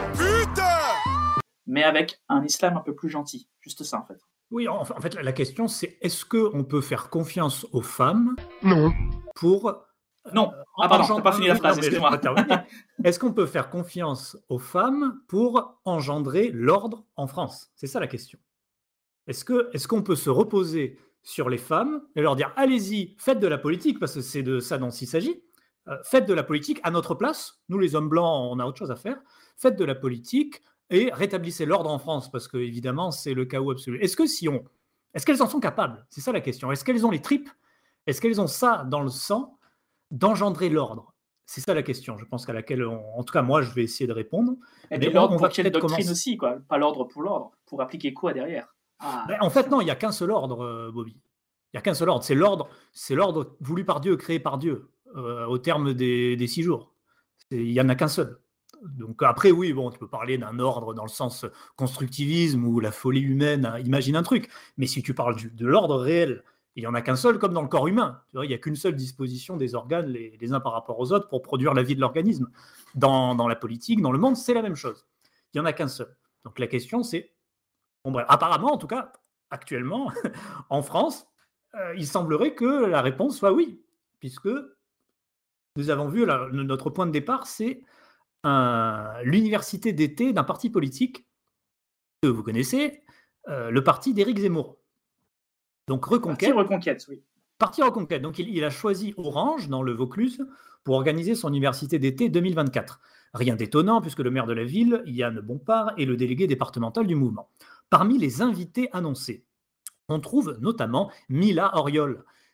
[SPEAKER 8] mais avec un islam un peu plus gentil. Juste ça, en fait.
[SPEAKER 9] Oui, en fait, la question, c'est est-ce qu'on peut faire confiance aux femmes pour...
[SPEAKER 8] Non, pardon, t'as pas fini la phrase, excuse-moi.
[SPEAKER 9] Est-ce qu'on peut faire confiance aux femmes pour engendrer l'ordre en France? C'est ça la question. Est-ce qu'on peut se reposer sur les femmes et leur dire allez-y, faites de la politique, parce que c'est de ça dont il s'agit, faites de la politique à notre place, nous les hommes blancs, on a autre chose à faire, faites de la politique et rétablissez l'ordre en France, parce que évidemment c'est le chaos absolu. Est-ce qu'elles en sont capables? C'est ça la question. Est-ce qu'elles ont les tripes? Est-ce qu'elles ont ça dans le sang d'engendrer l'ordre? C'est ça la question, je pense, qu'à laquelle, en tout cas moi, je vais essayer de répondre.
[SPEAKER 8] Et puis l'ordre pour quelle doctrine aussi, quoi. Pas l'ordre, pour appliquer quoi derrière?
[SPEAKER 9] En fait, non, il n'y a qu'un seul ordre, Bobby. Il n'y a qu'un seul ordre. C'est l'ordre voulu par Dieu, créé par Dieu, au terme des 6 jours. Il n'y en a qu'un seul. Donc après, oui, bon, tu peux parler d'un ordre dans le sens constructivisme ou la folie humaine, imagine un truc. Mais si tu parles de l'ordre réel, il n'y en a qu'un seul, comme dans le corps humain. Tu vois, il n'y a qu'une seule disposition des organes, les uns par rapport aux autres, pour produire la vie de l'organisme. Dans la politique, dans le monde, c'est la même chose. Il n'y en a qu'un seul. Donc la question, c'est... Bon, bref, apparemment, en tout cas, actuellement, en France, il semblerait que la réponse soit oui, puisque nous avons vu, notre point de départ, c'est l'université d'été d'un parti politique que vous connaissez, le parti d'Éric Zemmour. Donc Reconquête.
[SPEAKER 8] Parti Reconquête, oui.
[SPEAKER 9] Parti Reconquête. Donc il a choisi Orange, dans le Vaucluse, pour organiser son université d'été 2024. Rien d'étonnant, puisque le maire de la ville, Yann Bompard, est le délégué départemental du mouvement. Parmi les invités annoncés, on trouve notamment Mila Auriol,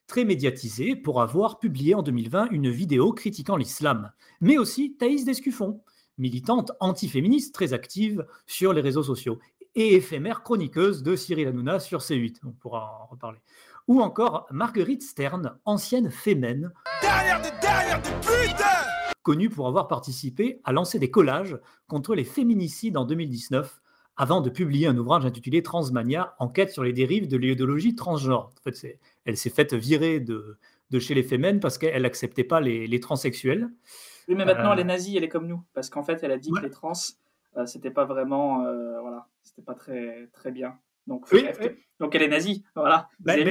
[SPEAKER 9] très médiatisée pour avoir publié en 2020 une vidéo critiquant l'islam, mais aussi Thaïs Descuffon, militante antiféministe très active sur les réseaux sociaux, et éphémère chroniqueuse de Cyril Hanouna sur C8, on pourra en reparler. Ou encore Marguerite Stern, ancienne fémène, connue pour avoir participé à lancer des collages contre les féminicides en 2019, avant de publier un ouvrage intitulé Transmania, enquête sur les dérives de l'idéologie transgenre. En fait, elle s'est faite virer de chez les fémènes parce qu'elle n'acceptait pas les transsexuels.
[SPEAKER 8] Oui, mais maintenant, elle est nazie, elle est comme nous. Parce qu'en fait, elle a dit que les trans, c'était pas vraiment... voilà, c'était pas très, très bien. Donc, donc elle est nazie, voilà.
[SPEAKER 9] Elle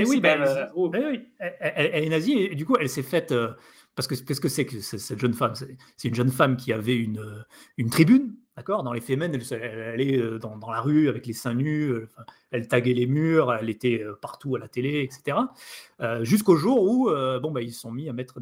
[SPEAKER 9] est nazie, et du coup, elle s'est faite... parce que c'est que cette jeune femme, c'est une jeune femme qui avait une tribune, d'accord, dans les fémènes, elle allait dans la rue avec les seins nus, elle taguait les murs, elle était partout à la télé, etc. Jusqu'au jour où ils se sont mis à mettre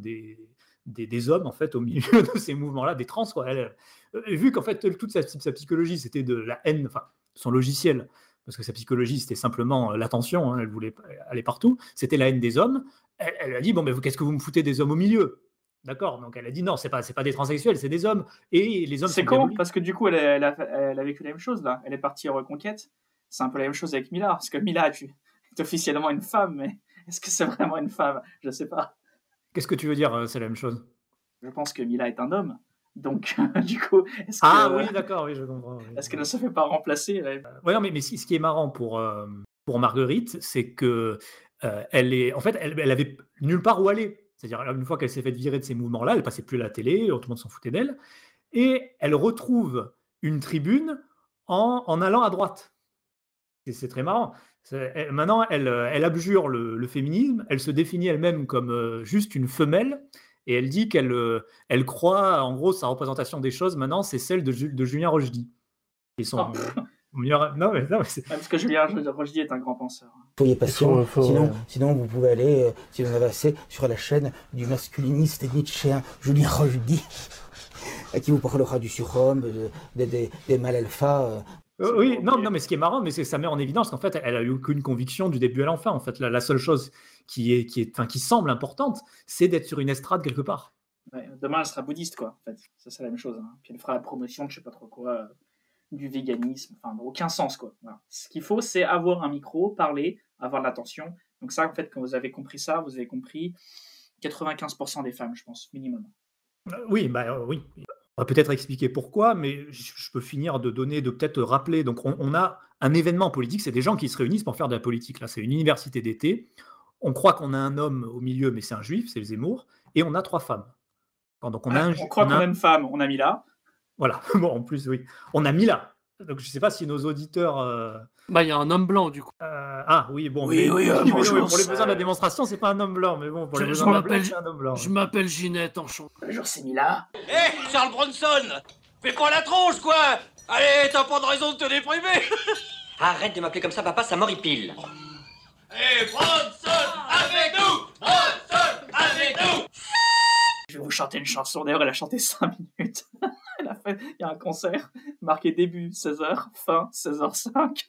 [SPEAKER 9] des hommes en fait au milieu de ces mouvements-là, des trans, quoi. Vu qu'en fait toute sa psychologie c'était de la haine, enfin son logiciel, parce que sa psychologie c'était simplement l'attention, elle voulait aller partout, c'était la haine des hommes. Elle a dit bon, mais qu'est-ce que vous me foutez des hommes au milieu? D'accord, donc elle a dit non, c'est pas des transsexuels, c'est des hommes, et les hommes
[SPEAKER 8] c'est con parce que du coup elle a vécu la même chose là, elle est partie en reconquête. C'est un peu la même chose avec Mila, parce que Mila tu es officiellement une femme, mais est-ce que c'est vraiment une femme? Je sais pas.
[SPEAKER 9] Qu'est-ce que tu veux dire, c'est la même chose?
[SPEAKER 8] Je pense que Mila est un homme, donc du coup est-ce que,
[SPEAKER 9] oui, d'accord, oui, je comprends, oui.
[SPEAKER 8] Est-ce qu'elle ne se fait pas remplacer?
[SPEAKER 9] Ouais, non, mais ce qui est marrant pour Marguerite, c'est que elle avait nulle part où aller. C'est-à-dire, une fois qu'elle s'est faite virer de ces mouvements-là, elle passait plus à la télé, tout le monde s'en foutait d'elle, et elle retrouve une tribune en allant à droite. Et c'est très marrant. Maintenant, elle abjure le féminisme, elle se définit elle-même comme juste une femelle, et elle dit qu'elle croit, en gros, sa représentation des choses, maintenant, c'est celle de Julien Rochdy. Ils sont... Non, mais c'est...
[SPEAKER 8] Parce que Julien Rochdy est un grand penseur.
[SPEAKER 16] Soyez patient, sinon vous pouvez aller, si vous en avez assez, sur la chaîne du masculiniste nietzschéen Julien Rochdy, à qui vous parlera du surhomme, des mâles alpha.
[SPEAKER 9] Oui, non, mais ce qui est marrant, mais c'est que ça met en évidence qu'en fait, elle a eu aucune conviction du début à la fin. En fait, la seule chose qui semble importante, c'est d'être sur une estrade quelque part.
[SPEAKER 8] Ouais, demain, elle sera bouddhiste, quoi. En fait, ça c'est la même chose. Hein. Puis elle fera la promotion de je sais pas trop quoi. Du véganisme, enfin, aucun sens, quoi. Voilà. Ce qu'il faut, c'est avoir un micro, parler, avoir de l'attention. Donc ça, en fait, quand vous avez compris ça, vous avez compris 95% des femmes, je pense, minimum.
[SPEAKER 9] Oui. On va peut-être expliquer pourquoi, mais je peux finir de peut-être rappeler. Donc on a un événement politique, c'est des gens qui se réunissent pour faire de la politique. Là, c'est une université d'été. On croit qu'on a un homme au milieu, mais c'est un juif, c'est le Zemmour, et on a 3 femmes. Donc
[SPEAKER 8] on croit qu'on a une femme, on a mis là.
[SPEAKER 9] Voilà, bon, en plus, oui. On a mis là. Donc, je ne sais pas si nos auditeurs...
[SPEAKER 10] il y a un homme blanc, du coup.
[SPEAKER 9] Oui, bon.
[SPEAKER 10] Oui,
[SPEAKER 9] pour les
[SPEAKER 10] bonjour,
[SPEAKER 9] besoins de la démonstration, c'est pas un homme blanc, mais bon, pour les besoins de la blague, c'est un homme blanc.
[SPEAKER 10] Je m'appelle Ginette, enchanté.
[SPEAKER 8] Bonjour, c'est Mila.
[SPEAKER 11] Hé, Charles Bronson, fais pas la tronche, quoi. Allez, t'as pas de raison de te déprimer.
[SPEAKER 17] Arrête de m'appeler comme ça, papa, ça m'horripile.
[SPEAKER 11] Hé, Bronson, avec nous. Bronson, avec nous.
[SPEAKER 8] Je vais vous chanter une chanson. D'ailleurs, elle a chanté 5 minutes. Il y a un concert marqué début 16h, fin 16h05.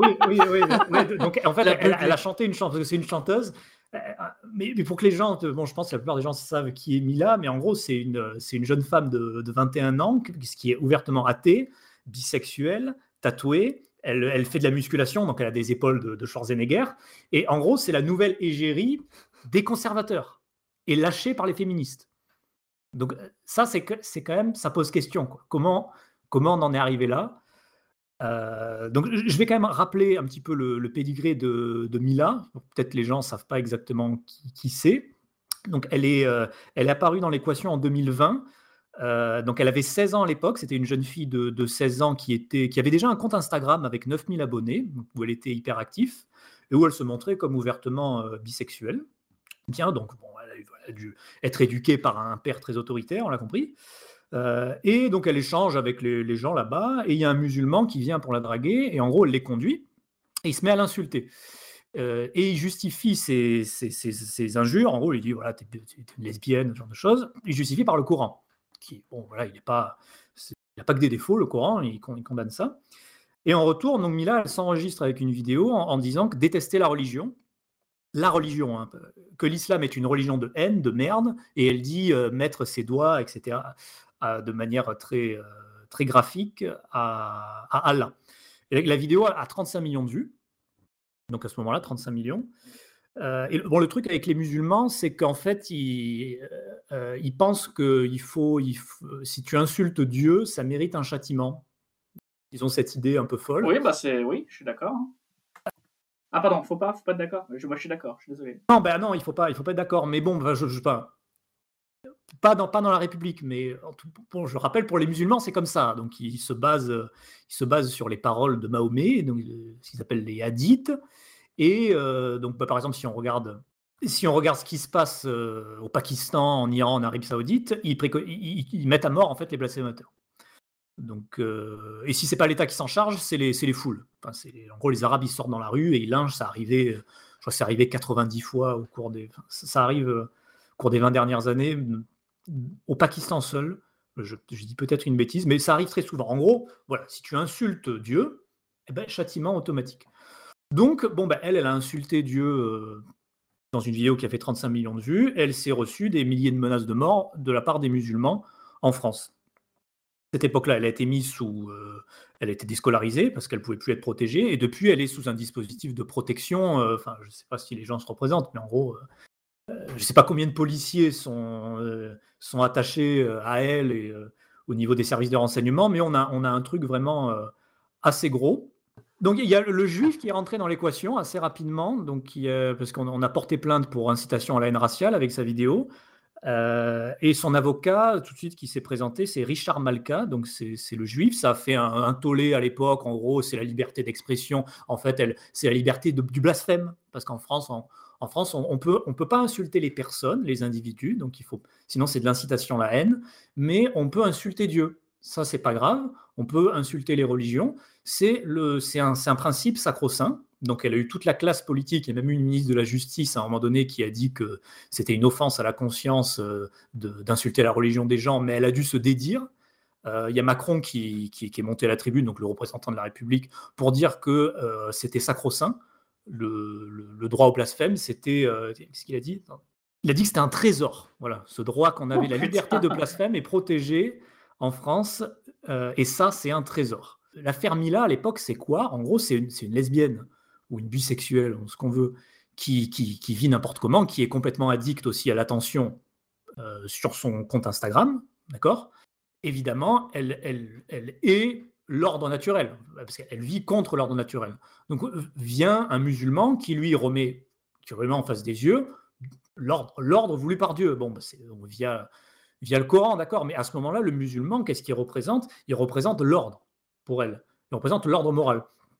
[SPEAKER 9] Oui. Donc, en fait, elle a chanté une chanson, parce que c'est une chanteuse. Mais pour que les gens, je pense que la plupart des gens savent qui est Mila, mais en gros, c'est une jeune femme de 21 ans qui est ouvertement athée, bisexuelle, tatouée. Elle fait de la musculation, donc elle a des épaules de Schwarzenegger. Et en gros, c'est la nouvelle égérie des conservateurs et lâchée par les féministes. Donc ça, c'est quand même, ça pose question, quoi. Comment on en est arrivé là? Donc je vais quand même rappeler un petit peu le pédigré de Mila. Peut-être les gens ne savent pas exactement qui c'est. Donc elle est apparue dans l'équation en 2020. Donc elle avait 16 ans à l'époque. C'était une jeune fille de 16 ans qui avait déjà un compte Instagram avec 9000 abonnés, où elle était hyper active et où elle se montrait comme ouvertement bisexuelle. Bien, donc bon, elle a dû être éduquée par un père très autoritaire, on l'a compris. Et donc elle échange avec les gens là-bas, et il y a un musulman qui vient pour la draguer, et en gros elle les conduit, et il se met à l'insulter. Et il justifie ses injures, en gros il dit voilà, t'es une lesbienne, ce genre de choses. Il justifie par le Coran, qui, bon voilà, il n'y a pas que des défauts, le Coran, il condamne ça. Et en retour, donc Mila elle s'enregistre avec une vidéo en disant que détester la religion, la religion, hein, que l'islam est une religion de haine, de merde, et elle dit mettre ses doigts, etc., de manière très, très graphique à Allah. Et la vidéo a 35 millions de vues, donc à ce moment-là, 35 millions. Et le truc avec les musulmans, c'est qu'en fait, ils pensent que si tu insultes Dieu, ça mérite un châtiment. Ils ont cette idée un peu folle.
[SPEAKER 8] Oui, oui, je suis d'accord. Hein. Ah pardon, faut pas être d'accord. Moi, je suis d'accord. Je suis désolé.
[SPEAKER 9] Non, il faut pas être d'accord. Mais bon, pas dans la République, mais je rappelle, pour les musulmans, c'est comme ça. Donc, ils se basent sur les paroles de Mahomet, donc ce qu'ils appellent les hadiths. Et donc, par exemple, si on regarde ce qui se passe au Pakistan, en Iran, en Arabie Saoudite, ils mettent à mort en fait les blasphémateurs. Donc, et si c'est pas l'État qui s'en charge, c'est les foules. Enfin, en gros, les Arabes ils sortent dans la rue et ils lynchent. Ça arrivait, je crois, que c'est arrivé 90 fois au cours des. Ça arrive au cours des 20 dernières années au Pakistan seul. Je dis peut-être une bêtise, mais ça arrive très souvent. En gros, voilà, si tu insultes Dieu, châtiment automatique. Donc, elle a insulté Dieu dans une vidéo qui a fait 35 millions de vues. Elle s'est reçue des milliers de menaces de mort de la part des musulmans en France. À cette époque-là, elle a été mise elle a été déscolarisée parce qu'elle ne pouvait plus être protégée. Et depuis, elle est sous un dispositif de protection. Je ne sais pas si les gens se représentent, mais en gros, je ne sais pas combien de policiers sont attachés à elle et au niveau des services de renseignement, mais on a un truc vraiment assez gros. Donc il y a le juif qui est rentré dans l'équation assez rapidement, parce qu'on a porté plainte pour incitation à la haine raciale avec sa vidéo. Et son avocat, tout de suite, qui s'est présenté, c'est Richard Malka, donc c'est le juif. Ça a fait un tollé à l'époque. En gros, c'est la liberté d'expression. En fait, c'est la liberté du blasphème, parce qu'en France, on peut pas insulter les personnes, les individus, donc sinon c'est de l'incitation à la haine, mais on peut insulter Dieu. Ça, c'est pas grave. On peut insulter les religions. C'est un principe sacro-saint. Donc, elle a eu toute la classe politique et même une ministre de la Justice à un moment donné qui a dit que c'était une offense à la conscience d'insulter la religion des gens, mais elle a dû se dédire. Il y a Macron qui est monté à la tribune, donc le représentant de la République, pour dire que c'était sacro-saint. Le droit au blasphème, c'était... Qu'est-ce qu'il a dit ? Il a dit que c'était un trésor. Voilà, ce droit qu'on avait, la liberté de blasphème est protégée en France, et ça, c'est un trésor. L'affaire Mila, à l'époque, c'est quoi ? En gros, c'est une lesbienne ou une bisexuelle, ou ce qu'on veut, qui vit n'importe comment, qui est complètement addict aussi à l'attention sur son compte Instagram, d'accord ? Évidemment, elle est l'ordre naturel, parce qu'elle vit contre l'ordre naturel. Donc vient un musulman qui lui remet en face des yeux l'ordre voulu par Dieu. C'est via le Coran, d'accord, mais à ce moment-là, le musulman, qu'est-ce qu'il représente ? Il représente l'ordre pour elle. Il représente l'ordre moral.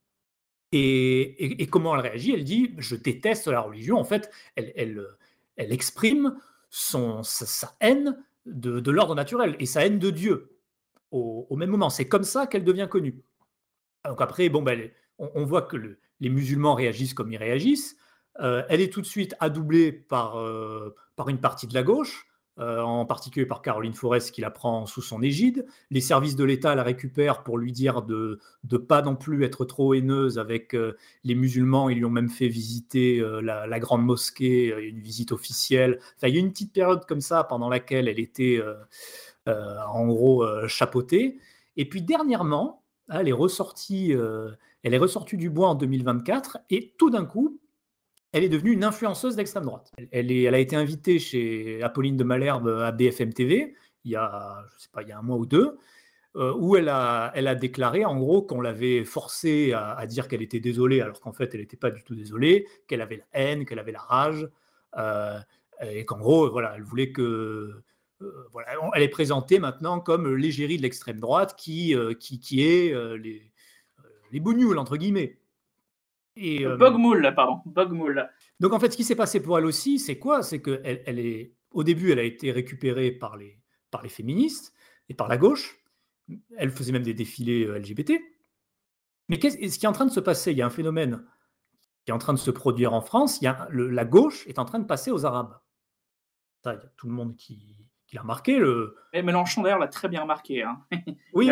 [SPEAKER 9] Et comment elle réagit ? Elle dit « je déteste la religion ». En fait, elle exprime sa haine de l'ordre naturel et sa haine de Dieu au même moment. C'est comme ça qu'elle devient connue. Donc après, on voit que les musulmans réagissent comme ils réagissent. Elle est tout de suite adoublée par une partie de la gauche, en particulier par Caroline Forest qui la prend sous son égide. Les services de l'État la récupèrent pour lui dire de pas non plus être trop haineuse avec les musulmans. Ils lui ont même fait visiter la grande mosquée, une visite officielle. Enfin, il y a une petite période comme ça pendant laquelle elle était en gros chapeautée. Et puis dernièrement, elle est ressortie du bois en 2024 et tout d'un coup, elle est devenue une influenceuse d'extrême droite. Elle a été invitée chez Apolline de Malherbe à BFM TV il y a un mois ou deux, où elle a déclaré en gros qu'on l'avait forcée à dire qu'elle était désolée, alors qu'en fait elle n'était pas du tout désolée, qu'elle avait la haine, qu'elle avait la rage, et qu'en gros voilà, elle voulait que elle est présentée maintenant comme l'égérie de l'extrême droite qui est les bougnoules entre guillemets.
[SPEAKER 8] Bogmoul, pardon. Bogmoul.
[SPEAKER 9] Donc en fait, ce qui s'est passé pour elle aussi, c'est quoi ? C'est que au début, elle a été récupérée par les féministes et par la gauche. Elle faisait même des défilés LGBT. Mais ce qui est en train de se passer, il y a un phénomène qui est en train de se produire en France. La gauche est en train de passer aux Arabes. Ça, il y a tout le monde qui l'a remarqué.
[SPEAKER 8] Et Mélenchon d'ailleurs l'a très bien remarqué. Hein.
[SPEAKER 9] Oui,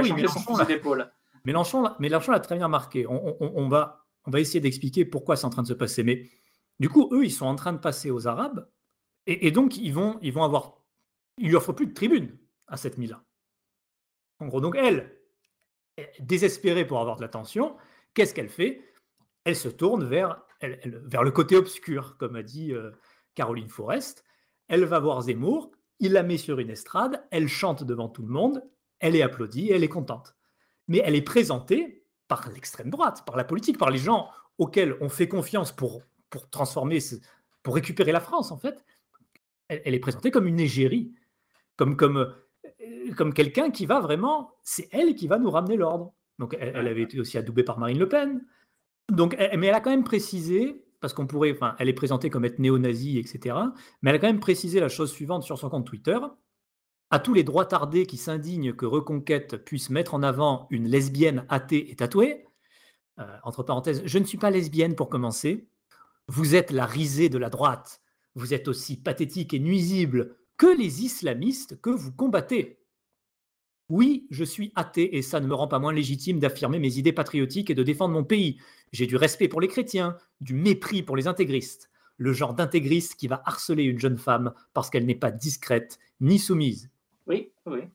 [SPEAKER 8] Mélenchon
[SPEAKER 9] l'a très bien remarqué. On va essayer d'expliquer pourquoi c'est en train de se passer. Mais Du coup, eux, ils sont en train de passer aux Arabes, et donc ils vont avoir... Il lui offre plus de tribune à cette Mila. En gros, donc elle, désespérée pour avoir de l'attention, qu'est-ce qu'elle fait? Elle se tourne vers le côté obscur, comme a dit Caroline Forest. Elle va voir Zemmour, il la met sur une estrade, elle chante devant tout le monde, elle est applaudie, elle est contente. Mais elle est présentée par l'extrême droite, par la politique, par les gens auxquels on fait confiance pour transformer, pour récupérer la France, en fait. Elle est présentée comme une égérie, comme quelqu'un qui va vraiment... C'est elle qui va nous ramener l'ordre. Donc elle avait été aussi adoubée par Marine Le Pen. Donc, mais elle a quand même précisé, parce qu'on pourrait... Enfin, elle est présentée comme être néo-nazie, etc. Mais elle a quand même précisé la chose suivante sur son compte Twitter. À tous les droitardés qui s'indignent que Reconquête puisse mettre en avant une lesbienne athée et tatouée, entre parenthèses, je ne suis pas lesbienne pour commencer. Vous êtes la risée de la droite. Vous êtes aussi pathétique et nuisible que les islamistes que vous combattez. Oui, je suis athée et ça ne me rend pas moins légitime d'affirmer mes idées patriotiques et de défendre mon pays. J'ai du respect pour les chrétiens, du mépris pour les intégristes. Le genre d'intégriste qui va harceler une jeune femme parce qu'elle n'est pas discrète ni soumise.
[SPEAKER 8] Oui.
[SPEAKER 9] Ouais.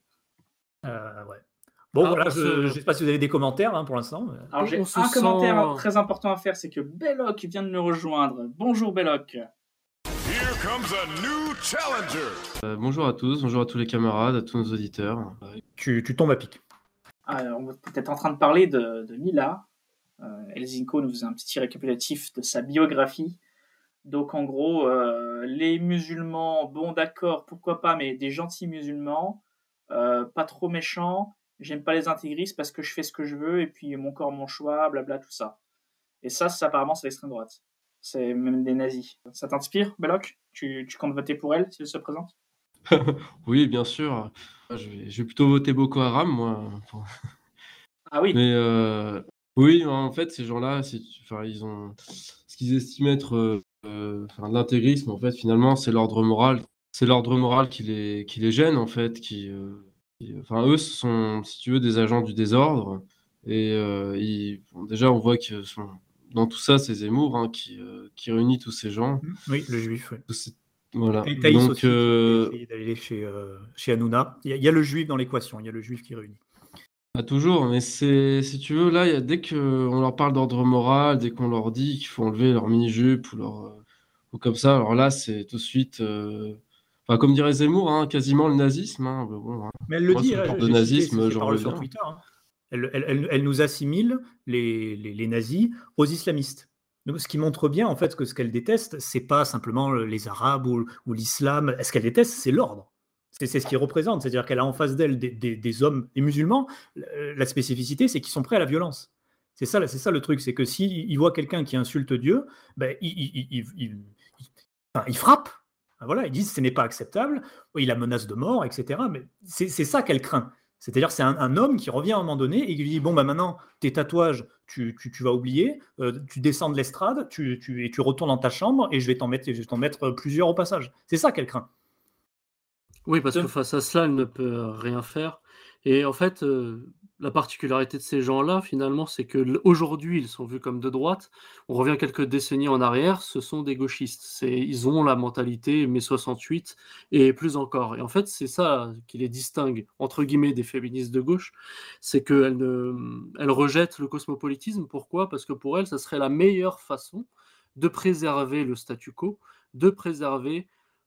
[SPEAKER 9] Bon, voilà, je ne sais pas si vous avez des commentaires pour l'instant.
[SPEAKER 8] Alors, j'ai un commentaire très important à faire, c'est que Belloc vient de nous rejoindre. Bonjour Belloc.
[SPEAKER 18] Here comes a new challenger.
[SPEAKER 19] Bonjour à tous, bonjour à tous les camarades, à tous nos auditeurs.
[SPEAKER 9] Tu tombes à pic.
[SPEAKER 8] Alors, on était peut-être en train de parler de Mila. Elzinko nous faisait un petit récapitulatif de sa biographie. Donc en gros, les musulmans, bon d'accord, pourquoi pas, mais des gentils musulmans, pas trop méchants, j'aime pas les intégristes parce que je fais ce que je veux et puis mon corps, mon choix, blabla, tout ça. Et ça apparemment, c'est l'extrême droite. C'est même des nazis. Ça t'inspire, Belloc? Tu comptes voter pour elle si elle se présente?
[SPEAKER 19] Oui, bien sûr. Je vais plutôt voter Boko Haram, moi.
[SPEAKER 8] Ah oui.
[SPEAKER 19] Mais oui, en fait, ces gens-là, ils ont ce qu'ils estiment être de l'intégrisme. En fait, finalement, c'est l'ordre moral. C'est l'ordre moral qui les gêne, en fait. Eux, ce sont, si tu veux, des agents du désordre. Et déjà, on voit que dans tout ça, c'est Zemmour qui réunit tous ces gens.
[SPEAKER 9] Oui, le juif. Oui.
[SPEAKER 19] Voilà.
[SPEAKER 9] Et Thaïs aussi, qui a essayé d'aller chez Hanouna. Il y a le juif dans l'équation, il y a le juif qui réunit.
[SPEAKER 19] Pas toujours, mais si tu veux, là, dès qu'on leur parle d'ordre moral, dès qu'on leur dit qu'il faut enlever leur mini-jupe ou comme ça, alors là, c'est tout de suite, comme dirait Zemmour, quasiment le nazisme.
[SPEAKER 9] Mais elle le dit,
[SPEAKER 19] de nazisme,
[SPEAKER 9] j'en parle sur Twitter. Elle nous assimile, les nazis, aux islamistes. Donc, ce qui montre bien, en fait, que ce qu'elle déteste, c'est pas simplement les Arabes ou l'islam. Ce qu'elle déteste, c'est l'ordre. C'est ce qu'ils représentent. C'est-à-dire qu'elle a en face d'elle des hommes, des musulmans. La spécificité, c'est qu'ils sont prêts à la violence. C'est ça le truc. C'est que s'ils voient quelqu'un qui insulte Dieu, ils frappent. Voilà, ils disent ce n'est pas acceptable. Il la menace de mort, etc. Mais c'est ça qu'elle craint. C'est-à-dire c'est un homme qui revient à un moment donné et qui lui dit bon maintenant tes tatouages tu vas oublier, tu descends de l'estrade, tu retournes dans ta chambre et je vais t'en mettre plusieurs au passage. C'est ça qu'elle craint.
[SPEAKER 10] Oui, parce que face à cela, elle ne peut rien faire. Et en fait, la particularité de ces gens-là, finalement, c'est qu'aujourd'hui, ils sont vus comme de droite. On revient quelques décennies en arrière, ce sont des gauchistes. Ils ont la mentalité mai 68 et plus encore. Et en fait, c'est ça qui les distingue, entre guillemets, des féministes de gauche. C'est qu'elles rejettent le cosmopolitisme. Pourquoi? Parce que pour elles, ça serait la meilleure façon de préserver le statu quo, de préserver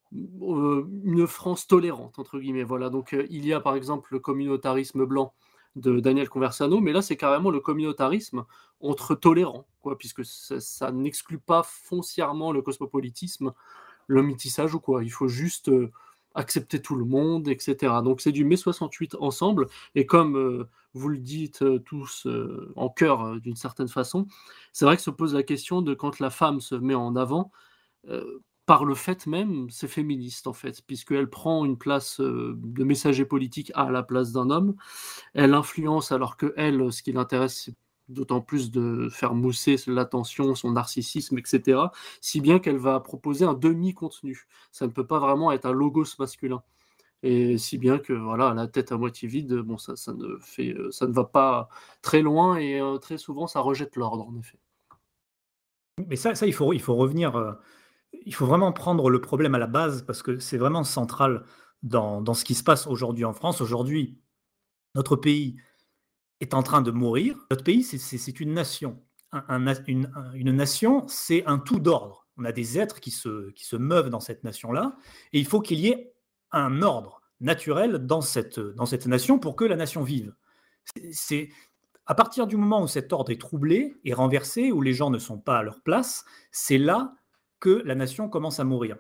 [SPEAKER 10] une France tolérante, entre guillemets. Voilà. Donc, il y a par exemple le communautarisme blanc de Daniel Conversano, mais là, c'est carrément le communautarisme entre tolérants, puisque ça n'exclut pas foncièrement le cosmopolitisme, le métissage ou quoi. Il faut juste accepter tout le monde, etc. Donc, c'est du mai 68 ensemble, et comme vous le dites tous en chœur d'une certaine façon, c'est vrai que se pose la question de quand la femme se met en avant, par le fait même, c'est féministe en fait, puisqu'elle prend une place de messager politique à la place d'un homme. Elle influence alors que elle, ce qui l'intéresse, c'est d'autant plus de faire mousser l'attention, son narcissisme, etc. Si bien qu'elle va proposer un demi-contenu. Ça ne peut pas vraiment être un logos masculin. Et si bien que voilà, la tête à moitié vide, bon, ça ne va pas très loin et très souvent ça rejette l'ordre en effet.
[SPEAKER 9] Mais ça il faut revenir, il faut vraiment prendre le problème à la base parce que c'est vraiment central dans ce qui se passe aujourd'hui en France. Aujourd'hui, notre pays est en train de mourir. Notre pays, c'est une nation. Une nation, c'est un tout d'ordre. On a des êtres qui se meuvent dans cette nation-là, et il faut qu'il y ait un ordre naturel dans cette nation pour que la nation vive. C'est à partir du moment où cet ordre est troublé, est renversé, où les gens ne sont pas à leur place, c'est là que la nation commence à mourir.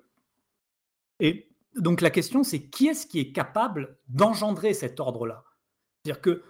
[SPEAKER 9] Et donc la question, c'est qui est-ce qui est capable d'engendrer cet ordre-là? C'est-à-dire que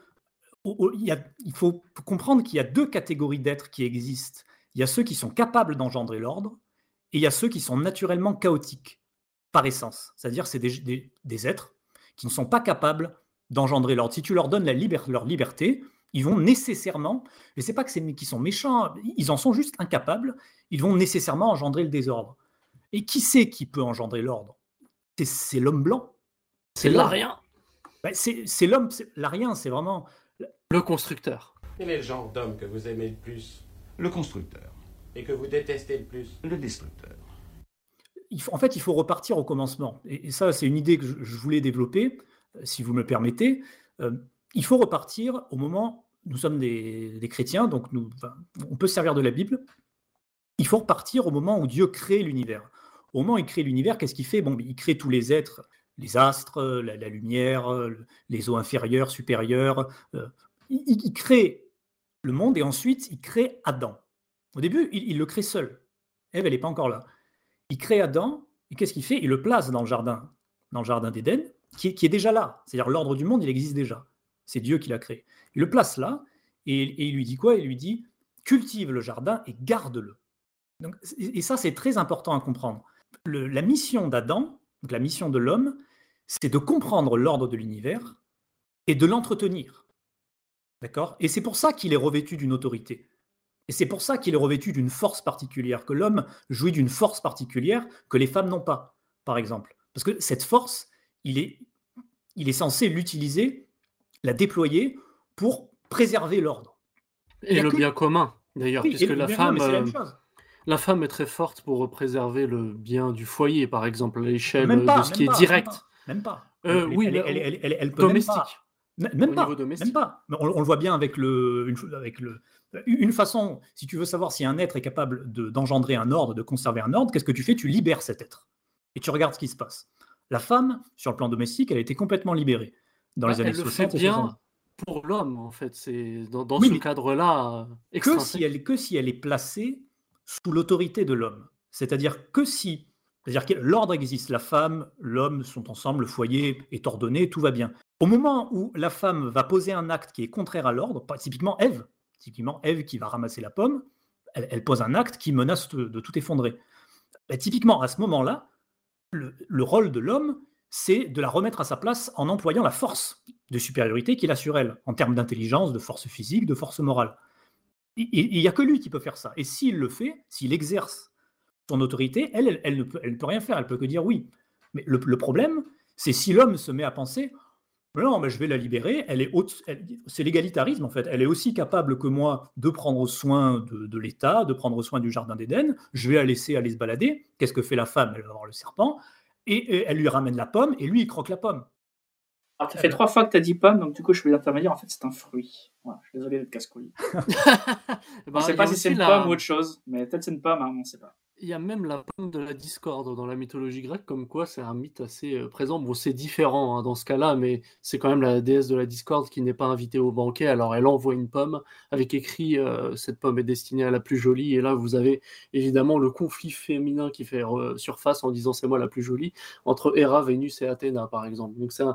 [SPEAKER 9] il faut comprendre qu'il y a deux catégories d'êtres qui existent. Il y a ceux qui sont capables d'engendrer l'ordre, et il y a ceux qui sont naturellement chaotiques, par essence. C'est-à-dire c'est des êtres qui ne sont pas capables d'engendrer l'ordre. Si tu leur donnes leur liberté, ils vont nécessairement, et c'est pas qu'ils sont méchants, ils en sont juste incapables, ils vont nécessairement engendrer le désordre. Et qui c'est qui peut engendrer l'ordre? C'est l'homme blanc.
[SPEAKER 10] C'est l'arien.
[SPEAKER 9] C'est l'homme, l'arien, c'est vraiment...
[SPEAKER 10] Le constructeur.
[SPEAKER 20] Quel est le genre d'homme que vous aimez le plus?
[SPEAKER 21] Le constructeur.
[SPEAKER 20] Et que vous détestez le plus?
[SPEAKER 21] Le destructeur.
[SPEAKER 9] En fait, il faut repartir au commencement. Et ça, c'est une idée que je voulais développer, si vous me permettez. Il faut repartir au moment, nous sommes des chrétiens, donc on peut se servir de la Bible. Il faut repartir au moment où Dieu crée l'univers. Au moment où il crée l'univers, qu'est-ce qu'il fait? Il crée tous les êtres, les astres, la lumière, les eaux inférieures, supérieures. Il crée le monde et ensuite il crée Adam. Au début, il le crée seul. Ève, elle n'est pas encore là. Il crée Adam et qu'est-ce qu'il fait? Il le place dans le jardin d'Éden, qui est déjà là. C'est-à-dire l'ordre du monde, il existe déjà. C'est Dieu qui l'a créé. Il le place là et il lui dit quoi? Il lui dit cultive le jardin et garde-le. Et ça, c'est très important à comprendre. La mission d'Adam, donc la mission de l'homme, c'est de comprendre l'ordre de l'univers et de l'entretenir. D'accord? Et c'est pour ça qu'il est revêtu d'une autorité. Et c'est pour ça qu'il est revêtu d'une force particulière, que l'homme jouit d'une force particulière que les femmes n'ont pas, par exemple. Parce que cette force, il est censé l'utiliser, la déployer pour préserver l'ordre.
[SPEAKER 10] Et le bien commun, d'ailleurs,
[SPEAKER 9] oui,
[SPEAKER 10] puisque
[SPEAKER 9] la
[SPEAKER 10] femme est très forte pour préserver le bien du foyer, par exemple, à l'échelle de ce qui est direct.
[SPEAKER 9] Même pas.
[SPEAKER 10] Oui,
[SPEAKER 9] elle peut
[SPEAKER 10] domestique.
[SPEAKER 9] Même pas. Mais on le voit bien avec une façon, si tu veux savoir si un être est capable d'engendrer un ordre, de conserver un ordre, qu'est-ce que tu fais? Tu libères cet être. Et tu regardes ce qui se passe. La femme, sur le plan domestique, elle a été complètement libérée dans les années 60 et 60.
[SPEAKER 10] Elle le fait bien pour l'homme, en fait. C'est dans ce cadre-là extrinsèque.
[SPEAKER 9] Que si elle est placée sous l'autorité de l'homme. C'est-à-dire que l'ordre existe, la femme, l'homme sont ensemble, le foyer est ordonné, tout va bien. Au moment où la femme va poser un acte qui est contraire à l'ordre, typiquement Ève qui va ramasser la pomme, elle pose un acte qui menace de tout effondrer. Typiquement, à ce moment-là, le rôle de l'homme, c'est de la remettre à sa place en employant la force de supériorité qu'il a sur elle, en termes d'intelligence, de force physique, de force morale. Il n'y a que lui qui peut faire ça. Et s'il le fait, s'il exerce son autorité, elle ne peut rien faire, elle peut que dire oui. Mais le problème, c'est si l'homme se met à penser « Non, mais je vais la libérer, c'est l'égalitarisme en fait, elle est aussi capable que moi de prendre soin de l'État, de prendre soin du jardin d'Éden, je vais la laisser aller se balader. Qu'est-ce que fait la femme? Elle va voir le serpent, et elle lui ramène la pomme, et lui il croque la pomme. »
[SPEAKER 8] Alors, tu as fait 3 fois que tu as dit pomme, donc du coup, je vais intervenir. En fait, c'est un fruit. Voilà, je suis désolé d'être casse-couille. On ne sait pas si c'est une pomme ou autre chose, mais peut-être c'est une pomme, on ne sait pas.
[SPEAKER 10] Il y a même la pomme de la discorde dans la mythologie grecque, comme quoi c'est un mythe assez présent. Bon, c'est différent dans ce cas-là, mais c'est quand même la déesse de la discorde qui n'est pas invitée au banquet. Alors, elle envoie une pomme avec écrit cette pomme est destinée à la plus jolie. Et là, vous avez évidemment le conflit féminin qui fait surface en disant c'est moi la plus jolie, entre Héra, Vénus et Athéna, par exemple. Donc, c'est un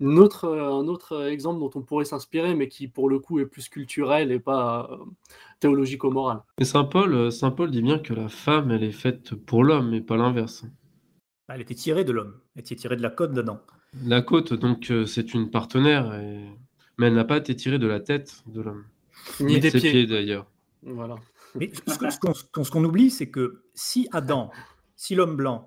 [SPEAKER 10] autre exemple dont on pourrait s'inspirer, mais qui pour le coup est plus culturel et pas théologico-moral.
[SPEAKER 19] Et Saint Paul dit bien que la femme, elle est faite pour l'homme, et pas l'inverse.
[SPEAKER 9] Elle était tirée de l'homme, elle était tirée de la côte d'Adam.
[SPEAKER 19] La côte, donc c'est une partenaire, mais elle n'a pas été tirée de la tête de l'homme.
[SPEAKER 10] Ni des
[SPEAKER 19] pieds d'ailleurs.
[SPEAKER 10] Voilà.
[SPEAKER 9] Mais ce qu'on oublie, c'est que si l'homme blanc,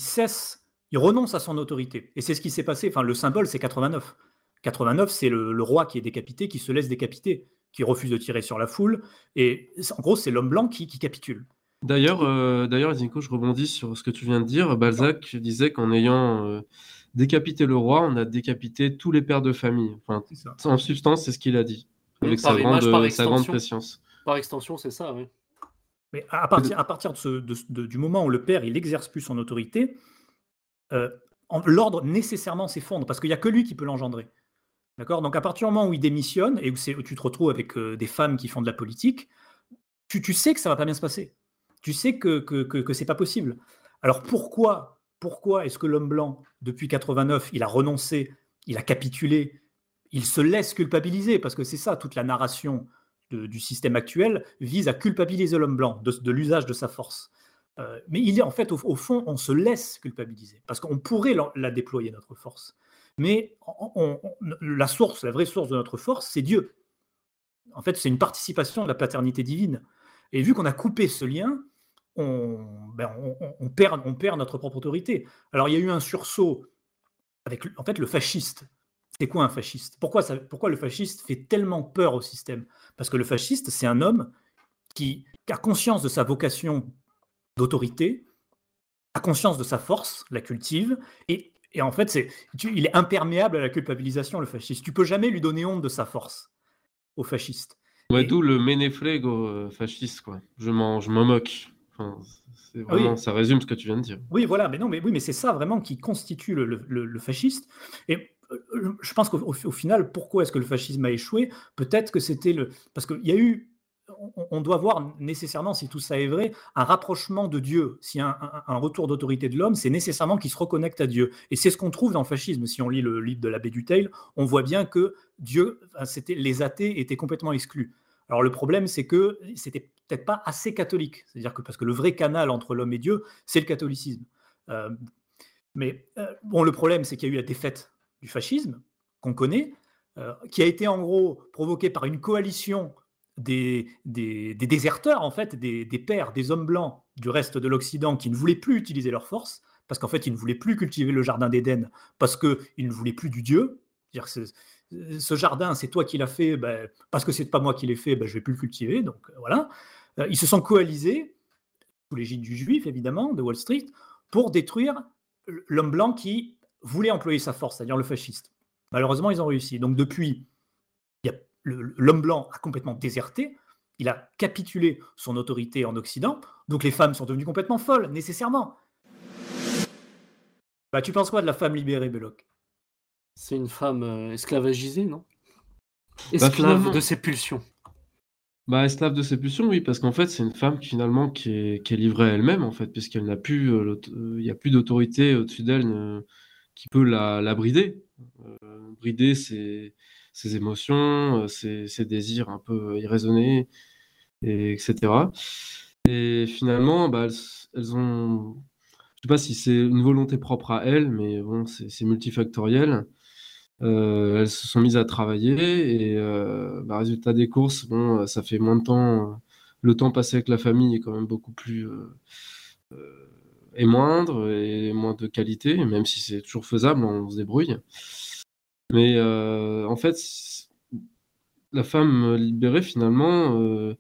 [SPEAKER 9] il renonce à son autorité. Et c'est ce qui s'est passé. Enfin, le symbole, c'est 89. 89, c'est le roi qui est décapité, qui se laisse décapiter, qui refuse de tirer sur la foule. Et en gros, c'est l'homme blanc qui capitule.
[SPEAKER 19] D'ailleurs, Nico, je rebondis sur ce que tu viens de dire. Balzac disait qu'en ayant décapité le roi, on a décapité tous les pères de famille. Enfin, en substance, c'est ce qu'il a dit, avec
[SPEAKER 10] Par image,
[SPEAKER 19] sa grande préscience.
[SPEAKER 10] Par extension, c'est ça, oui.
[SPEAKER 9] Mais à partir du moment où le père il exerce plus son autorité, l'ordre nécessairement s'effondre, parce qu'il n'y a que lui qui peut l'engendrer. D'accord ? Donc à partir du moment où il démissionne, et où tu te retrouves avec des femmes qui font de la politique, tu sais que ça ne va pas bien se passer. Tu sais que c'est pas possible. Alors pourquoi est-ce que l'homme blanc, depuis 89, il a renoncé, il a capitulé, il se laisse culpabiliser, parce que c'est ça, toute la narration du système actuel vise à culpabiliser l'homme blanc de l'usage de sa force. Mais il est en fait, au fond, on se laisse culpabiliser, parce qu'on pourrait la déployer, notre force. Mais la vraie source de notre force, c'est Dieu. En fait, c'est une participation de la paternité divine. Et vu qu'on a coupé ce lien, on perd notre propre autorité. Alors, il y a eu un sursaut avec, en fait, le fasciste. C'est quoi un fasciste ? Pourquoi le fasciste fait tellement peur au système ? Parce que le fasciste, c'est un homme qui a conscience de sa vocation d'autorité, a conscience de sa force, la cultive, et en fait, il est imperméable à la culpabilisation, le fasciste. Tu peux jamais lui donner honte de sa force au fasciste.
[SPEAKER 19] Ouais, d'où le ménéflégo fasciste, quoi. Je m'en moque. Enfin, vraiment, ça résume ce que tu viens de dire.
[SPEAKER 9] Oui, voilà, mais c'est ça vraiment qui constitue le fasciste. Et je pense qu'au final, pourquoi est-ce que le fascisme a échoué ? Peut-être que c'était parce qu'il y a eu, on doit voir nécessairement, si tout ça est vrai, un rapprochement de Dieu. S'il y a un retour d'autorité de l'homme, c'est nécessairement qu'il se reconnecte à Dieu. Et c'est ce qu'on trouve dans le fascisme. Si on lit le livre de l'abbé Dutheil, on voit bien que les athées étaient complètement exclus. Alors le problème, c'est que c'était peut-être pas assez catholique. C'est-à-dire que parce que le vrai canal entre l'homme et Dieu, c'est le catholicisme. Le problème, c'est qu'il y a eu la défaite du fascisme, qu'on connaît, qui a été en gros provoquée par une coalition des déserteurs, en fait, des pères, des hommes blancs du reste de l'Occident qui ne voulaient plus utiliser leur force, parce qu'en fait, ils ne voulaient plus cultiver le jardin d'Éden, parce qu'ils ne voulaient plus du Dieu. C'est-à-dire que ce jardin, c'est toi qui l'as fait, parce que c'est pas moi qui l'ai fait, je ne vais plus le cultiver. Donc voilà. Ils se sont coalisés, sous l'égide du juif, évidemment, de Wall Street, pour détruire l'homme blanc qui voulait employer sa force, c'est-à-dire le fasciste. Malheureusement, ils ont réussi. Donc depuis, l'homme blanc a complètement déserté, il a capitulé son autorité en Occident, donc les femmes sont devenues complètement folles, nécessairement. Tu penses quoi de la femme libérée, Belloc ?
[SPEAKER 10] C'est une femme esclavagisée, non ? Esclave de ses pulsions.
[SPEAKER 19] Esclave de ses pulsions, oui, parce qu'en fait, c'est une femme qui finalement qui est livrée à elle-même, en fait, puisqu'elle n'a plus, il n'y a plus d'autorité au-dessus d'elle qui peut la brider. Brider ses émotions, ses désirs un peu irraisonnés, etc. Et finalement, elles ont... Je ne sais pas si c'est une volonté propre à elles, mais bon, c'est multifactoriel. Elles se sont mises à travailler et résultat des courses, ça fait moins de temps. Le temps passé avec la famille est quand même beaucoup plus est moindre et moins de qualité, même si c'est toujours faisable, on se débrouille. Mais en fait, la femme libérée, finalement,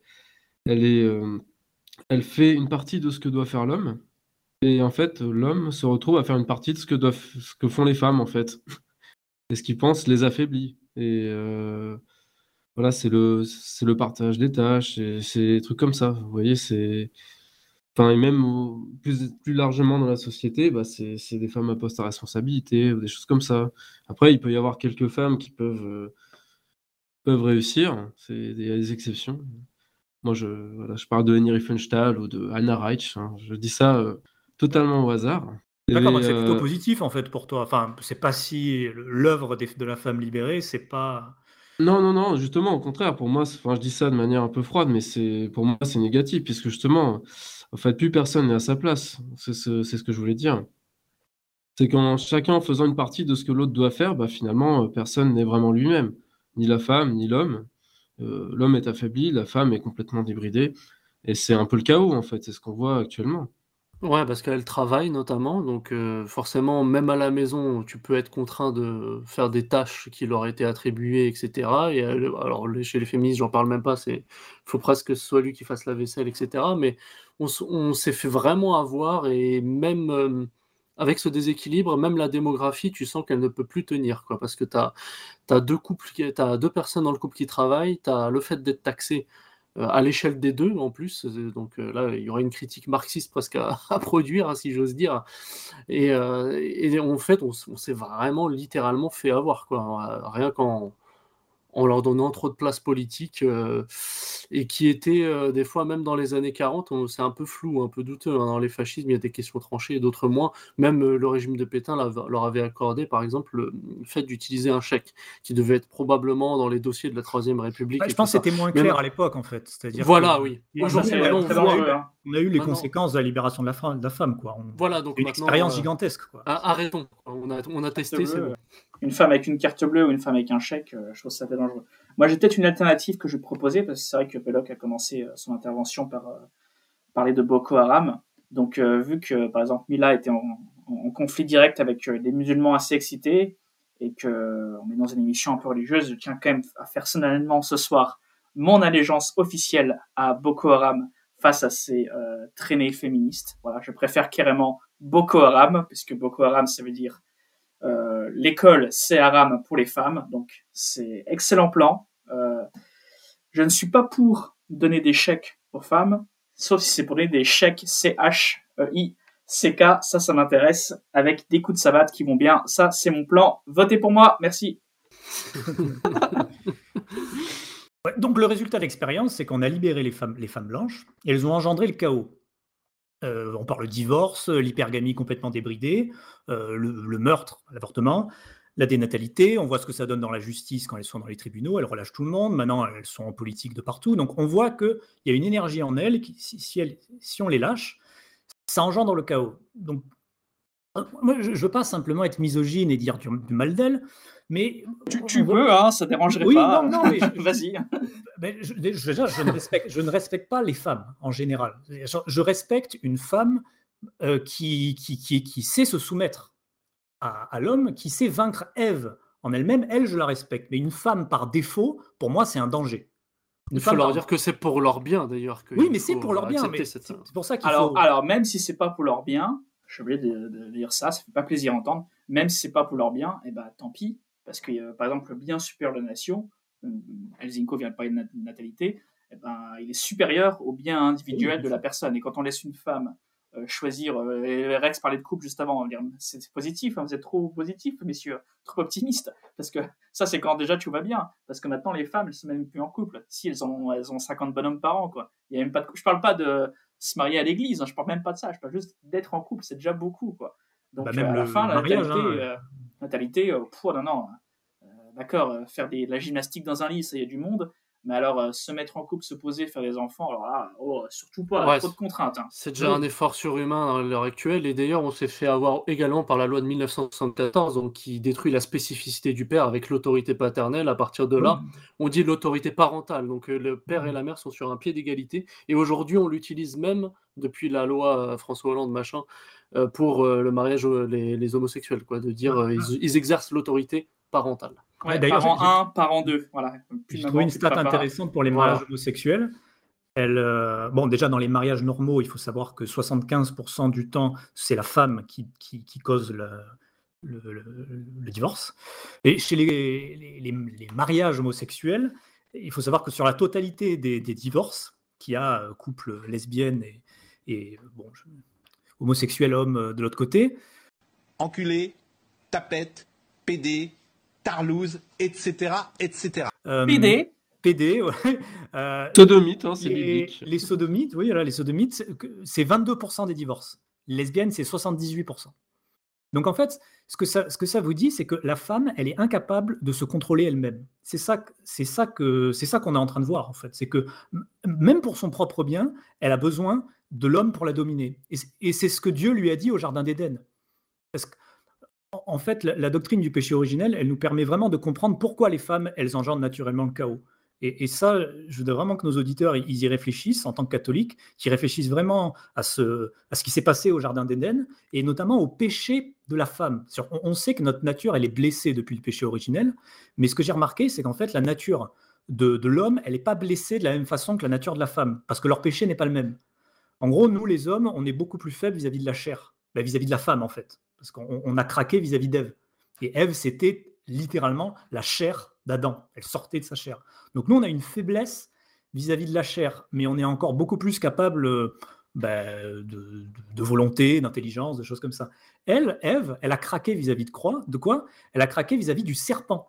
[SPEAKER 19] elle fait une partie de ce que doit faire l'homme. Et en fait, l'homme se retrouve à faire une partie de ce que font les femmes, en fait. Et ce qu'ils pensent les affaiblit. Et voilà, c'est le partage des tâches, et c'est des trucs comme ça. Vous voyez, et même plus largement dans la société, c'est des femmes à poste à responsabilité, ou des choses comme ça. Après, il peut y avoir quelques femmes qui peuvent réussir, il y a des exceptions. Moi, je parle de Leni Riefenstahl ou de Hannah Reitsch, je dis ça totalement au hasard.
[SPEAKER 9] D'accord, c'est plutôt positif en fait pour toi. Enfin, c'est pas si l'œuvre de la femme libérée, c'est pas.
[SPEAKER 19] Non, justement, au contraire, pour moi, je dis ça de manière un peu froide, mais pour moi, c'est négatif, puisque justement, en fait, plus personne n'est à sa place. C'est ce que je voulais dire. C'est qu'en chacun faisant une partie de ce que l'autre doit faire, finalement, personne n'est vraiment lui-même. Ni la femme, ni l'homme. L'homme est affaibli, la femme est complètement débridée. Et c'est un peu le chaos, en fait, c'est ce qu'on voit actuellement.
[SPEAKER 10] Ouais, parce qu'elle travaille notamment, donc forcément, même à la maison, tu peux être contraint de faire des tâches qui leur étaient attribuées, et cetera. Et alors, chez les féministes, j'en parle même pas, faut presque que ce soit lui qui fasse la vaisselle, et cetera. Mais on s'est fait vraiment avoir, et même avec ce déséquilibre, même la démographie, tu sens qu'elle ne peut plus tenir, quoi, parce que t'as deux personnes dans le couple qui travaillent, t'as le fait d'être taxé à l'échelle des deux en plus, donc là il y aurait une critique marxiste presque à produire, hein, si j'ose dire, et en fait on s'est vraiment littéralement fait avoir, quoi, rien en leur donnant trop de place politique, et qui était des fois, même dans les années 40, c'est un peu flou, un peu douteux, hein, dans les fascismes, il y a des questions tranchées et d'autres moins. Même le régime de Pétain leur avait accordé, par exemple, le fait d'utiliser un chèque, qui devait être probablement dans les dossiers de la Troisième République.
[SPEAKER 9] Je pense que c'était moins clair à l'époque, en fait. C'est-à-dire
[SPEAKER 10] voilà, oui.
[SPEAKER 9] Aujourd'hui, on a eu les conséquences de la libération de la femme, quoi.
[SPEAKER 10] Voilà, donc
[SPEAKER 9] une expérience gigantesque, quoi.
[SPEAKER 10] Arrêtons. On a testé, c'est bon.
[SPEAKER 8] Une femme avec une carte bleue ou une femme avec un chèque, je trouve ça très dangereux. Moi, j'ai peut-être une alternative que je vais te proposer, parce que c'est vrai que Belloc a commencé son intervention par parler de Boko Haram. Donc, vu que, par exemple, Mila était en conflit direct avec des musulmans assez excités, et qu'on est dans une émission un peu religieuse, je tiens quand même à faire solennellement ce soir mon allégeance officielle à Boko Haram face à ces traînées féministes. Voilà, je préfère carrément Boko Haram, puisque Boko Haram, ça veut dire l'école, c'est haram pour les femmes, donc c'est excellent plan. Je ne suis pas pour donner des chèques aux femmes, sauf si c'est pour donner des chèques CHEICK, ça m'intéresse, avec des coups de savate qui vont bien, ça c'est mon plan, votez pour moi, merci.
[SPEAKER 9] Ouais, donc le résultat de l'expérience, c'est qu'on a libéré les femmes blanches, et elles ont engendré le chaos. On parle de divorce, l'hypergamie complètement débridée, le meurtre, l'avortement, la dénatalité. On voit ce que ça donne dans la justice quand elles sont dans les tribunaux. Elles relâchent tout le monde. Maintenant, elles sont en politique de partout. Donc, on voit qu'il y a une énergie en elles qui, si on les lâche, ça engendre le chaos. Donc, moi, je ne veux pas simplement être misogyne et dire du mal d'elles, mais...
[SPEAKER 8] Tu peux, hein, ça ne dérangerait pas. Oui, non, mais... Vas-y.
[SPEAKER 9] Je ne respecte pas les femmes, en général. Je respecte une femme qui sait se soumettre à l'homme, qui sait vaincre Ève en elle-même. Elle, je la respecte. Mais une femme, par défaut, pour moi, c'est un danger.
[SPEAKER 10] Il faut leur dire que c'est pour leur bien, d'ailleurs.
[SPEAKER 9] Oui, mais c'est pour leur bien. C'est pour ça qu'il faut...
[SPEAKER 8] Alors, même si c'est pas pour leur bien, je suis obligé de dire ça fait pas plaisir à entendre, même si c'est pas pour leur bien, eh ben, tant pis, parce que, par exemple, le bien supérieur de la nation, Elzinko vient de parler de natalité, eh ben, il est supérieur au bien individuel de la personne. Et quand on laisse une femme choisir, Rex parlait de couple juste avant, on va dire, c'est positif, hein, vous êtes trop positif, messieurs, trop optimiste, parce que ça, c'est quand déjà tout va bien, parce que maintenant, les femmes, elles se mettent même plus en couple, si elles ont 50 bonhommes par an, quoi. Il y a même pas je parle pas de se marier à l'église, hein, je parle même pas de ça, je parle juste d'être en couple, c'est déjà beaucoup, quoi. Donc, même à la fin, la natalité, non, d'accord, faire de la gymnastique dans un lit, ça y a du monde, mais alors se mettre en couple, se poser, faire des enfants, alors là, surtout pas, trop de contraintes. Hein.
[SPEAKER 10] C'est déjà un effort surhumain à l'heure actuelle, et d'ailleurs on s'est fait avoir également par la loi de 1974, donc, qui détruit la spécificité du père avec l'autorité paternelle. À partir de là, on dit l'autorité parentale, donc le père et la mère sont sur un pied d'égalité, et aujourd'hui on l'utilise même, depuis la loi François Hollande, pour le mariage, les homosexuels, quoi, de dire ils exercent l'autorité parentale.
[SPEAKER 8] Ouais, parent 1, parent 2. Voilà.
[SPEAKER 9] J'ai trouvé une stat intéressante pour les mariages homosexuels. Déjà, dans les mariages normaux, il faut savoir que 75% du temps, c'est la femme qui cause le divorce. Et chez les mariages homosexuels, il faut savoir que sur la totalité des divorces, qu'il y a couple lesbienne et homosexuel homme de l'autre côté.
[SPEAKER 21] Enculé, tapette, pédé, tarlouse, etc.
[SPEAKER 8] PD,
[SPEAKER 9] ouais.
[SPEAKER 19] Sodomite, hein, c'est biblique.
[SPEAKER 9] Les sodomites, oui, les sodomites, c'est 22% des divorces. Les lesbiennes, c'est 78%. Donc en fait, ce que ça vous dit, c'est que la femme, elle est incapable de se contrôler elle-même. C'est ça qu'on est en train de voir, en fait. C'est que même pour son propre bien, elle a besoin de l'homme pour la dominer. Et c'est ce que Dieu lui a dit au Jardin d'Éden. Parce que, en fait, la doctrine du péché originel, elle nous permet vraiment de comprendre pourquoi les femmes, elles engendrent naturellement le chaos. Et ça, je voudrais vraiment que nos auditeurs ils y réfléchissent en tant que catholiques, qu'ils réfléchissent vraiment à ce qui s'est passé au Jardin d'Éden, et notamment au péché de la femme. On sait que notre nature, elle est blessée depuis le péché originel, mais ce que j'ai remarqué, c'est qu'en fait, la nature de l'homme, elle n'est pas blessée de la même façon que la nature de la femme, parce que leur péché n'est pas le même. En gros, nous, les hommes, on est beaucoup plus faibles vis-à-vis de la chair, vis-à-vis de la femme, en fait, parce qu'on a craqué vis-à-vis d'Ève. Et Ève, c'était littéralement la chair d'Adam. Elle sortait de sa chair. Donc nous, on a une faiblesse vis-à-vis de la chair, mais on est encore beaucoup plus capable de volonté, d'intelligence, de choses comme ça. Ève, elle a craqué vis-à-vis de quoi ? Elle a craqué vis-à-vis du serpent.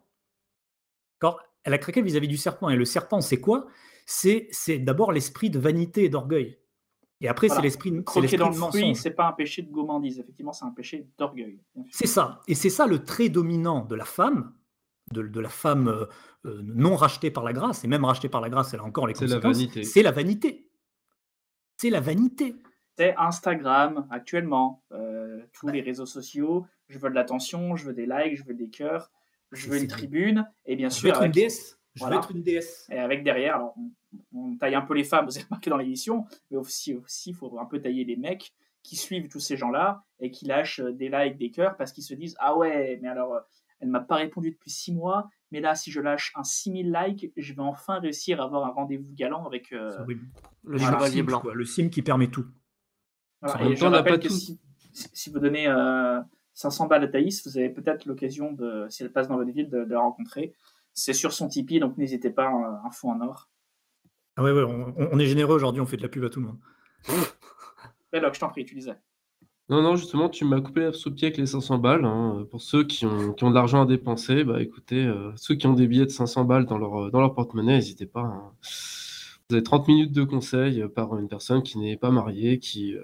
[SPEAKER 9] Elle a craqué vis-à-vis du serpent. Et le serpent, c'est quoi ? C'est d'abord l'esprit de vanité et d'orgueil. Et après,
[SPEAKER 8] Voilà.
[SPEAKER 9] C'est l'esprit de
[SPEAKER 8] Croquer dans le fruit,
[SPEAKER 9] mensonge.
[SPEAKER 8] c'est pas un péché de gourmandise. Effectivement, c'est un péché d'orgueil.
[SPEAKER 9] C'est ça. Et c'est ça le trait dominant de la femme, de la femme non rachetée par la grâce, et même rachetée par la grâce, elle a encore les
[SPEAKER 19] C'est la
[SPEAKER 9] conséquences.
[SPEAKER 19] vanité.
[SPEAKER 9] C'est la vanité. C'est la vanité.
[SPEAKER 8] C'est Instagram actuellement, tous les réseaux sociaux. Je veux de l'attention, je veux des likes, je veux des cœurs, je veux une tribune, et bien
[SPEAKER 9] Je
[SPEAKER 8] sûr
[SPEAKER 9] veux être une
[SPEAKER 8] avec-
[SPEAKER 9] déesse. Je
[SPEAKER 8] voilà.
[SPEAKER 9] veux être une déesse.
[SPEAKER 8] Et avec derrière, alors on taille un peu les femmes, vous avez remarqué dans l'émission, mais aussi il faut un peu tailler les mecs qui suivent tous ces gens-là et qui lâchent des likes, des cœurs parce qu'ils se disent ah ouais, mais alors elle m'a pas répondu depuis 6 mois, mais là si je lâche un 6000 likes, je vais enfin réussir à avoir un rendez-vous galant avec
[SPEAKER 9] C'est horrible.
[SPEAKER 10] Le
[SPEAKER 8] voilà.
[SPEAKER 10] chevalier
[SPEAKER 9] Sims,
[SPEAKER 10] blanc.
[SPEAKER 9] quoi, le sim qui permet tout.
[SPEAKER 8] Voilà,
[SPEAKER 19] En même
[SPEAKER 8] et je
[SPEAKER 19] temps, on n'a
[SPEAKER 8] rappelle
[SPEAKER 19] pas
[SPEAKER 8] que
[SPEAKER 19] tout.
[SPEAKER 8] si vous donnez 500 balles à Thaïs, vous avez peut-être l'occasion, si elle passe dans votre ville, de la rencontrer. C'est sur son Tipeee, donc n'hésitez pas, un fonds en or.
[SPEAKER 9] Ah ouais, on est généreux aujourd'hui, on fait de la pub à tout le monde.
[SPEAKER 8] Belloc, je t'en prie, tu disais.
[SPEAKER 19] Non, justement, tu m'as coupé sous le pied avec les 500 balles. Hein. Pour ceux qui ont de l'argent à dépenser, bah écoutez, ceux qui ont des billets de 500 balles dans leur porte-monnaie, n'hésitez pas. Hein. Vous avez 30 minutes de conseil par une personne qui n'est pas mariée, qui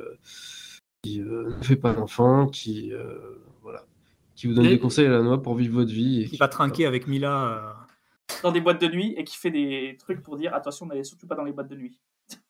[SPEAKER 19] ne fait pas d'enfant, qui vous donne
[SPEAKER 9] Et-
[SPEAKER 19] des conseils à la noix pour vivre votre vie. Et
[SPEAKER 9] Qui va trinquer avec Mila.
[SPEAKER 8] Dans des boîtes de nuit et qui fait des trucs pour dire attention, n'allez surtout pas dans les boîtes de nuit.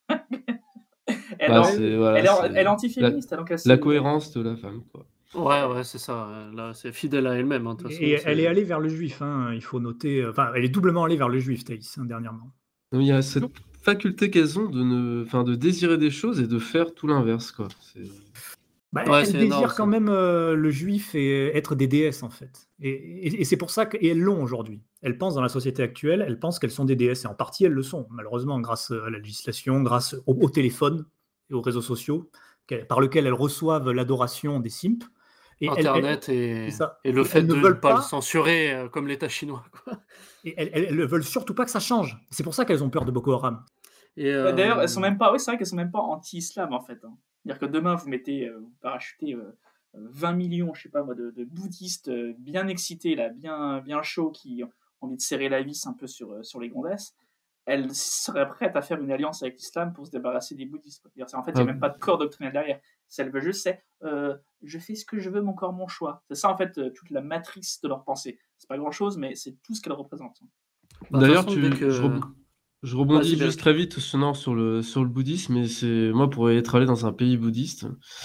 [SPEAKER 8] Elle
[SPEAKER 19] Bah,
[SPEAKER 8] est-
[SPEAKER 19] voilà,
[SPEAKER 8] elle est-
[SPEAKER 19] c'est
[SPEAKER 8] elle est antiféministe, donc elle
[SPEAKER 19] la
[SPEAKER 8] se-
[SPEAKER 19] cohérence de la femme, quoi.
[SPEAKER 10] Ouais, c'est ça. Là, c'est fidèle à elle-même. Hein, de toute façon,
[SPEAKER 9] Et
[SPEAKER 10] c'est-
[SPEAKER 9] elle est allée vers le juif, hein, il faut noter. Enfin, elle est doublement allée vers le juif, Thaïs, hein, dernièrement.
[SPEAKER 19] Il y a cette faculté qu'elles ont de désirer des choses et de faire tout l'inverse, quoi.
[SPEAKER 9] Elle désire quand même le juif et être des déesses, en fait. Et c'est pour ça qu'elles l'ont aujourd'hui. Elles pensent dans la société actuelle, elles pensent qu'elles sont des déesses. Et en partie, elles le sont, malheureusement, grâce à la législation, grâce au téléphone et aux réseaux sociaux, par lesquels elles reçoivent l'adoration des simps. Et
[SPEAKER 10] Internet
[SPEAKER 9] c'est ça.
[SPEAKER 10] et le
[SPEAKER 9] Et
[SPEAKER 10] fait
[SPEAKER 9] elles
[SPEAKER 10] de
[SPEAKER 9] ne
[SPEAKER 10] ne
[SPEAKER 9] veulent
[SPEAKER 10] pas le
[SPEAKER 9] pas-
[SPEAKER 10] censurer comme l'État chinois. Quoi.
[SPEAKER 9] Et elles ne veulent surtout pas que ça change. C'est pour ça qu'elles ont peur de Boko Haram.
[SPEAKER 10] Et,
[SPEAKER 8] D'ailleurs, elles sont même pas. Oui, c'est vrai qu'elles sont même pas anti-islam en fait. Hein. C'est-à-dire que demain, vous mettez, vous parachutez 20 millions, je sais pas moi, de bouddhistes bien excités là, bien chauds, qui ont envie de serrer la vis un peu sur les gondesses. Elles seraient prêtes à faire une alliance avec l'islam pour se débarrasser des bouddhistes. Quoi. C'est-à-dire, en fait, il n'y a même pas de corps doctrinal derrière. Ce qu'elles veulent juste, c'est je fais ce que je veux, mon corps, mon choix. C'est ça en fait toute la matrice de leur pensée. C'est pas grand-chose, mais c'est tout ce qu'elles représentent.
[SPEAKER 19] D'ailleurs,
[SPEAKER 10] de toute façon, dès que-
[SPEAKER 19] je rebondis
[SPEAKER 10] Vas-y,
[SPEAKER 19] juste très vite sur le bouddhisme, mais c'est moi pour être allé dans un pays bouddhiste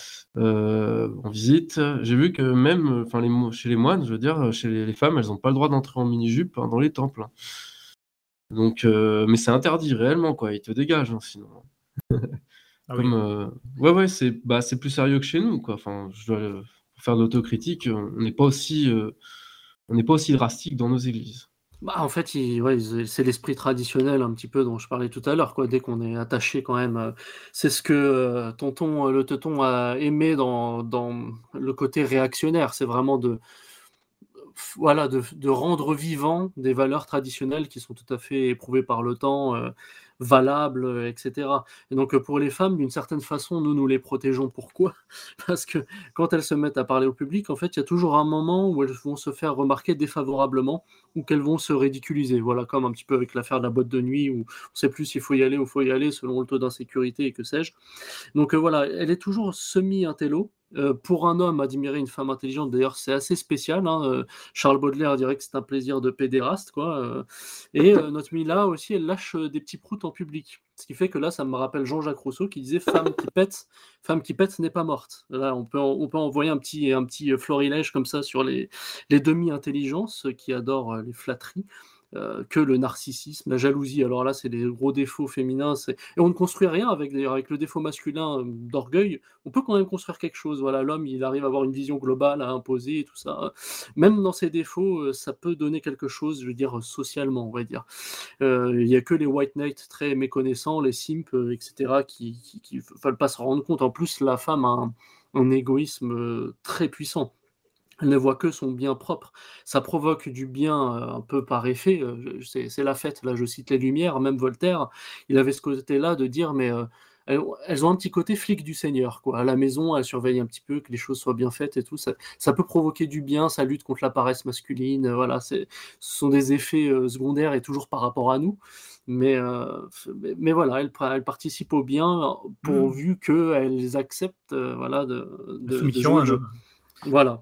[SPEAKER 19] en visite, j'ai vu que même chez les moines, je veux dire, chez les femmes, elles n'ont pas le droit d'entrer en mini-jupe dans les temples. Hein. Donc, mais c'est interdit réellement, quoi. Ils te dégagent, hein, sinon.
[SPEAKER 9] Ah
[SPEAKER 19] Ouais, c'est plus sérieux que chez nous, quoi. Enfin, je dois pour faire de l'autocritique, on n'est pas aussi drastique dans nos églises.
[SPEAKER 10] Bah, en fait, c'est l'esprit traditionnel un petit peu dont je parlais tout à l'heure, quoi. Dès qu'on est attaché quand même, c'est ce que tonton le teuton a aimé dans le côté réactionnaire. C'est vraiment de rendre vivant des valeurs traditionnelles qui sont tout à fait éprouvées par le temps, valables, etc. Et donc pour les femmes, d'une certaine façon, nous les protégeons. Pourquoi ? Parce que quand elles se mettent à parler au public, en fait, il y a toujours un moment où elles vont se faire remarquer défavorablement ou qu'elles vont se ridiculiser. Voilà, comme un petit peu avec l'affaire de la boîte de nuit où on ne sait plus s'il faut y aller ou il faut y aller selon le taux d'insécurité et que sais-je. Donc voilà, elle est toujours semi-intello. Pour un homme, admirer une femme intelligente, d'ailleurs, c'est assez spécial. Hein. Charles Baudelaire dirait que c'est un plaisir de pédéraste, quoi. Et notre Mila aussi, elle lâche des petits proutes en public. Ce qui fait que là, ça me rappelle Jean-Jacques Rousseau qui disait femme qui pète n'est pas morte. Là, on peut envoyer un petit florilège comme ça sur les demi-intelligences qui adorent les flatteries. que le narcissisme, la jalousie. Alors là, c'est les gros défauts féminins. Et on ne construit rien avec, d'ailleurs, avec le défaut masculin d'orgueil. On peut quand même construire quelque chose. Voilà, l'homme, il arrive à avoir une vision globale, à imposer et tout ça. Même dans ses défauts, ça peut donner quelque chose, je veux dire, socialement, on va dire. Il n'y a que les white knights très méconnaissants, les simps, etc., qui ne veulent pas se rendre compte. En plus, la femme a un égoïsme très puissant. Elle ne voit que son bien propre. Ça provoque du bien un peu par effet. C'est la fête, là je cite les Lumières, même Voltaire, il avait ce côté-là de dire, mais elles ont un petit côté flic du Seigneur, quoi. À la maison, elles surveillent un petit peu que les choses soient bien faites et tout. Ça peut provoquer du bien, ça lutte contre la paresse masculine. Voilà, ce sont des effets secondaires et toujours par rapport à nous. Mais voilà, elles participent au bien pourvu qu'elles acceptent voilà, de
[SPEAKER 9] soumission
[SPEAKER 10] jouer
[SPEAKER 9] à
[SPEAKER 10] le jeu.
[SPEAKER 9] l'homme.
[SPEAKER 10] Voilà.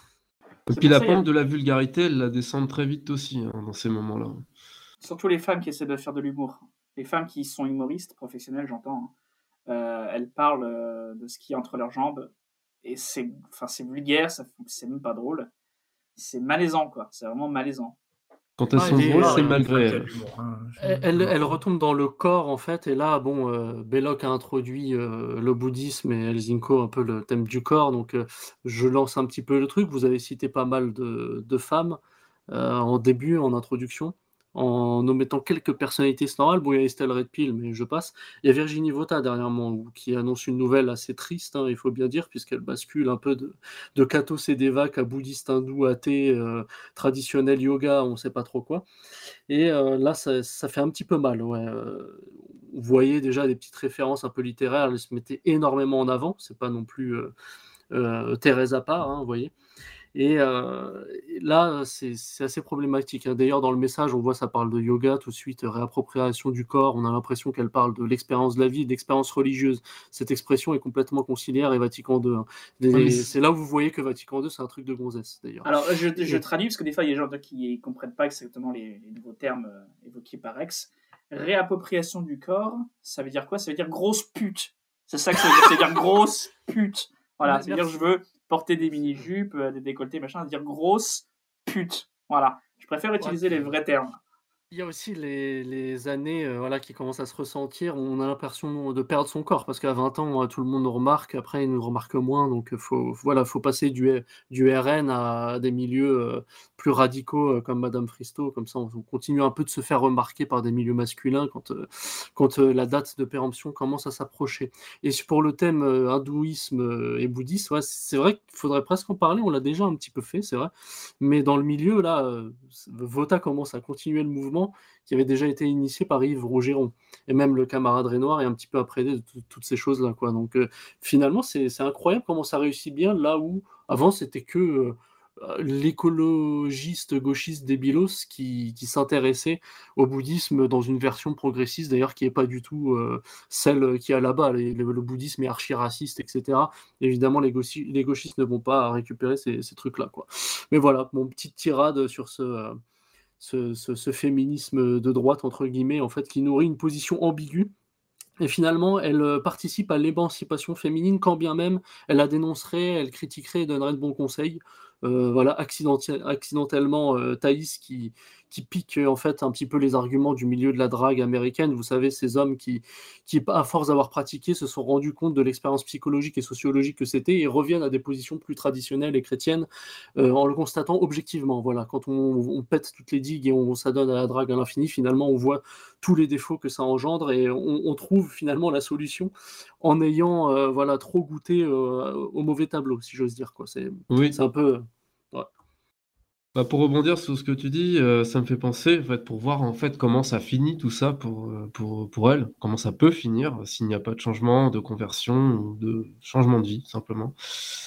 [SPEAKER 19] Et puis la pente de la vulgarité, elle la descend très vite aussi dans ces moments-là.
[SPEAKER 8] Surtout les femmes qui essaient de faire de l'humour. Les femmes qui sont humoristes, professionnelles, j'entends, elles parlent de ce qui est entre leurs jambes. Et c'est vulgaire, c'est même pas drôle. C'est malaisant, quoi. C'est vraiment malaisant.
[SPEAKER 19] Quand elles sont drôles, c'est malgré elles.
[SPEAKER 10] Elle retombe dans le corps, en fait, et là, Belloc a introduit le bouddhisme et Elzinko un peu le thème du corps, donc je lance un petit peu le truc. Vous avez cité pas mal de femmes en début, en introduction, en omettant quelques personnalités normales. Bon, il y a Estelle Redpill, mais je passe. Il y a Virginie Vota dernièrement, qui annonce une nouvelle assez triste, il faut bien dire, puisqu'elle bascule un peu de Kato Sedevak à bouddhiste hindou, athée, traditionnel yoga, on ne sait pas trop quoi. Et là, ça fait un petit peu mal. Ouais. Vous voyez déjà des petites références un peu littéraires, elle se mettait énormément en avant, c'est pas non plus Thérèse à part, vous voyez. Et là, c'est assez problématique. D'ailleurs, dans le message, on voit ça parle de yoga, tout de suite, réappropriation du corps. On a l'impression qu'elle parle de l'expérience de la vie, de l'expérience religieuse. Cette expression est complètement conciliaire et Vatican II. C'est là où vous voyez que Vatican II, c'est un truc de gonzesse, d'ailleurs.
[SPEAKER 8] Alors, je traduis, parce que des fois, il y a des gens qui ne comprennent pas exactement les nouveaux termes évoqués par Rex. Réappropriation du corps, ça veut dire quoi? Ça veut dire grosse pute. C'est ça que ça veut dire, c'est dire grosse pute. Voilà, c'est-à-dire je veux porter des mini-jupes, des décolletés, machin, c'est-à-dire grosse pute. Voilà, je préfère utiliser les vrais termes.
[SPEAKER 10] Il y a aussi les années qui commencent à se ressentir. On a l'impression de perdre son corps parce qu'à 20 ans, tout le monde nous remarque. Après, il nous remarque moins. Donc, faut passer du RN à des milieux plus radicaux comme Madame Fristo. Comme ça, on continue un peu de se faire remarquer par des milieux masculins quand la date de péremption commence à s'approcher. Et pour le thème hindouisme et bouddhisme, c'est vrai qu'il faudrait presque en parler. On l'a déjà un petit peu fait, c'est vrai. Mais dans le milieu, là, Vota commence à continuer le mouvement qui avait déjà été initié par Yves Rougeron. Et même le camarade Renoir est un petit peu après de toutes ces choses-là, quoi. Donc finalement, c'est incroyable comment ça réussit bien, là où avant c'était que l'écologiste gauchiste débilos qui s'intéressait au bouddhisme dans une version progressiste, d'ailleurs qui n'est pas du tout celle qui est là-bas. Le bouddhisme est archi-raciste, etc. Évidemment, les gauchistes ne vont pas récupérer ces trucs-là, quoi. Mais voilà, mon petite tirade sur ce féminisme de droite, entre guillemets, en fait, qui nourrit une position ambiguë. Et finalement, elle participe à l'émancipation féminine, quand bien même elle la dénoncerait, elle critiquerait et donnerait de bons conseils. Accidentellement, Thaïs qui pique en fait un petit peu les arguments du milieu de la drague américaine. Vous savez, ces hommes qui à force d'avoir pratiqué, se sont rendus compte de l'expérience psychologique et sociologique que c'était et reviennent à des positions plus traditionnelles et chrétiennes en le constatant objectivement. Voilà, quand on pète toutes les digues et on s'adonne à la drague à l'infini, finalement, on voit tous les défauts que ça engendre et on trouve finalement la solution en ayant trop goûté au mauvais tableau, si j'ose dire, quoi. C'est un peu...
[SPEAKER 19] Bah, pour rebondir sur ce que tu dis, ça me fait penser, en fait, pour voir en fait comment ça finit tout ça pour elle, comment ça peut finir s'il n'y a pas de changement, de conversion ou de changement de vie, simplement.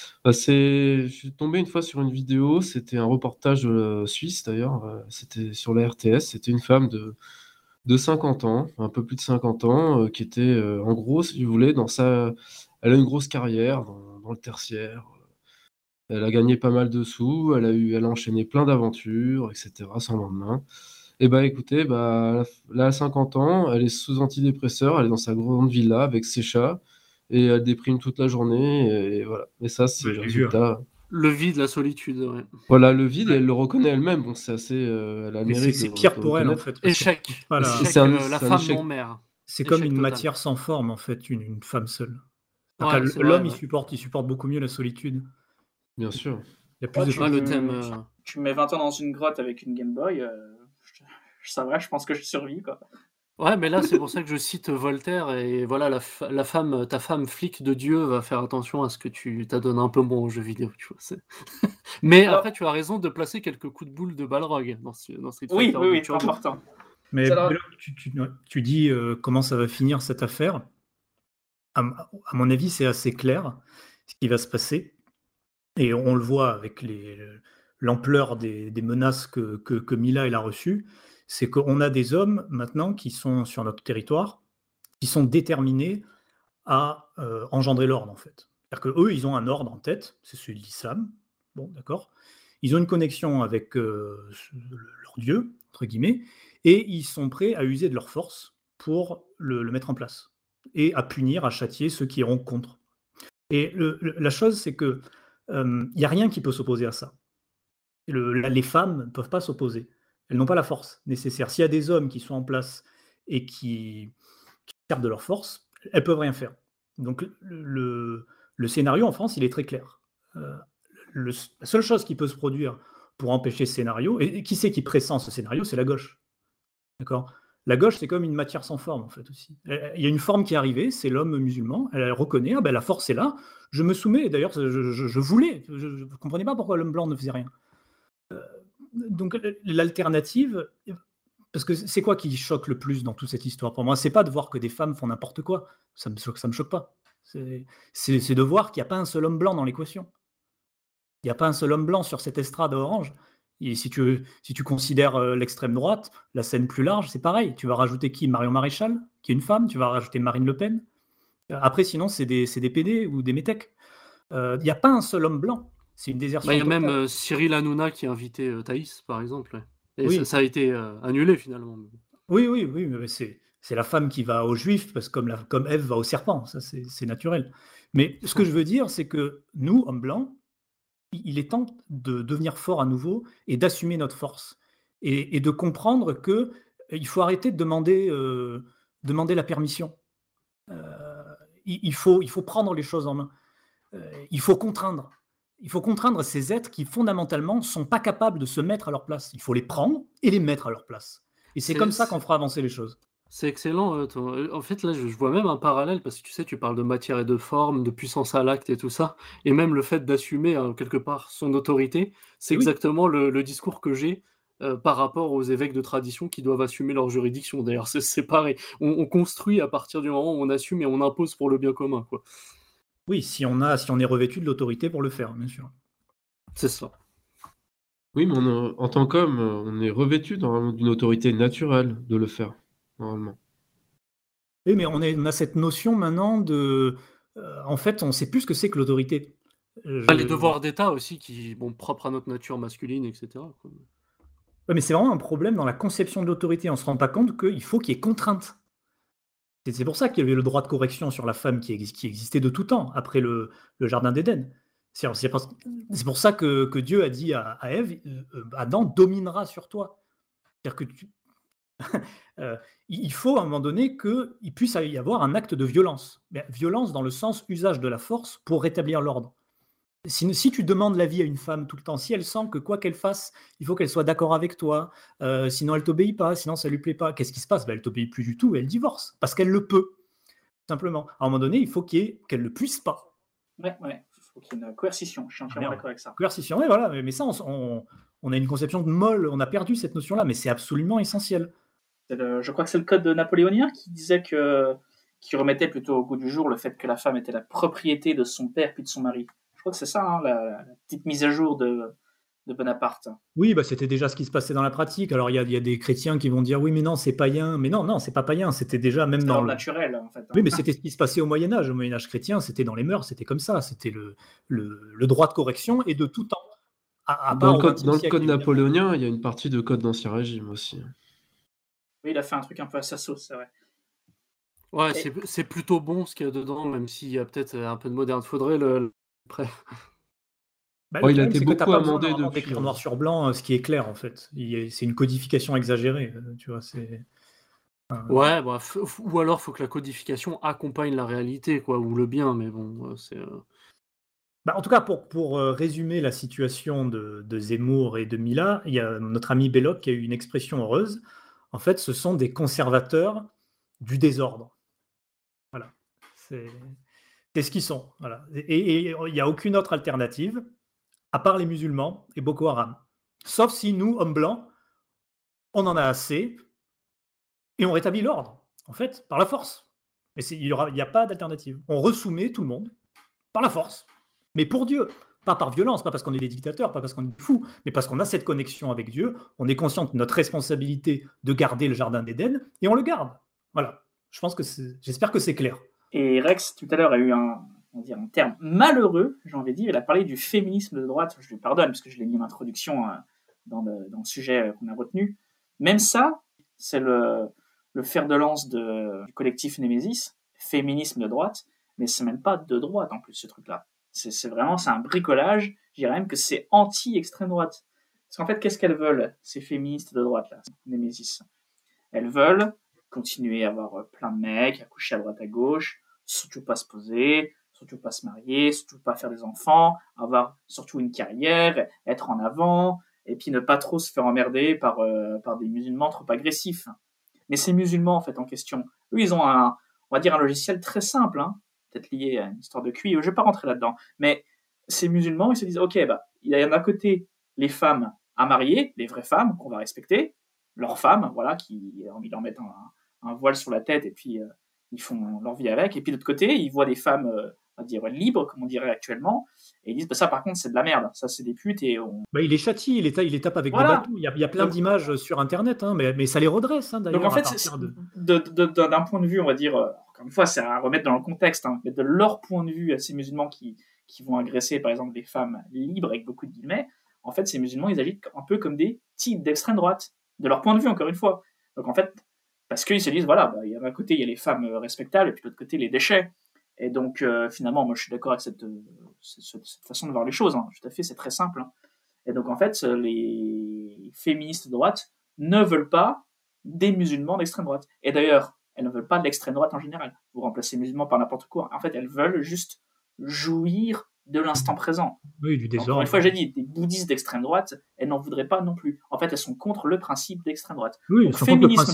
[SPEAKER 19] Je suis tombé une fois sur une vidéo, c'était un reportage suisse d'ailleurs, c'était sur la RTS, c'était une femme de 50 ans, un peu plus de 50 ans, qui était en gros, si vous voulez, elle a une grosse carrière dans le tertiaire. Elle a gagné pas mal de sous, elle a enchaîné plein d'aventures, etc., sans lendemain. Et écoutez, là, à 50 ans, elle est sous antidépresseur, elle est dans sa grande villa avec ses chats, et elle déprime toute la journée, et voilà. Et ça, c'est le résultat.
[SPEAKER 10] Le vide, la solitude, ouais.
[SPEAKER 19] Voilà, le vide, et elle le reconnaît elle-même. Bon, c'est assez. Elle a le
[SPEAKER 9] Mais
[SPEAKER 19] mérite
[SPEAKER 9] c'est
[SPEAKER 19] de
[SPEAKER 9] pire
[SPEAKER 19] de
[SPEAKER 9] pour elle, en
[SPEAKER 19] reconnaître.
[SPEAKER 9] fait. parce que-
[SPEAKER 10] Échec.
[SPEAKER 9] Voilà.
[SPEAKER 10] Échec,
[SPEAKER 19] C'est un-
[SPEAKER 10] la
[SPEAKER 19] c'est un
[SPEAKER 10] femme
[SPEAKER 19] échec.
[SPEAKER 10] non-mère.
[SPEAKER 9] C'est comme
[SPEAKER 10] Échec
[SPEAKER 9] une
[SPEAKER 10] total.
[SPEAKER 9] matière sans forme, en fait, une femme seule.
[SPEAKER 10] Ouais,
[SPEAKER 9] C'est-à-dire que
[SPEAKER 10] c'est vrai,
[SPEAKER 9] l'homme,
[SPEAKER 10] ouais.
[SPEAKER 9] il supporte beaucoup mieux la solitude.
[SPEAKER 19] Bien sûr.
[SPEAKER 9] Il y a plus
[SPEAKER 8] Ouais,
[SPEAKER 9] de
[SPEAKER 8] tu,
[SPEAKER 10] Ouais, le
[SPEAKER 8] me-
[SPEAKER 10] thème.
[SPEAKER 8] tu me mets 20 ans dans une grotte avec une Game Boy, ça va, je pense que je survis, quoi.
[SPEAKER 10] Ouais, mais là, c'est pour ça que je cite Voltaire et voilà, la femme, ta femme flic de Dieu va faire attention à ce que tu t'adonnes un peu moins aux jeux vidéo, tu vois. Mais
[SPEAKER 8] Alors-
[SPEAKER 10] après, tu as raison de placer quelques coups de boule de Balrog dans Street
[SPEAKER 8] Oui,
[SPEAKER 10] Fighter
[SPEAKER 8] oui,
[SPEAKER 10] 2
[SPEAKER 8] oui,
[SPEAKER 10] Turbo.
[SPEAKER 8] important.
[SPEAKER 9] Mais
[SPEAKER 8] Alors-
[SPEAKER 9] là, tu dis comment ça va finir cette affaire. À mon avis, c'est assez clair ce qui va se passer. Et on le voit avec l'ampleur des menaces que Mila elle a reçues. C'est qu'on a des hommes maintenant qui sont sur notre territoire, qui sont déterminés à engendrer l'ordre, en fait. C'est-à-dire qu'eux, ils ont un ordre en tête, c'est celui de l'islam. Bon, d'accord. Ils ont une connexion avec leur Dieu, entre guillemets, et ils sont prêts à user de leur force pour le mettre en place, et à punir, à châtier ceux qui iront contre. Et la chose, c'est que il n'y a rien qui peut s'opposer à ça. Les femmes ne peuvent pas s'opposer. Elles n'ont pas la force nécessaire. S'il y a des hommes qui sont en place et qui servent de leur force, elles peuvent rien faire. Donc le scénario en France, il est très clair. La seule chose qui peut se produire pour empêcher ce scénario, et qui c'est qui pressent ce scénario, c'est la gauche. D'accord ? La gauche, c'est comme une matière sans forme, en fait, aussi. Il y a une forme qui est arrivée, c'est l'homme musulman. Elle reconnaît, ah ben, la force est là, je me soumets. D'ailleurs, je voulais. Je ne comprenais pas pourquoi l'homme blanc ne faisait rien. Donc, l'alternative, parce que c'est quoi qui choque le plus dans toute cette histoire pour moi? C'est pas de voir que des femmes font n'importe quoi. Ça me choque pas. C'est de voir qu'il n'y a pas un seul homme blanc dans l'équation. Il n'y a pas un seul homme blanc sur cette estrade orange. Et si tu considères l'extrême droite, la scène plus large, c'est pareil. Tu vas rajouter qui? Marion Maréchal, qui est une femme. Tu vas rajouter Marine Le Pen. Après, sinon, c'est des PD ou des métèques. Il n'y a pas un seul homme blanc. C'est une désertion.
[SPEAKER 10] Il y a
[SPEAKER 9] totale.
[SPEAKER 10] même Cyril Hanouna qui a invité Thaïs, par exemple. Ouais. Et
[SPEAKER 9] Oui.
[SPEAKER 10] ça a été annulé, finalement.
[SPEAKER 9] Oui, mais c'est la femme qui va aux Juifs, parce que comme Ève va au serpent. Ça, c'est naturel. Mais ce que je veux dire, c'est que nous, hommes blancs, il est temps de devenir fort à nouveau et d'assumer notre force. Et de comprendre qu'il faut arrêter de demander la permission. Il faut prendre les choses en main. Il faut contraindre. Il faut contraindre ces êtres qui, fondamentalement, ne sont pas capables de se mettre à leur place. Il faut les prendre et les mettre à leur place. Et c'est comme ça qu'on fera avancer les choses.
[SPEAKER 10] C'est excellent. En fait, là, je vois même un parallèle, parce que tu sais, tu parles de matière et de forme, de puissance à l'acte et tout ça, et même le fait d'assumer quelque part son autorité, c'est
[SPEAKER 9] Oui.
[SPEAKER 10] exactement le discours que j'ai par rapport aux évêques de tradition qui doivent assumer leur juridiction. D'ailleurs, c'est pareil. On construit à partir du moment où on assume et on impose pour le bien commun, quoi.
[SPEAKER 9] Oui, si on est revêtu de l'autorité pour le faire, bien sûr.
[SPEAKER 10] C'est ça.
[SPEAKER 19] Oui, mais en tant qu'homme, on est revêtu d'une autorité naturelle de le faire, normalement.
[SPEAKER 9] Oui, mais on a cette notion maintenant de... en fait, on ne sait plus ce que c'est que l'autorité.
[SPEAKER 10] Les devoirs d'État aussi, qui sont propres à notre nature masculine, etc. quoi.
[SPEAKER 9] Ouais, mais c'est vraiment un problème dans la conception de l'autorité. On ne se rend pas compte qu'il faut qu'il y ait contrainte. C'est pour ça qu'il y avait le droit de correction sur la femme qui existait de tout temps, après le Jardin d'Éden. C'est pour ça que Dieu a dit à Ève, Adam dominera sur toi. C'est-à-dire que il faut à un moment donné qu'il puisse y avoir un acte de violence. Mais violence dans le sens usage de la force pour rétablir l'ordre. Si tu demandes l'avis à une femme tout le temps, si elle sent que quoi qu'elle fasse, il faut qu'elle soit d'accord avec toi, sinon elle t'obéit pas, sinon ça lui plaît pas, qu'est-ce qui se passe? Elle t'obéit plus du tout et elle divorce, parce qu'elle le peut, simplement. À un moment donné, il faut qu'elle ne puisse pas.
[SPEAKER 8] Ouais, il faut qu'il y ait une coercition, je suis entièrement d'accord avec ça.
[SPEAKER 9] Coercition, ouais, voilà, mais ça, on a une conception de molle, on a perdu cette notion-là, mais c'est absolument essentiel.
[SPEAKER 8] Je crois que c'est le code napoléonien qui disait qui remettait plutôt au goût du jour le fait que la femme était la propriété de son père puis de son mari. Je crois que c'est ça, hein, la petite mise à jour de Bonaparte.
[SPEAKER 9] Oui, c'était déjà ce qui se passait dans la pratique. Alors, il y a des chrétiens qui vont dire, oui, mais non, c'est païen. Mais non, c'est pas païen. C'était déjà même dans le
[SPEAKER 8] naturel, en fait.
[SPEAKER 9] Oui, mais c'était ce qui se passait au Moyen-Âge. Au Moyen-Âge chrétien, c'était dans les mœurs, c'était comme ça. C'était le droit de correction et de tout temps.
[SPEAKER 19] Dans le code napoléonien, il y a une partie de code d'Ancien Régime aussi.
[SPEAKER 8] Oui, il a fait un truc un peu à sa sauce, c'est vrai.
[SPEAKER 10] Ouais, c'est plutôt bon ce qu'il y a dedans, même s'il y a peut-être un peu de moderne. Faudrait le prêt.
[SPEAKER 9] Bah,
[SPEAKER 19] Oh,
[SPEAKER 9] le
[SPEAKER 19] il a
[SPEAKER 9] problème,
[SPEAKER 19] été
[SPEAKER 9] c'est que tu
[SPEAKER 19] beaucoup
[SPEAKER 9] pas besoin
[SPEAKER 19] amendé
[SPEAKER 9] normalement
[SPEAKER 19] depuis.
[SPEAKER 9] d'écrire noir sur blanc ce qui est clair, en fait. C'est une codification exagérée, tu vois.
[SPEAKER 10] Ouais, bah, ou alors faut que la codification accompagne la réalité, quoi, ou le bien, mais bon, c'est.
[SPEAKER 9] Bah, en tout cas, pour résumer la situation de Zemmour et de Mila, il y a notre ami Belloc qui a eu une expression heureuse. En fait, ce sont des conservateurs du désordre. Voilà. C'est ce qu'ils sont. Voilà. Et il n'y a aucune autre alternative, à part les musulmans et Boko Haram. Sauf si nous, hommes blancs, on en a assez et on rétablit l'ordre, en fait, par la force. Et il n'y a pas d'alternative. On resoumet tout le monde par la force. Mais pour Dieu, pas par violence, pas parce qu'on est des dictateurs, pas parce qu'on est fous, mais parce qu'on a cette connexion avec Dieu, on est conscient de notre responsabilité de garder le jardin d'Éden, et on le garde. Voilà. J'espère que c'est clair.
[SPEAKER 8] Et Rex, tout à l'heure, a eu un terme malheureux, j'ai envie de dire. Il a parlé du féminisme de droite. Je lui pardonne, parce que je l'ai mis en introduction dans le sujet qu'on a retenu. Même ça, c'est le fer de lance du collectif Némésis, féminisme de droite, mais c'est même pas de droite en plus, ce truc-là. C'est un bricolage, je dirais même que c'est anti-extrême droite. Parce qu'en fait, qu'est-ce qu'elles veulent, ces féministes de droite-là, Némésis? Elles veulent continuer à avoir plein de mecs, à coucher à droite à gauche, surtout pas se poser, surtout pas se marier, surtout pas faire des enfants, avoir surtout une carrière, être en avant, et puis ne pas trop se faire emmerder par des musulmans trop agressifs. Mais ces musulmans, en fait, en question, eux, ils ont on va dire un logiciel très simple, hein, peut-être lié à une histoire de QI, je vais pas rentrer là-dedans, mais ces musulmans, ils se disent, ok, il y a d'un côté les femmes à marier, les vraies femmes qu'on va respecter, leurs femmes, voilà, qui leur mettent un voile sur la tête et puis ils font leur vie avec, et puis de l'autre côté, ils voient des femmes, on va dire, libres, comme on dirait actuellement, et ils disent, ça par contre, c'est de la merde, ça c'est des putes, et
[SPEAKER 9] il les châtie, il les tape avec des bâtons, il y a plein d'images sur Internet, hein, mais ça les redresse, hein, d'ailleurs.
[SPEAKER 8] Donc en fait, d'un point de vue, on va dire, encore une fois, c'est à remettre dans le contexte, hein, mais de leur point de vue, ces musulmans qui vont agresser, par exemple, des femmes libres, avec beaucoup de guillemets, en fait, ces musulmans, ils agissent un peu comme des types d'extrême droite, de leur point de vue, encore une fois. Donc en fait, parce qu'ils se disent, voilà, d'un côté, il y a les femmes respectables, et puis de l'autre côté, les déchets. Et donc, finalement, moi, je suis d'accord avec cette façon de voir les choses, hein, tout à fait, c'est très simple. Hein. Et donc, en fait, les féministes de droite ne veulent pas des musulmans d'extrême droite. Et d'ailleurs, elles ne veulent pas de l'extrême droite en général. Vous remplacez les musulmans par n'importe quoi. En fait, elles veulent juste jouir de l'instant présent.
[SPEAKER 9] Oui, du désordre.
[SPEAKER 8] Encore une fois, j'ai dit, des bouddhistes d'extrême droite, elles n'en voudraient pas non plus. En fait, elles sont contre le principe d'extrême droite.
[SPEAKER 9] Oui,
[SPEAKER 8] donc, féminisme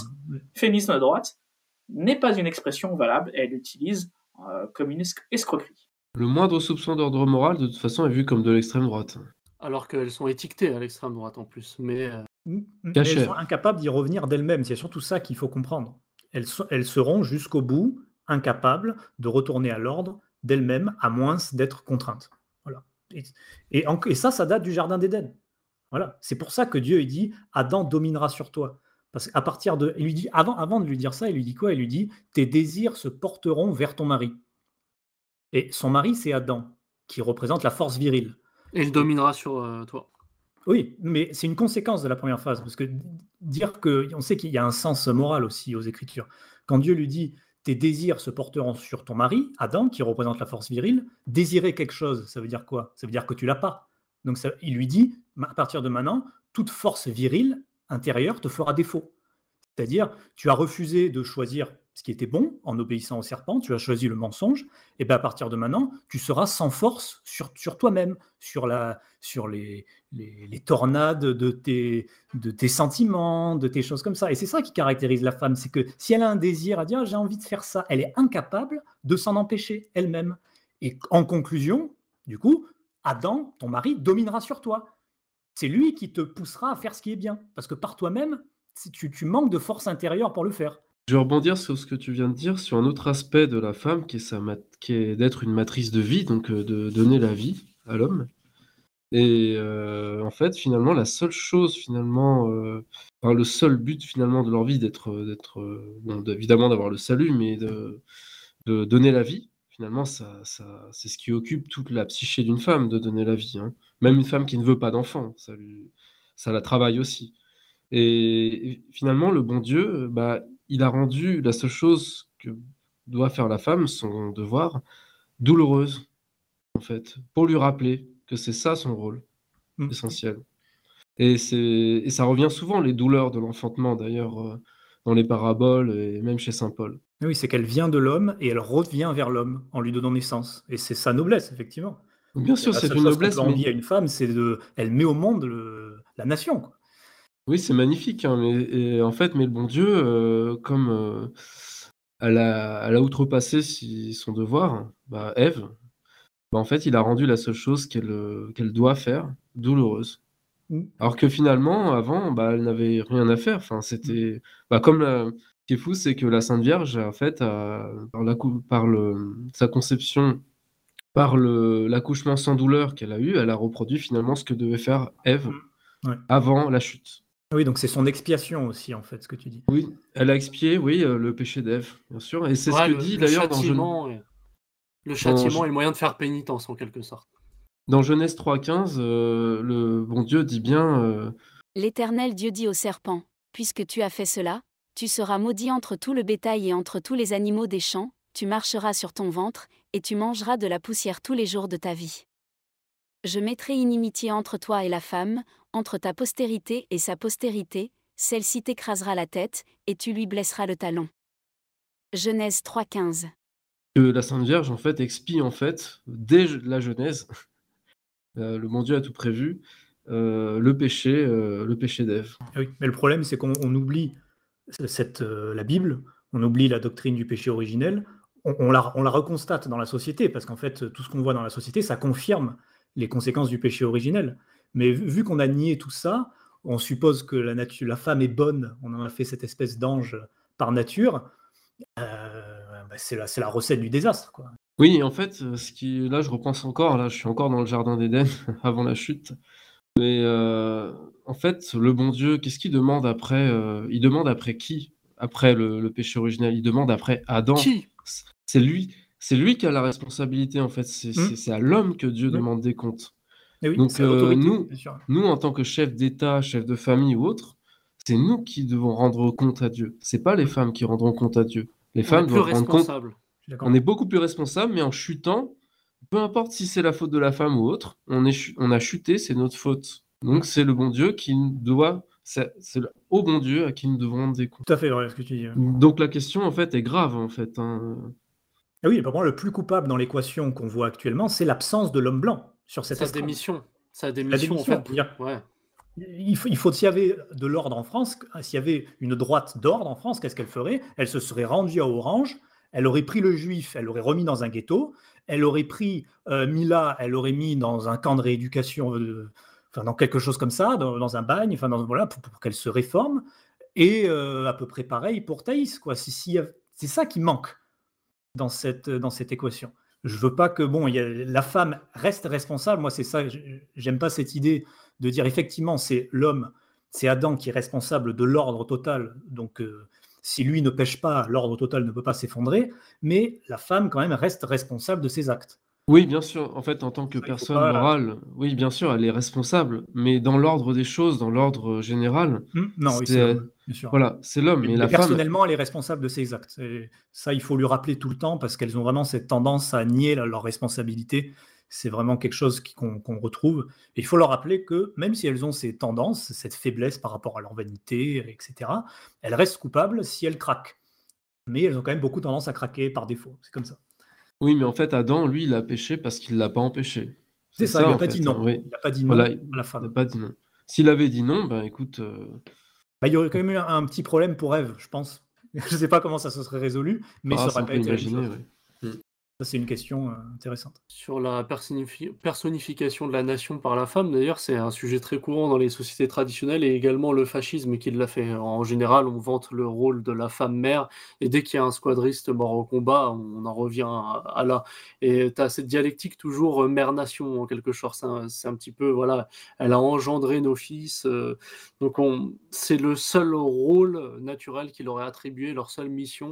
[SPEAKER 8] de droite n'est pas une expression valable, et elle l'utilise comme une escroquerie.
[SPEAKER 19] Le moindre soupçon d'ordre moral, de toute façon, est vu comme de l'extrême droite.
[SPEAKER 10] Alors qu'elles sont étiquetées à l'extrême droite en plus, mais
[SPEAKER 9] elles sont incapables d'y revenir d'elles-mêmes. C'est surtout ça qu'il faut comprendre. Elles seront jusqu'au bout incapables de retourner à l'ordre d'elles-mêmes, à moins d'être contraintes. Voilà. Et ça date du jardin d'Éden. Voilà. C'est pour ça que Dieu il dit Adam dominera sur toi. Parce qu'à partir de, il lui dit avant de lui dire ça, il lui dit quoi? Il lui dit tes désirs se porteront vers ton mari. Et son mari, c'est Adam, qui représente la force virile.
[SPEAKER 10] Et il dominera sur toi.
[SPEAKER 9] Oui, mais c'est une conséquence de la première phase, parce que dire que, on sait qu'il y a un sens moral aussi aux Écritures. Quand Dieu lui dit tes désirs se porteront sur ton mari, Adam, qui représente la force virile, désirer quelque chose, ça veut dire quoi? Ça veut dire que tu l'as pas. Donc il lui dit, à partir de maintenant, toute force virile intérieure te fera défaut. C'est-à-dire, tu as refusé de choisir ce qui était bon en obéissant au serpent, tu as choisi le mensonge, et bien à partir de maintenant, tu seras sans force sur toi-même, sur les tornades de tes sentiments, de tes choses comme ça. Et c'est ça qui caractérise la femme, c'est que si elle a un désir à dire j'ai envie de faire ça, elle est incapable de s'en empêcher elle-même. Et en conclusion, du coup, Adam, ton mari, dominera sur toi. C'est lui qui te poussera à faire ce qui est bien, parce que par toi-même, tu manques de force intérieure pour le faire.
[SPEAKER 19] Je vais rebondir sur ce que tu viens de dire, sur un autre aspect de la femme, qui est d'être une matrice de vie, donc de donner la vie à l'homme. Et en fait, finalement, la seule chose, le seul but, finalement, de leur vie, évidemment d'avoir le salut, mais de donner la vie, finalement, c'est ce qui occupe toute la psyché d'une femme, de donner la vie. Hein. Même une femme qui ne veut pas d'enfant, ça la travaille aussi. Et finalement, le bon Dieu, il a rendu la seule chose que doit faire la femme, son devoir, douloureuse, en fait, pour lui rappeler que c'est ça son rôle
[SPEAKER 9] Mm.
[SPEAKER 19] essentiel. Et ça revient souvent, les douleurs de l'enfantement, d'ailleurs, dans les paraboles et même chez saint Paul.
[SPEAKER 9] Oui, c'est qu'elle vient de l'homme et elle revient vers l'homme en lui donnant naissance. Et c'est sa noblesse, effectivement.
[SPEAKER 19] Bien sûr,
[SPEAKER 9] La
[SPEAKER 19] c'est
[SPEAKER 9] seule
[SPEAKER 19] une
[SPEAKER 9] chose qu'on
[SPEAKER 19] noblesse,
[SPEAKER 9] peut envier à une femme, c'est elle met au monde la nation, quoi.
[SPEAKER 19] Oui, c'est magnifique, hein, mais en fait, mais le bon Dieu, comme elle a outrepassé son devoir, bah, Ève, bah, en fait, il a rendu la seule chose qu'elle doit faire douloureuse.
[SPEAKER 9] Mm.
[SPEAKER 19] Alors que finalement, avant, bah, elle n'avait rien à faire. Enfin, c'était bah, comme ce qui est fou, c'est que la Sainte Vierge, en fait, sa conception, par l'accouchement sans douleur qu'elle a eu, elle a reproduit finalement ce que devait faire Ève
[SPEAKER 9] Ouais.
[SPEAKER 19] avant la chute.
[SPEAKER 9] Oui, donc c'est son expiation aussi, en fait, ce que tu dis.
[SPEAKER 19] Oui, elle a expié, oui, le péché d'Ève, bien sûr. Et c'est ce
[SPEAKER 10] Ouais,
[SPEAKER 19] que
[SPEAKER 10] le
[SPEAKER 19] dit d'ailleurs dans
[SPEAKER 10] châtiment, le châtiment est le moyen de faire pénitence en quelque sorte.
[SPEAKER 19] Dans Genèse 3,15, le bon Dieu dit bien
[SPEAKER 13] L'Éternel Dieu dit au serpent, « Puisque tu as fait cela, tu seras maudit entre tout le bétail et entre tous les animaux des champs, tu marcheras sur ton ventre, et tu mangeras de la poussière tous les jours de ta vie. Je mettrai inimitié entre toi et la femme, entre ta postérité et sa postérité, celle-ci t'écrasera la tête, et tu lui blesseras le talon. » Genèse 3,15.
[SPEAKER 19] que la Sainte Vierge, en fait, expie, en fait, dès la Genèse, le bon Dieu a tout prévu, le péché d'Ève.
[SPEAKER 9] Oui, mais le problème, c'est qu'on oublie la Bible, on oublie la doctrine du péché originel, on la reconstate dans la société, parce qu'en fait, tout ce qu'on voit dans la société, ça confirme les conséquences du péché originel. Mais vu qu'on a nié tout ça, on suppose que la femme est bonne, on en a fait cette espèce d'ange par nature, c'est la recette du désastre, quoi.
[SPEAKER 19] Oui, en fait, là, je repense encore, là, je suis encore dans le jardin d'Éden, avant la chute. Mais en fait, le bon Dieu, qu'est-ce qu'il demande après il demande après qui? Après le péché originel, il demande après Adam.
[SPEAKER 10] Qui?
[SPEAKER 19] C'est lui qui a la responsabilité, en fait. C'est à l'homme que Dieu demande des comptes.
[SPEAKER 9] Et oui,
[SPEAKER 19] Donc
[SPEAKER 9] c'est l'autorité, bien sûr.
[SPEAKER 19] nous, en tant que chef d'État, chef de famille ou autre, c'est nous qui devons rendre compte à Dieu. C'est pas les femmes qui rendront compte à Dieu. Les femmes doivent rendre compte. On est beaucoup plus responsable, mais en chutant, peu importe si c'est la faute de la femme ou autre, on a chuté, c'est notre faute. Donc c'est le bon Dieu qui doit, c'est au bon Dieu à qui nous devons rendre des comptes.
[SPEAKER 9] Tout à fait vrai, ce que tu dis.
[SPEAKER 19] Donc la question, en fait, est grave, en fait, hein.
[SPEAKER 9] Ah oui, pour moi, le plus coupable dans l'équation qu'on voit actuellement, c'est l'absence de l'homme blanc sur cette estrade.
[SPEAKER 10] Sa démission, en fait. Ouais.
[SPEAKER 9] Il faut, s'il y avait de l'ordre en France, s'il y avait une droite d'ordre en France, qu'est-ce qu'elle ferait? Elle se serait rendue à Orange, elle aurait pris le juif, elle l'aurait remis dans un ghetto, elle aurait pris Mila, elle l'aurait mis dans un camp de rééducation, dans quelque chose comme ça, dans un bagne, voilà, pour qu'elle se réforme. Et à peu près pareil pour Thaïs, quoi. C'est ça qui manque dans cette équation. Je veux pas que la femme reste responsable. Moi, c'est ça. J'aime pas cette idée de dire effectivement c'est l'homme, c'est Adam qui est responsable de l'ordre total. Donc si lui ne pêche pas, l'ordre total ne peut pas s'effondrer. Mais la femme quand même reste responsable de ses actes.
[SPEAKER 19] Oui, bien sûr. En fait, en tant que personne morale, oui, bien sûr, elle est responsable. Mais dans l'ordre des choses, dans l'ordre général,
[SPEAKER 9] non, oui, c'est l'homme, bien sûr.
[SPEAKER 19] Voilà, c'est l'homme.
[SPEAKER 9] Mais personnellement, elle est responsable de ses actes. Et ça, il faut lui rappeler tout le temps parce qu'elles ont vraiment cette tendance à nier leur responsabilité. C'est vraiment quelque chose qu'on retrouve. Et il faut leur rappeler que même si elles ont ces tendances, cette faiblesse par rapport à leur vanité, etc., elles restent coupables si elles craquent. Mais elles ont quand même beaucoup tendance à craquer par défaut. C'est comme ça.
[SPEAKER 19] Oui, mais en fait, Adam, lui, il a péché parce qu'il ne l'a pas empêché.
[SPEAKER 9] C'est ça, il n'a pas dit non.
[SPEAKER 19] Oui.
[SPEAKER 9] Il n'a pas dit non
[SPEAKER 19] à
[SPEAKER 9] la femme.
[SPEAKER 19] Il n'a pas dit non. S'il avait dit non, ben écoute...
[SPEAKER 9] il y aurait quand même eu un petit problème pour Ève, je pense. Je ne sais pas comment ça se serait résolu, mais ça n'aurait pas été
[SPEAKER 19] imaginé,
[SPEAKER 9] oui. Ça, c'est une question intéressante.
[SPEAKER 10] Sur la personnification de la nation par la femme, d'ailleurs, c'est un sujet très courant dans les sociétés traditionnelles et également le fascisme qui l'a fait. En général, on vante le rôle de la femme mère et dès qu'il y a un squadriste mort au combat, on en revient à là. Et tu as cette dialectique toujours mère-nation en quelque sorte. C'est un petit peu, voilà, elle a engendré nos fils. Donc, c'est le seul rôle naturel qu'il aurait attribué, leur seule mission.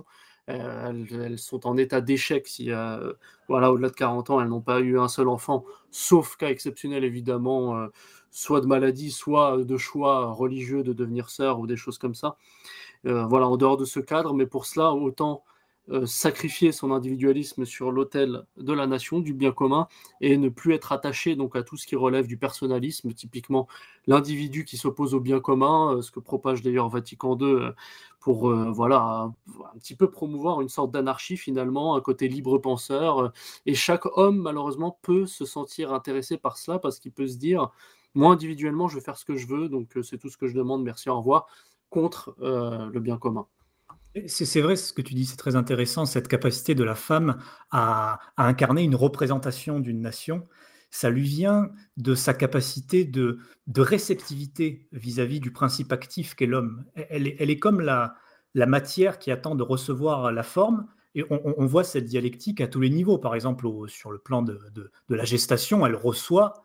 [SPEAKER 10] Elles sont en état d'échec si au-delà de 40 ans elles n'ont pas eu un seul enfant, sauf cas exceptionnel évidemment, soit de maladie, soit de choix religieux de devenir sœur ou des choses comme ça. En dehors de ce cadre, mais pour cela autant sacrifier son individualisme sur l'autel de la nation, du bien commun, et ne plus être attaché donc à tout ce qui relève du personnalisme, typiquement l'individu qui s'oppose au bien commun, ce que propage d'ailleurs Vatican II pour un petit peu promouvoir une sorte d'anarchie finalement, un côté libre penseur, et chaque homme malheureusement peut se sentir intéressé par cela parce qu'il peut se dire moi individuellement je vais faire ce que je veux, donc c'est tout ce que je demande, merci, au revoir, contre le bien commun.
[SPEAKER 9] C'est vrai ce que tu dis, c'est très intéressant, cette capacité de la femme à incarner une représentation d'une nation. Ça lui vient de sa capacité de réceptivité vis-à-vis du principe actif qu'est l'homme. Elle est comme la matière qui attend de recevoir la forme, et on voit cette dialectique à tous les niveaux. Par exemple, sur le plan de la gestation, elle reçoit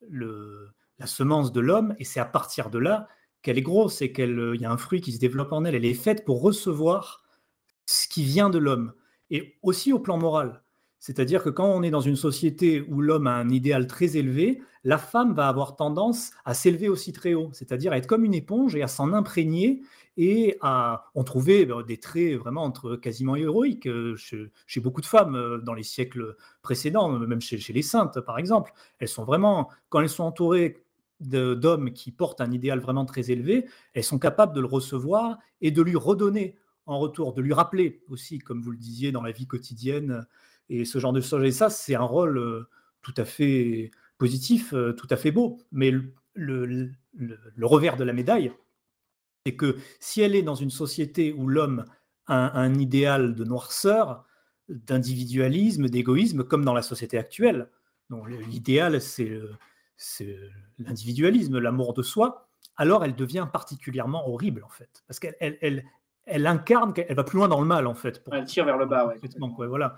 [SPEAKER 9] la semence de l'homme, et c'est à partir de là qu'elle est grosse et qu'il y a un fruit qui se développe en elle. Elle est faite pour recevoir ce qui vient de l'homme. Et aussi au plan moral. C'est-à-dire que quand on est dans une société où l'homme a un idéal très élevé, la femme va avoir tendance à s'élever aussi très haut, c'est-à-dire à être comme une éponge et à s'en imprégner et on trouvait des traits vraiment quasiment héroïques chez beaucoup de femmes dans les siècles précédents, même chez les saintes par exemple. Elles sont vraiment, quand elles sont entourées d'hommes qui portent un idéal vraiment très élevé, elles sont capables de le recevoir et de lui redonner en retour, de lui rappeler aussi, comme vous le disiez, dans la vie quotidienne et ce genre de choses. Et ça, c'est un rôle tout à fait positif, tout à fait beau. Mais le revers de la médaille, c'est que si elle est dans une société où l'homme a un idéal de noirceur, d'individualisme, d'égoïsme, comme dans la société actuelle, donc l'idéal, c'est l'individualisme, l'amour de soi, alors elle devient particulièrement horrible, en fait. Parce qu'elle incarne, elle va plus loin dans le mal, en fait.
[SPEAKER 8] Elle tire vers le bas,
[SPEAKER 9] ouais. Voilà.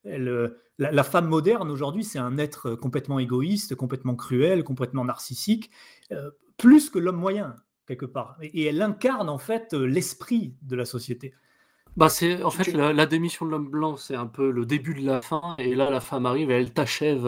[SPEAKER 9] La femme moderne, aujourd'hui, c'est un être complètement égoïste, complètement cruel, complètement narcissique, plus que l'homme moyen, quelque part. Et elle incarne, en fait, l'esprit de la société.
[SPEAKER 10] C'est en fait la démission de l'homme blanc, c'est un peu le début de la fin, et là la femme arrive et elle t'achève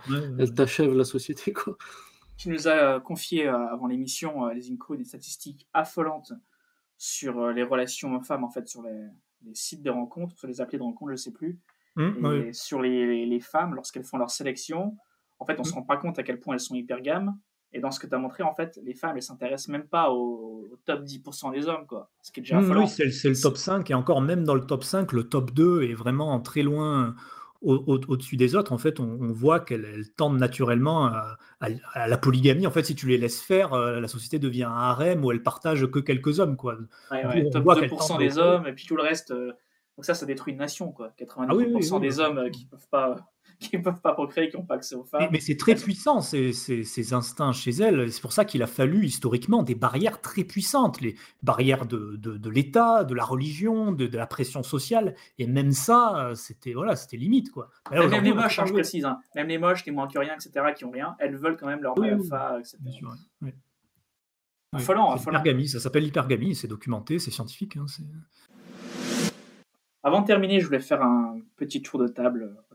[SPEAKER 10] la société, quoi.
[SPEAKER 8] Tu nous as confié avant l'émission, les Inco, des statistiques affolantes sur les relations hommes-femmes, en fait, sur les sites de rencontres, sur les applis de rencontres, je ne sais plus, et sur les femmes, lorsqu'elles font leur sélection, en fait, on ne se rend pas compte à quel point elles sont hypergames. Et dans ce que tu as montré, en fait, les femmes, elles ne s'intéressent même pas au top 10% des hommes, quoi. Ce qui est déjà affolant.
[SPEAKER 9] Oui, c'est le top 5, et encore même dans le top 5, le top 2 est vraiment très loin au-dessus des autres. En fait, on voit qu'elles tendent naturellement à la polygamie. En fait, si tu les laisses faire, la société devient un harem où elles partagent que quelques hommes, quoi.
[SPEAKER 8] Top 2% des hommes, et puis tout le reste... Donc ça détruit une nation, quoi. 90% des hommes qui peuvent pas procréer, qui n'ont pas accès aux femmes.
[SPEAKER 9] Mais c'est très puissant, ces instincts chez elles. C'est pour ça qu'il a fallu historiquement des barrières très puissantes, les barrières de l'État, de la religion, de la pression sociale. Et même ça, c'était limite, quoi.
[SPEAKER 8] Là, même les moches, je précise, hein. Même les moches, les moins que rien, etc., qui ont rien, elles veulent quand même leur alpha, etc.
[SPEAKER 9] Bien sûr, oui.
[SPEAKER 8] Affolant.
[SPEAKER 9] L'hypergamie, ça s'appelle l'hypergamie, c'est documenté, c'est scientifique.
[SPEAKER 8] Avant de terminer, je voulais faire un petit tour de table. On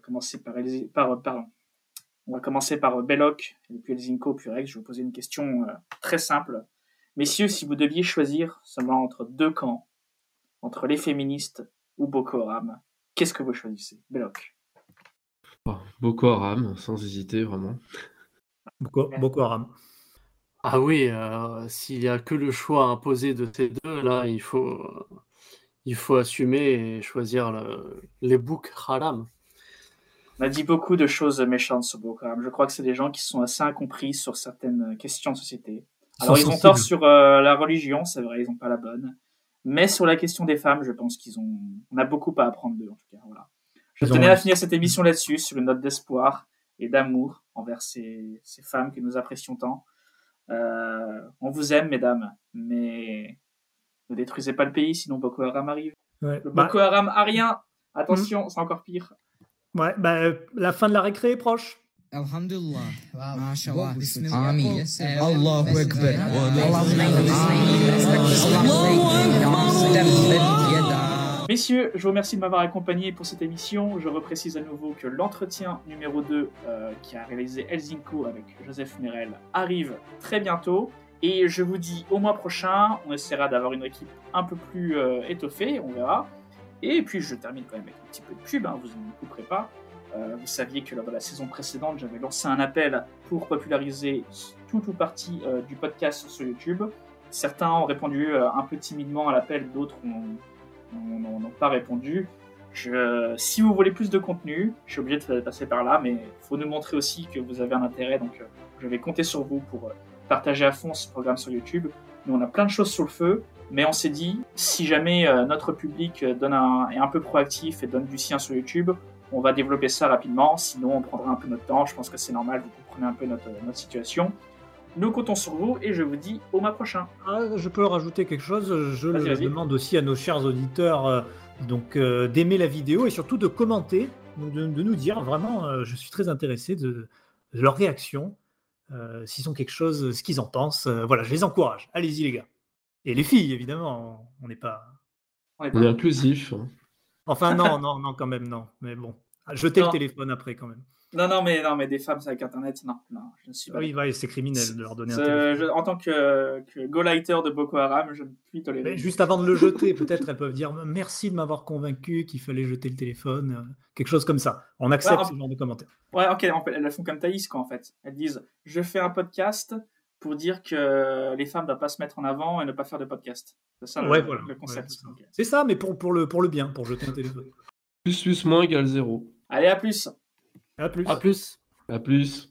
[SPEAKER 8] va commencer par Belloc, puis Elzinko, puis Rex. Je vais vous poser une question très simple. Messieurs, si vous deviez choisir seulement entre deux camps, entre les féministes ou Boko Haram, qu'est-ce que vous choisissez, Belloc?
[SPEAKER 19] Boko Haram, sans hésiter, vraiment.
[SPEAKER 9] Boko Haram.
[SPEAKER 10] Ah oui, s'il n'y a que le choix imposé de ces deux, là, il faut assumer et choisir les boucs haram.
[SPEAKER 8] On a dit beaucoup de choses méchantes sur Boko Haram. Je crois que c'est des gens qui sont assez incompris sur certaines questions de société. Alors, ils ont tort sur la religion, c'est vrai, ils n'ont pas la bonne. Mais sur la question des femmes, je pense on a beaucoup à apprendre d'eux, en tout cas. Voilà. Je tenais à finir cette émission là-dessus, sur une note d'espoir et d'amour envers ces femmes que nous apprécions tant. On vous aime, mesdames, mais... ne détruisez pas le pays, sinon Boko Haram arrive. Le Boko Haram a rien. Attention, c'est encore pire.
[SPEAKER 9] Ouais, la fin de la récré est proche.
[SPEAKER 1] Alhamdulillah. MashaAllah. Amin. Allahu Akbar.
[SPEAKER 8] Messieurs, je vous remercie de m'avoir accompagné pour cette émission. Je reprécise à nouveau que l'entretien numéro 2 qui a réalisé Elzinko avec Joseph Merel arrive très bientôt. Et je vous dis au mois prochain, on essaiera d'avoir une équipe un peu plus étoffée, on verra. Et puis je termine quand même avec un petit peu de pub, vous ne me couperez pas. Vous saviez que lors de la saison précédente, j'avais lancé un appel pour populariser tout ou partie du podcast sur YouTube. Certains ont répondu un peu timidement à l'appel, d'autres n'ont pas répondu. Si vous voulez plus de contenu, je suis obligé de passer par là, mais il faut nous montrer aussi que vous avez un intérêt, donc je vais compter sur vous pour partager à fond ce programme sur YouTube. Nous, on a plein de choses sur le feu, mais on s'est dit, si jamais notre public est un peu proactif et donne du sien sur YouTube, on va développer ça rapidement, sinon on prendra un peu notre temps. Je pense que c'est normal, vous comprenez un peu notre situation. Nous comptons sur vous et je vous dis au mois prochain.
[SPEAKER 9] Je peux rajouter quelque chose. Je demande aussi à nos chers auditeurs d'aimer la vidéo et surtout de commenter, de nous dire vraiment, je suis très intéressé de leur réaction, s'ils ont quelque chose, ce qu'ils en pensent. Voilà, je les encourage. Allez-y les gars. Et les filles, évidemment, on n'est pas...
[SPEAKER 19] On est inclusif.
[SPEAKER 9] Enfin, non, quand même, non. Mais bon, jetez le téléphone après, quand même.
[SPEAKER 8] Non, mais des femmes avec Internet, non, je ne suis pas...
[SPEAKER 9] Oui, c'est criminel de leur donner un téléphone.
[SPEAKER 8] En tant que go-lighter de Boko Haram, je ne puis tolérer.
[SPEAKER 9] Mais juste avant de le jeter, peut-être elles peuvent dire « Merci de m'avoir convaincu qu'il fallait jeter le téléphone », quelque chose comme ça. On accepte ce genre de commentaires.
[SPEAKER 8] Ouais, ok, elles font comme Thaïs, quoi, en fait. Elles disent « Je fais un podcast pour dire que les femmes ne doivent pas se mettre en avant et ne pas faire de podcast ». C'est ça le concept.
[SPEAKER 9] Ouais, c'est ça, mais pour le bien, pour jeter un téléphone.
[SPEAKER 19] Plus moins égale 0.
[SPEAKER 8] Allez, à plus.
[SPEAKER 9] À plus.
[SPEAKER 19] À plus. À plus.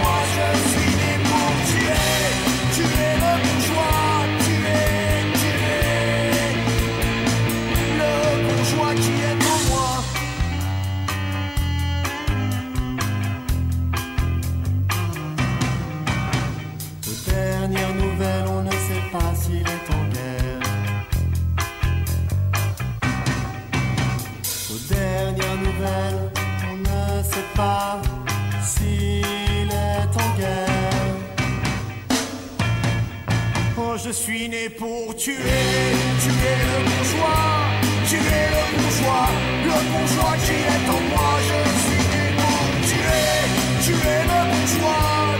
[SPEAKER 15] Qui est en moi, je suis né pour tuer le bourgeois, tuer né pour tuer le bourgeois, tuer le bourgeois qui est en moi. Je suis né pour tuer le bourgeois.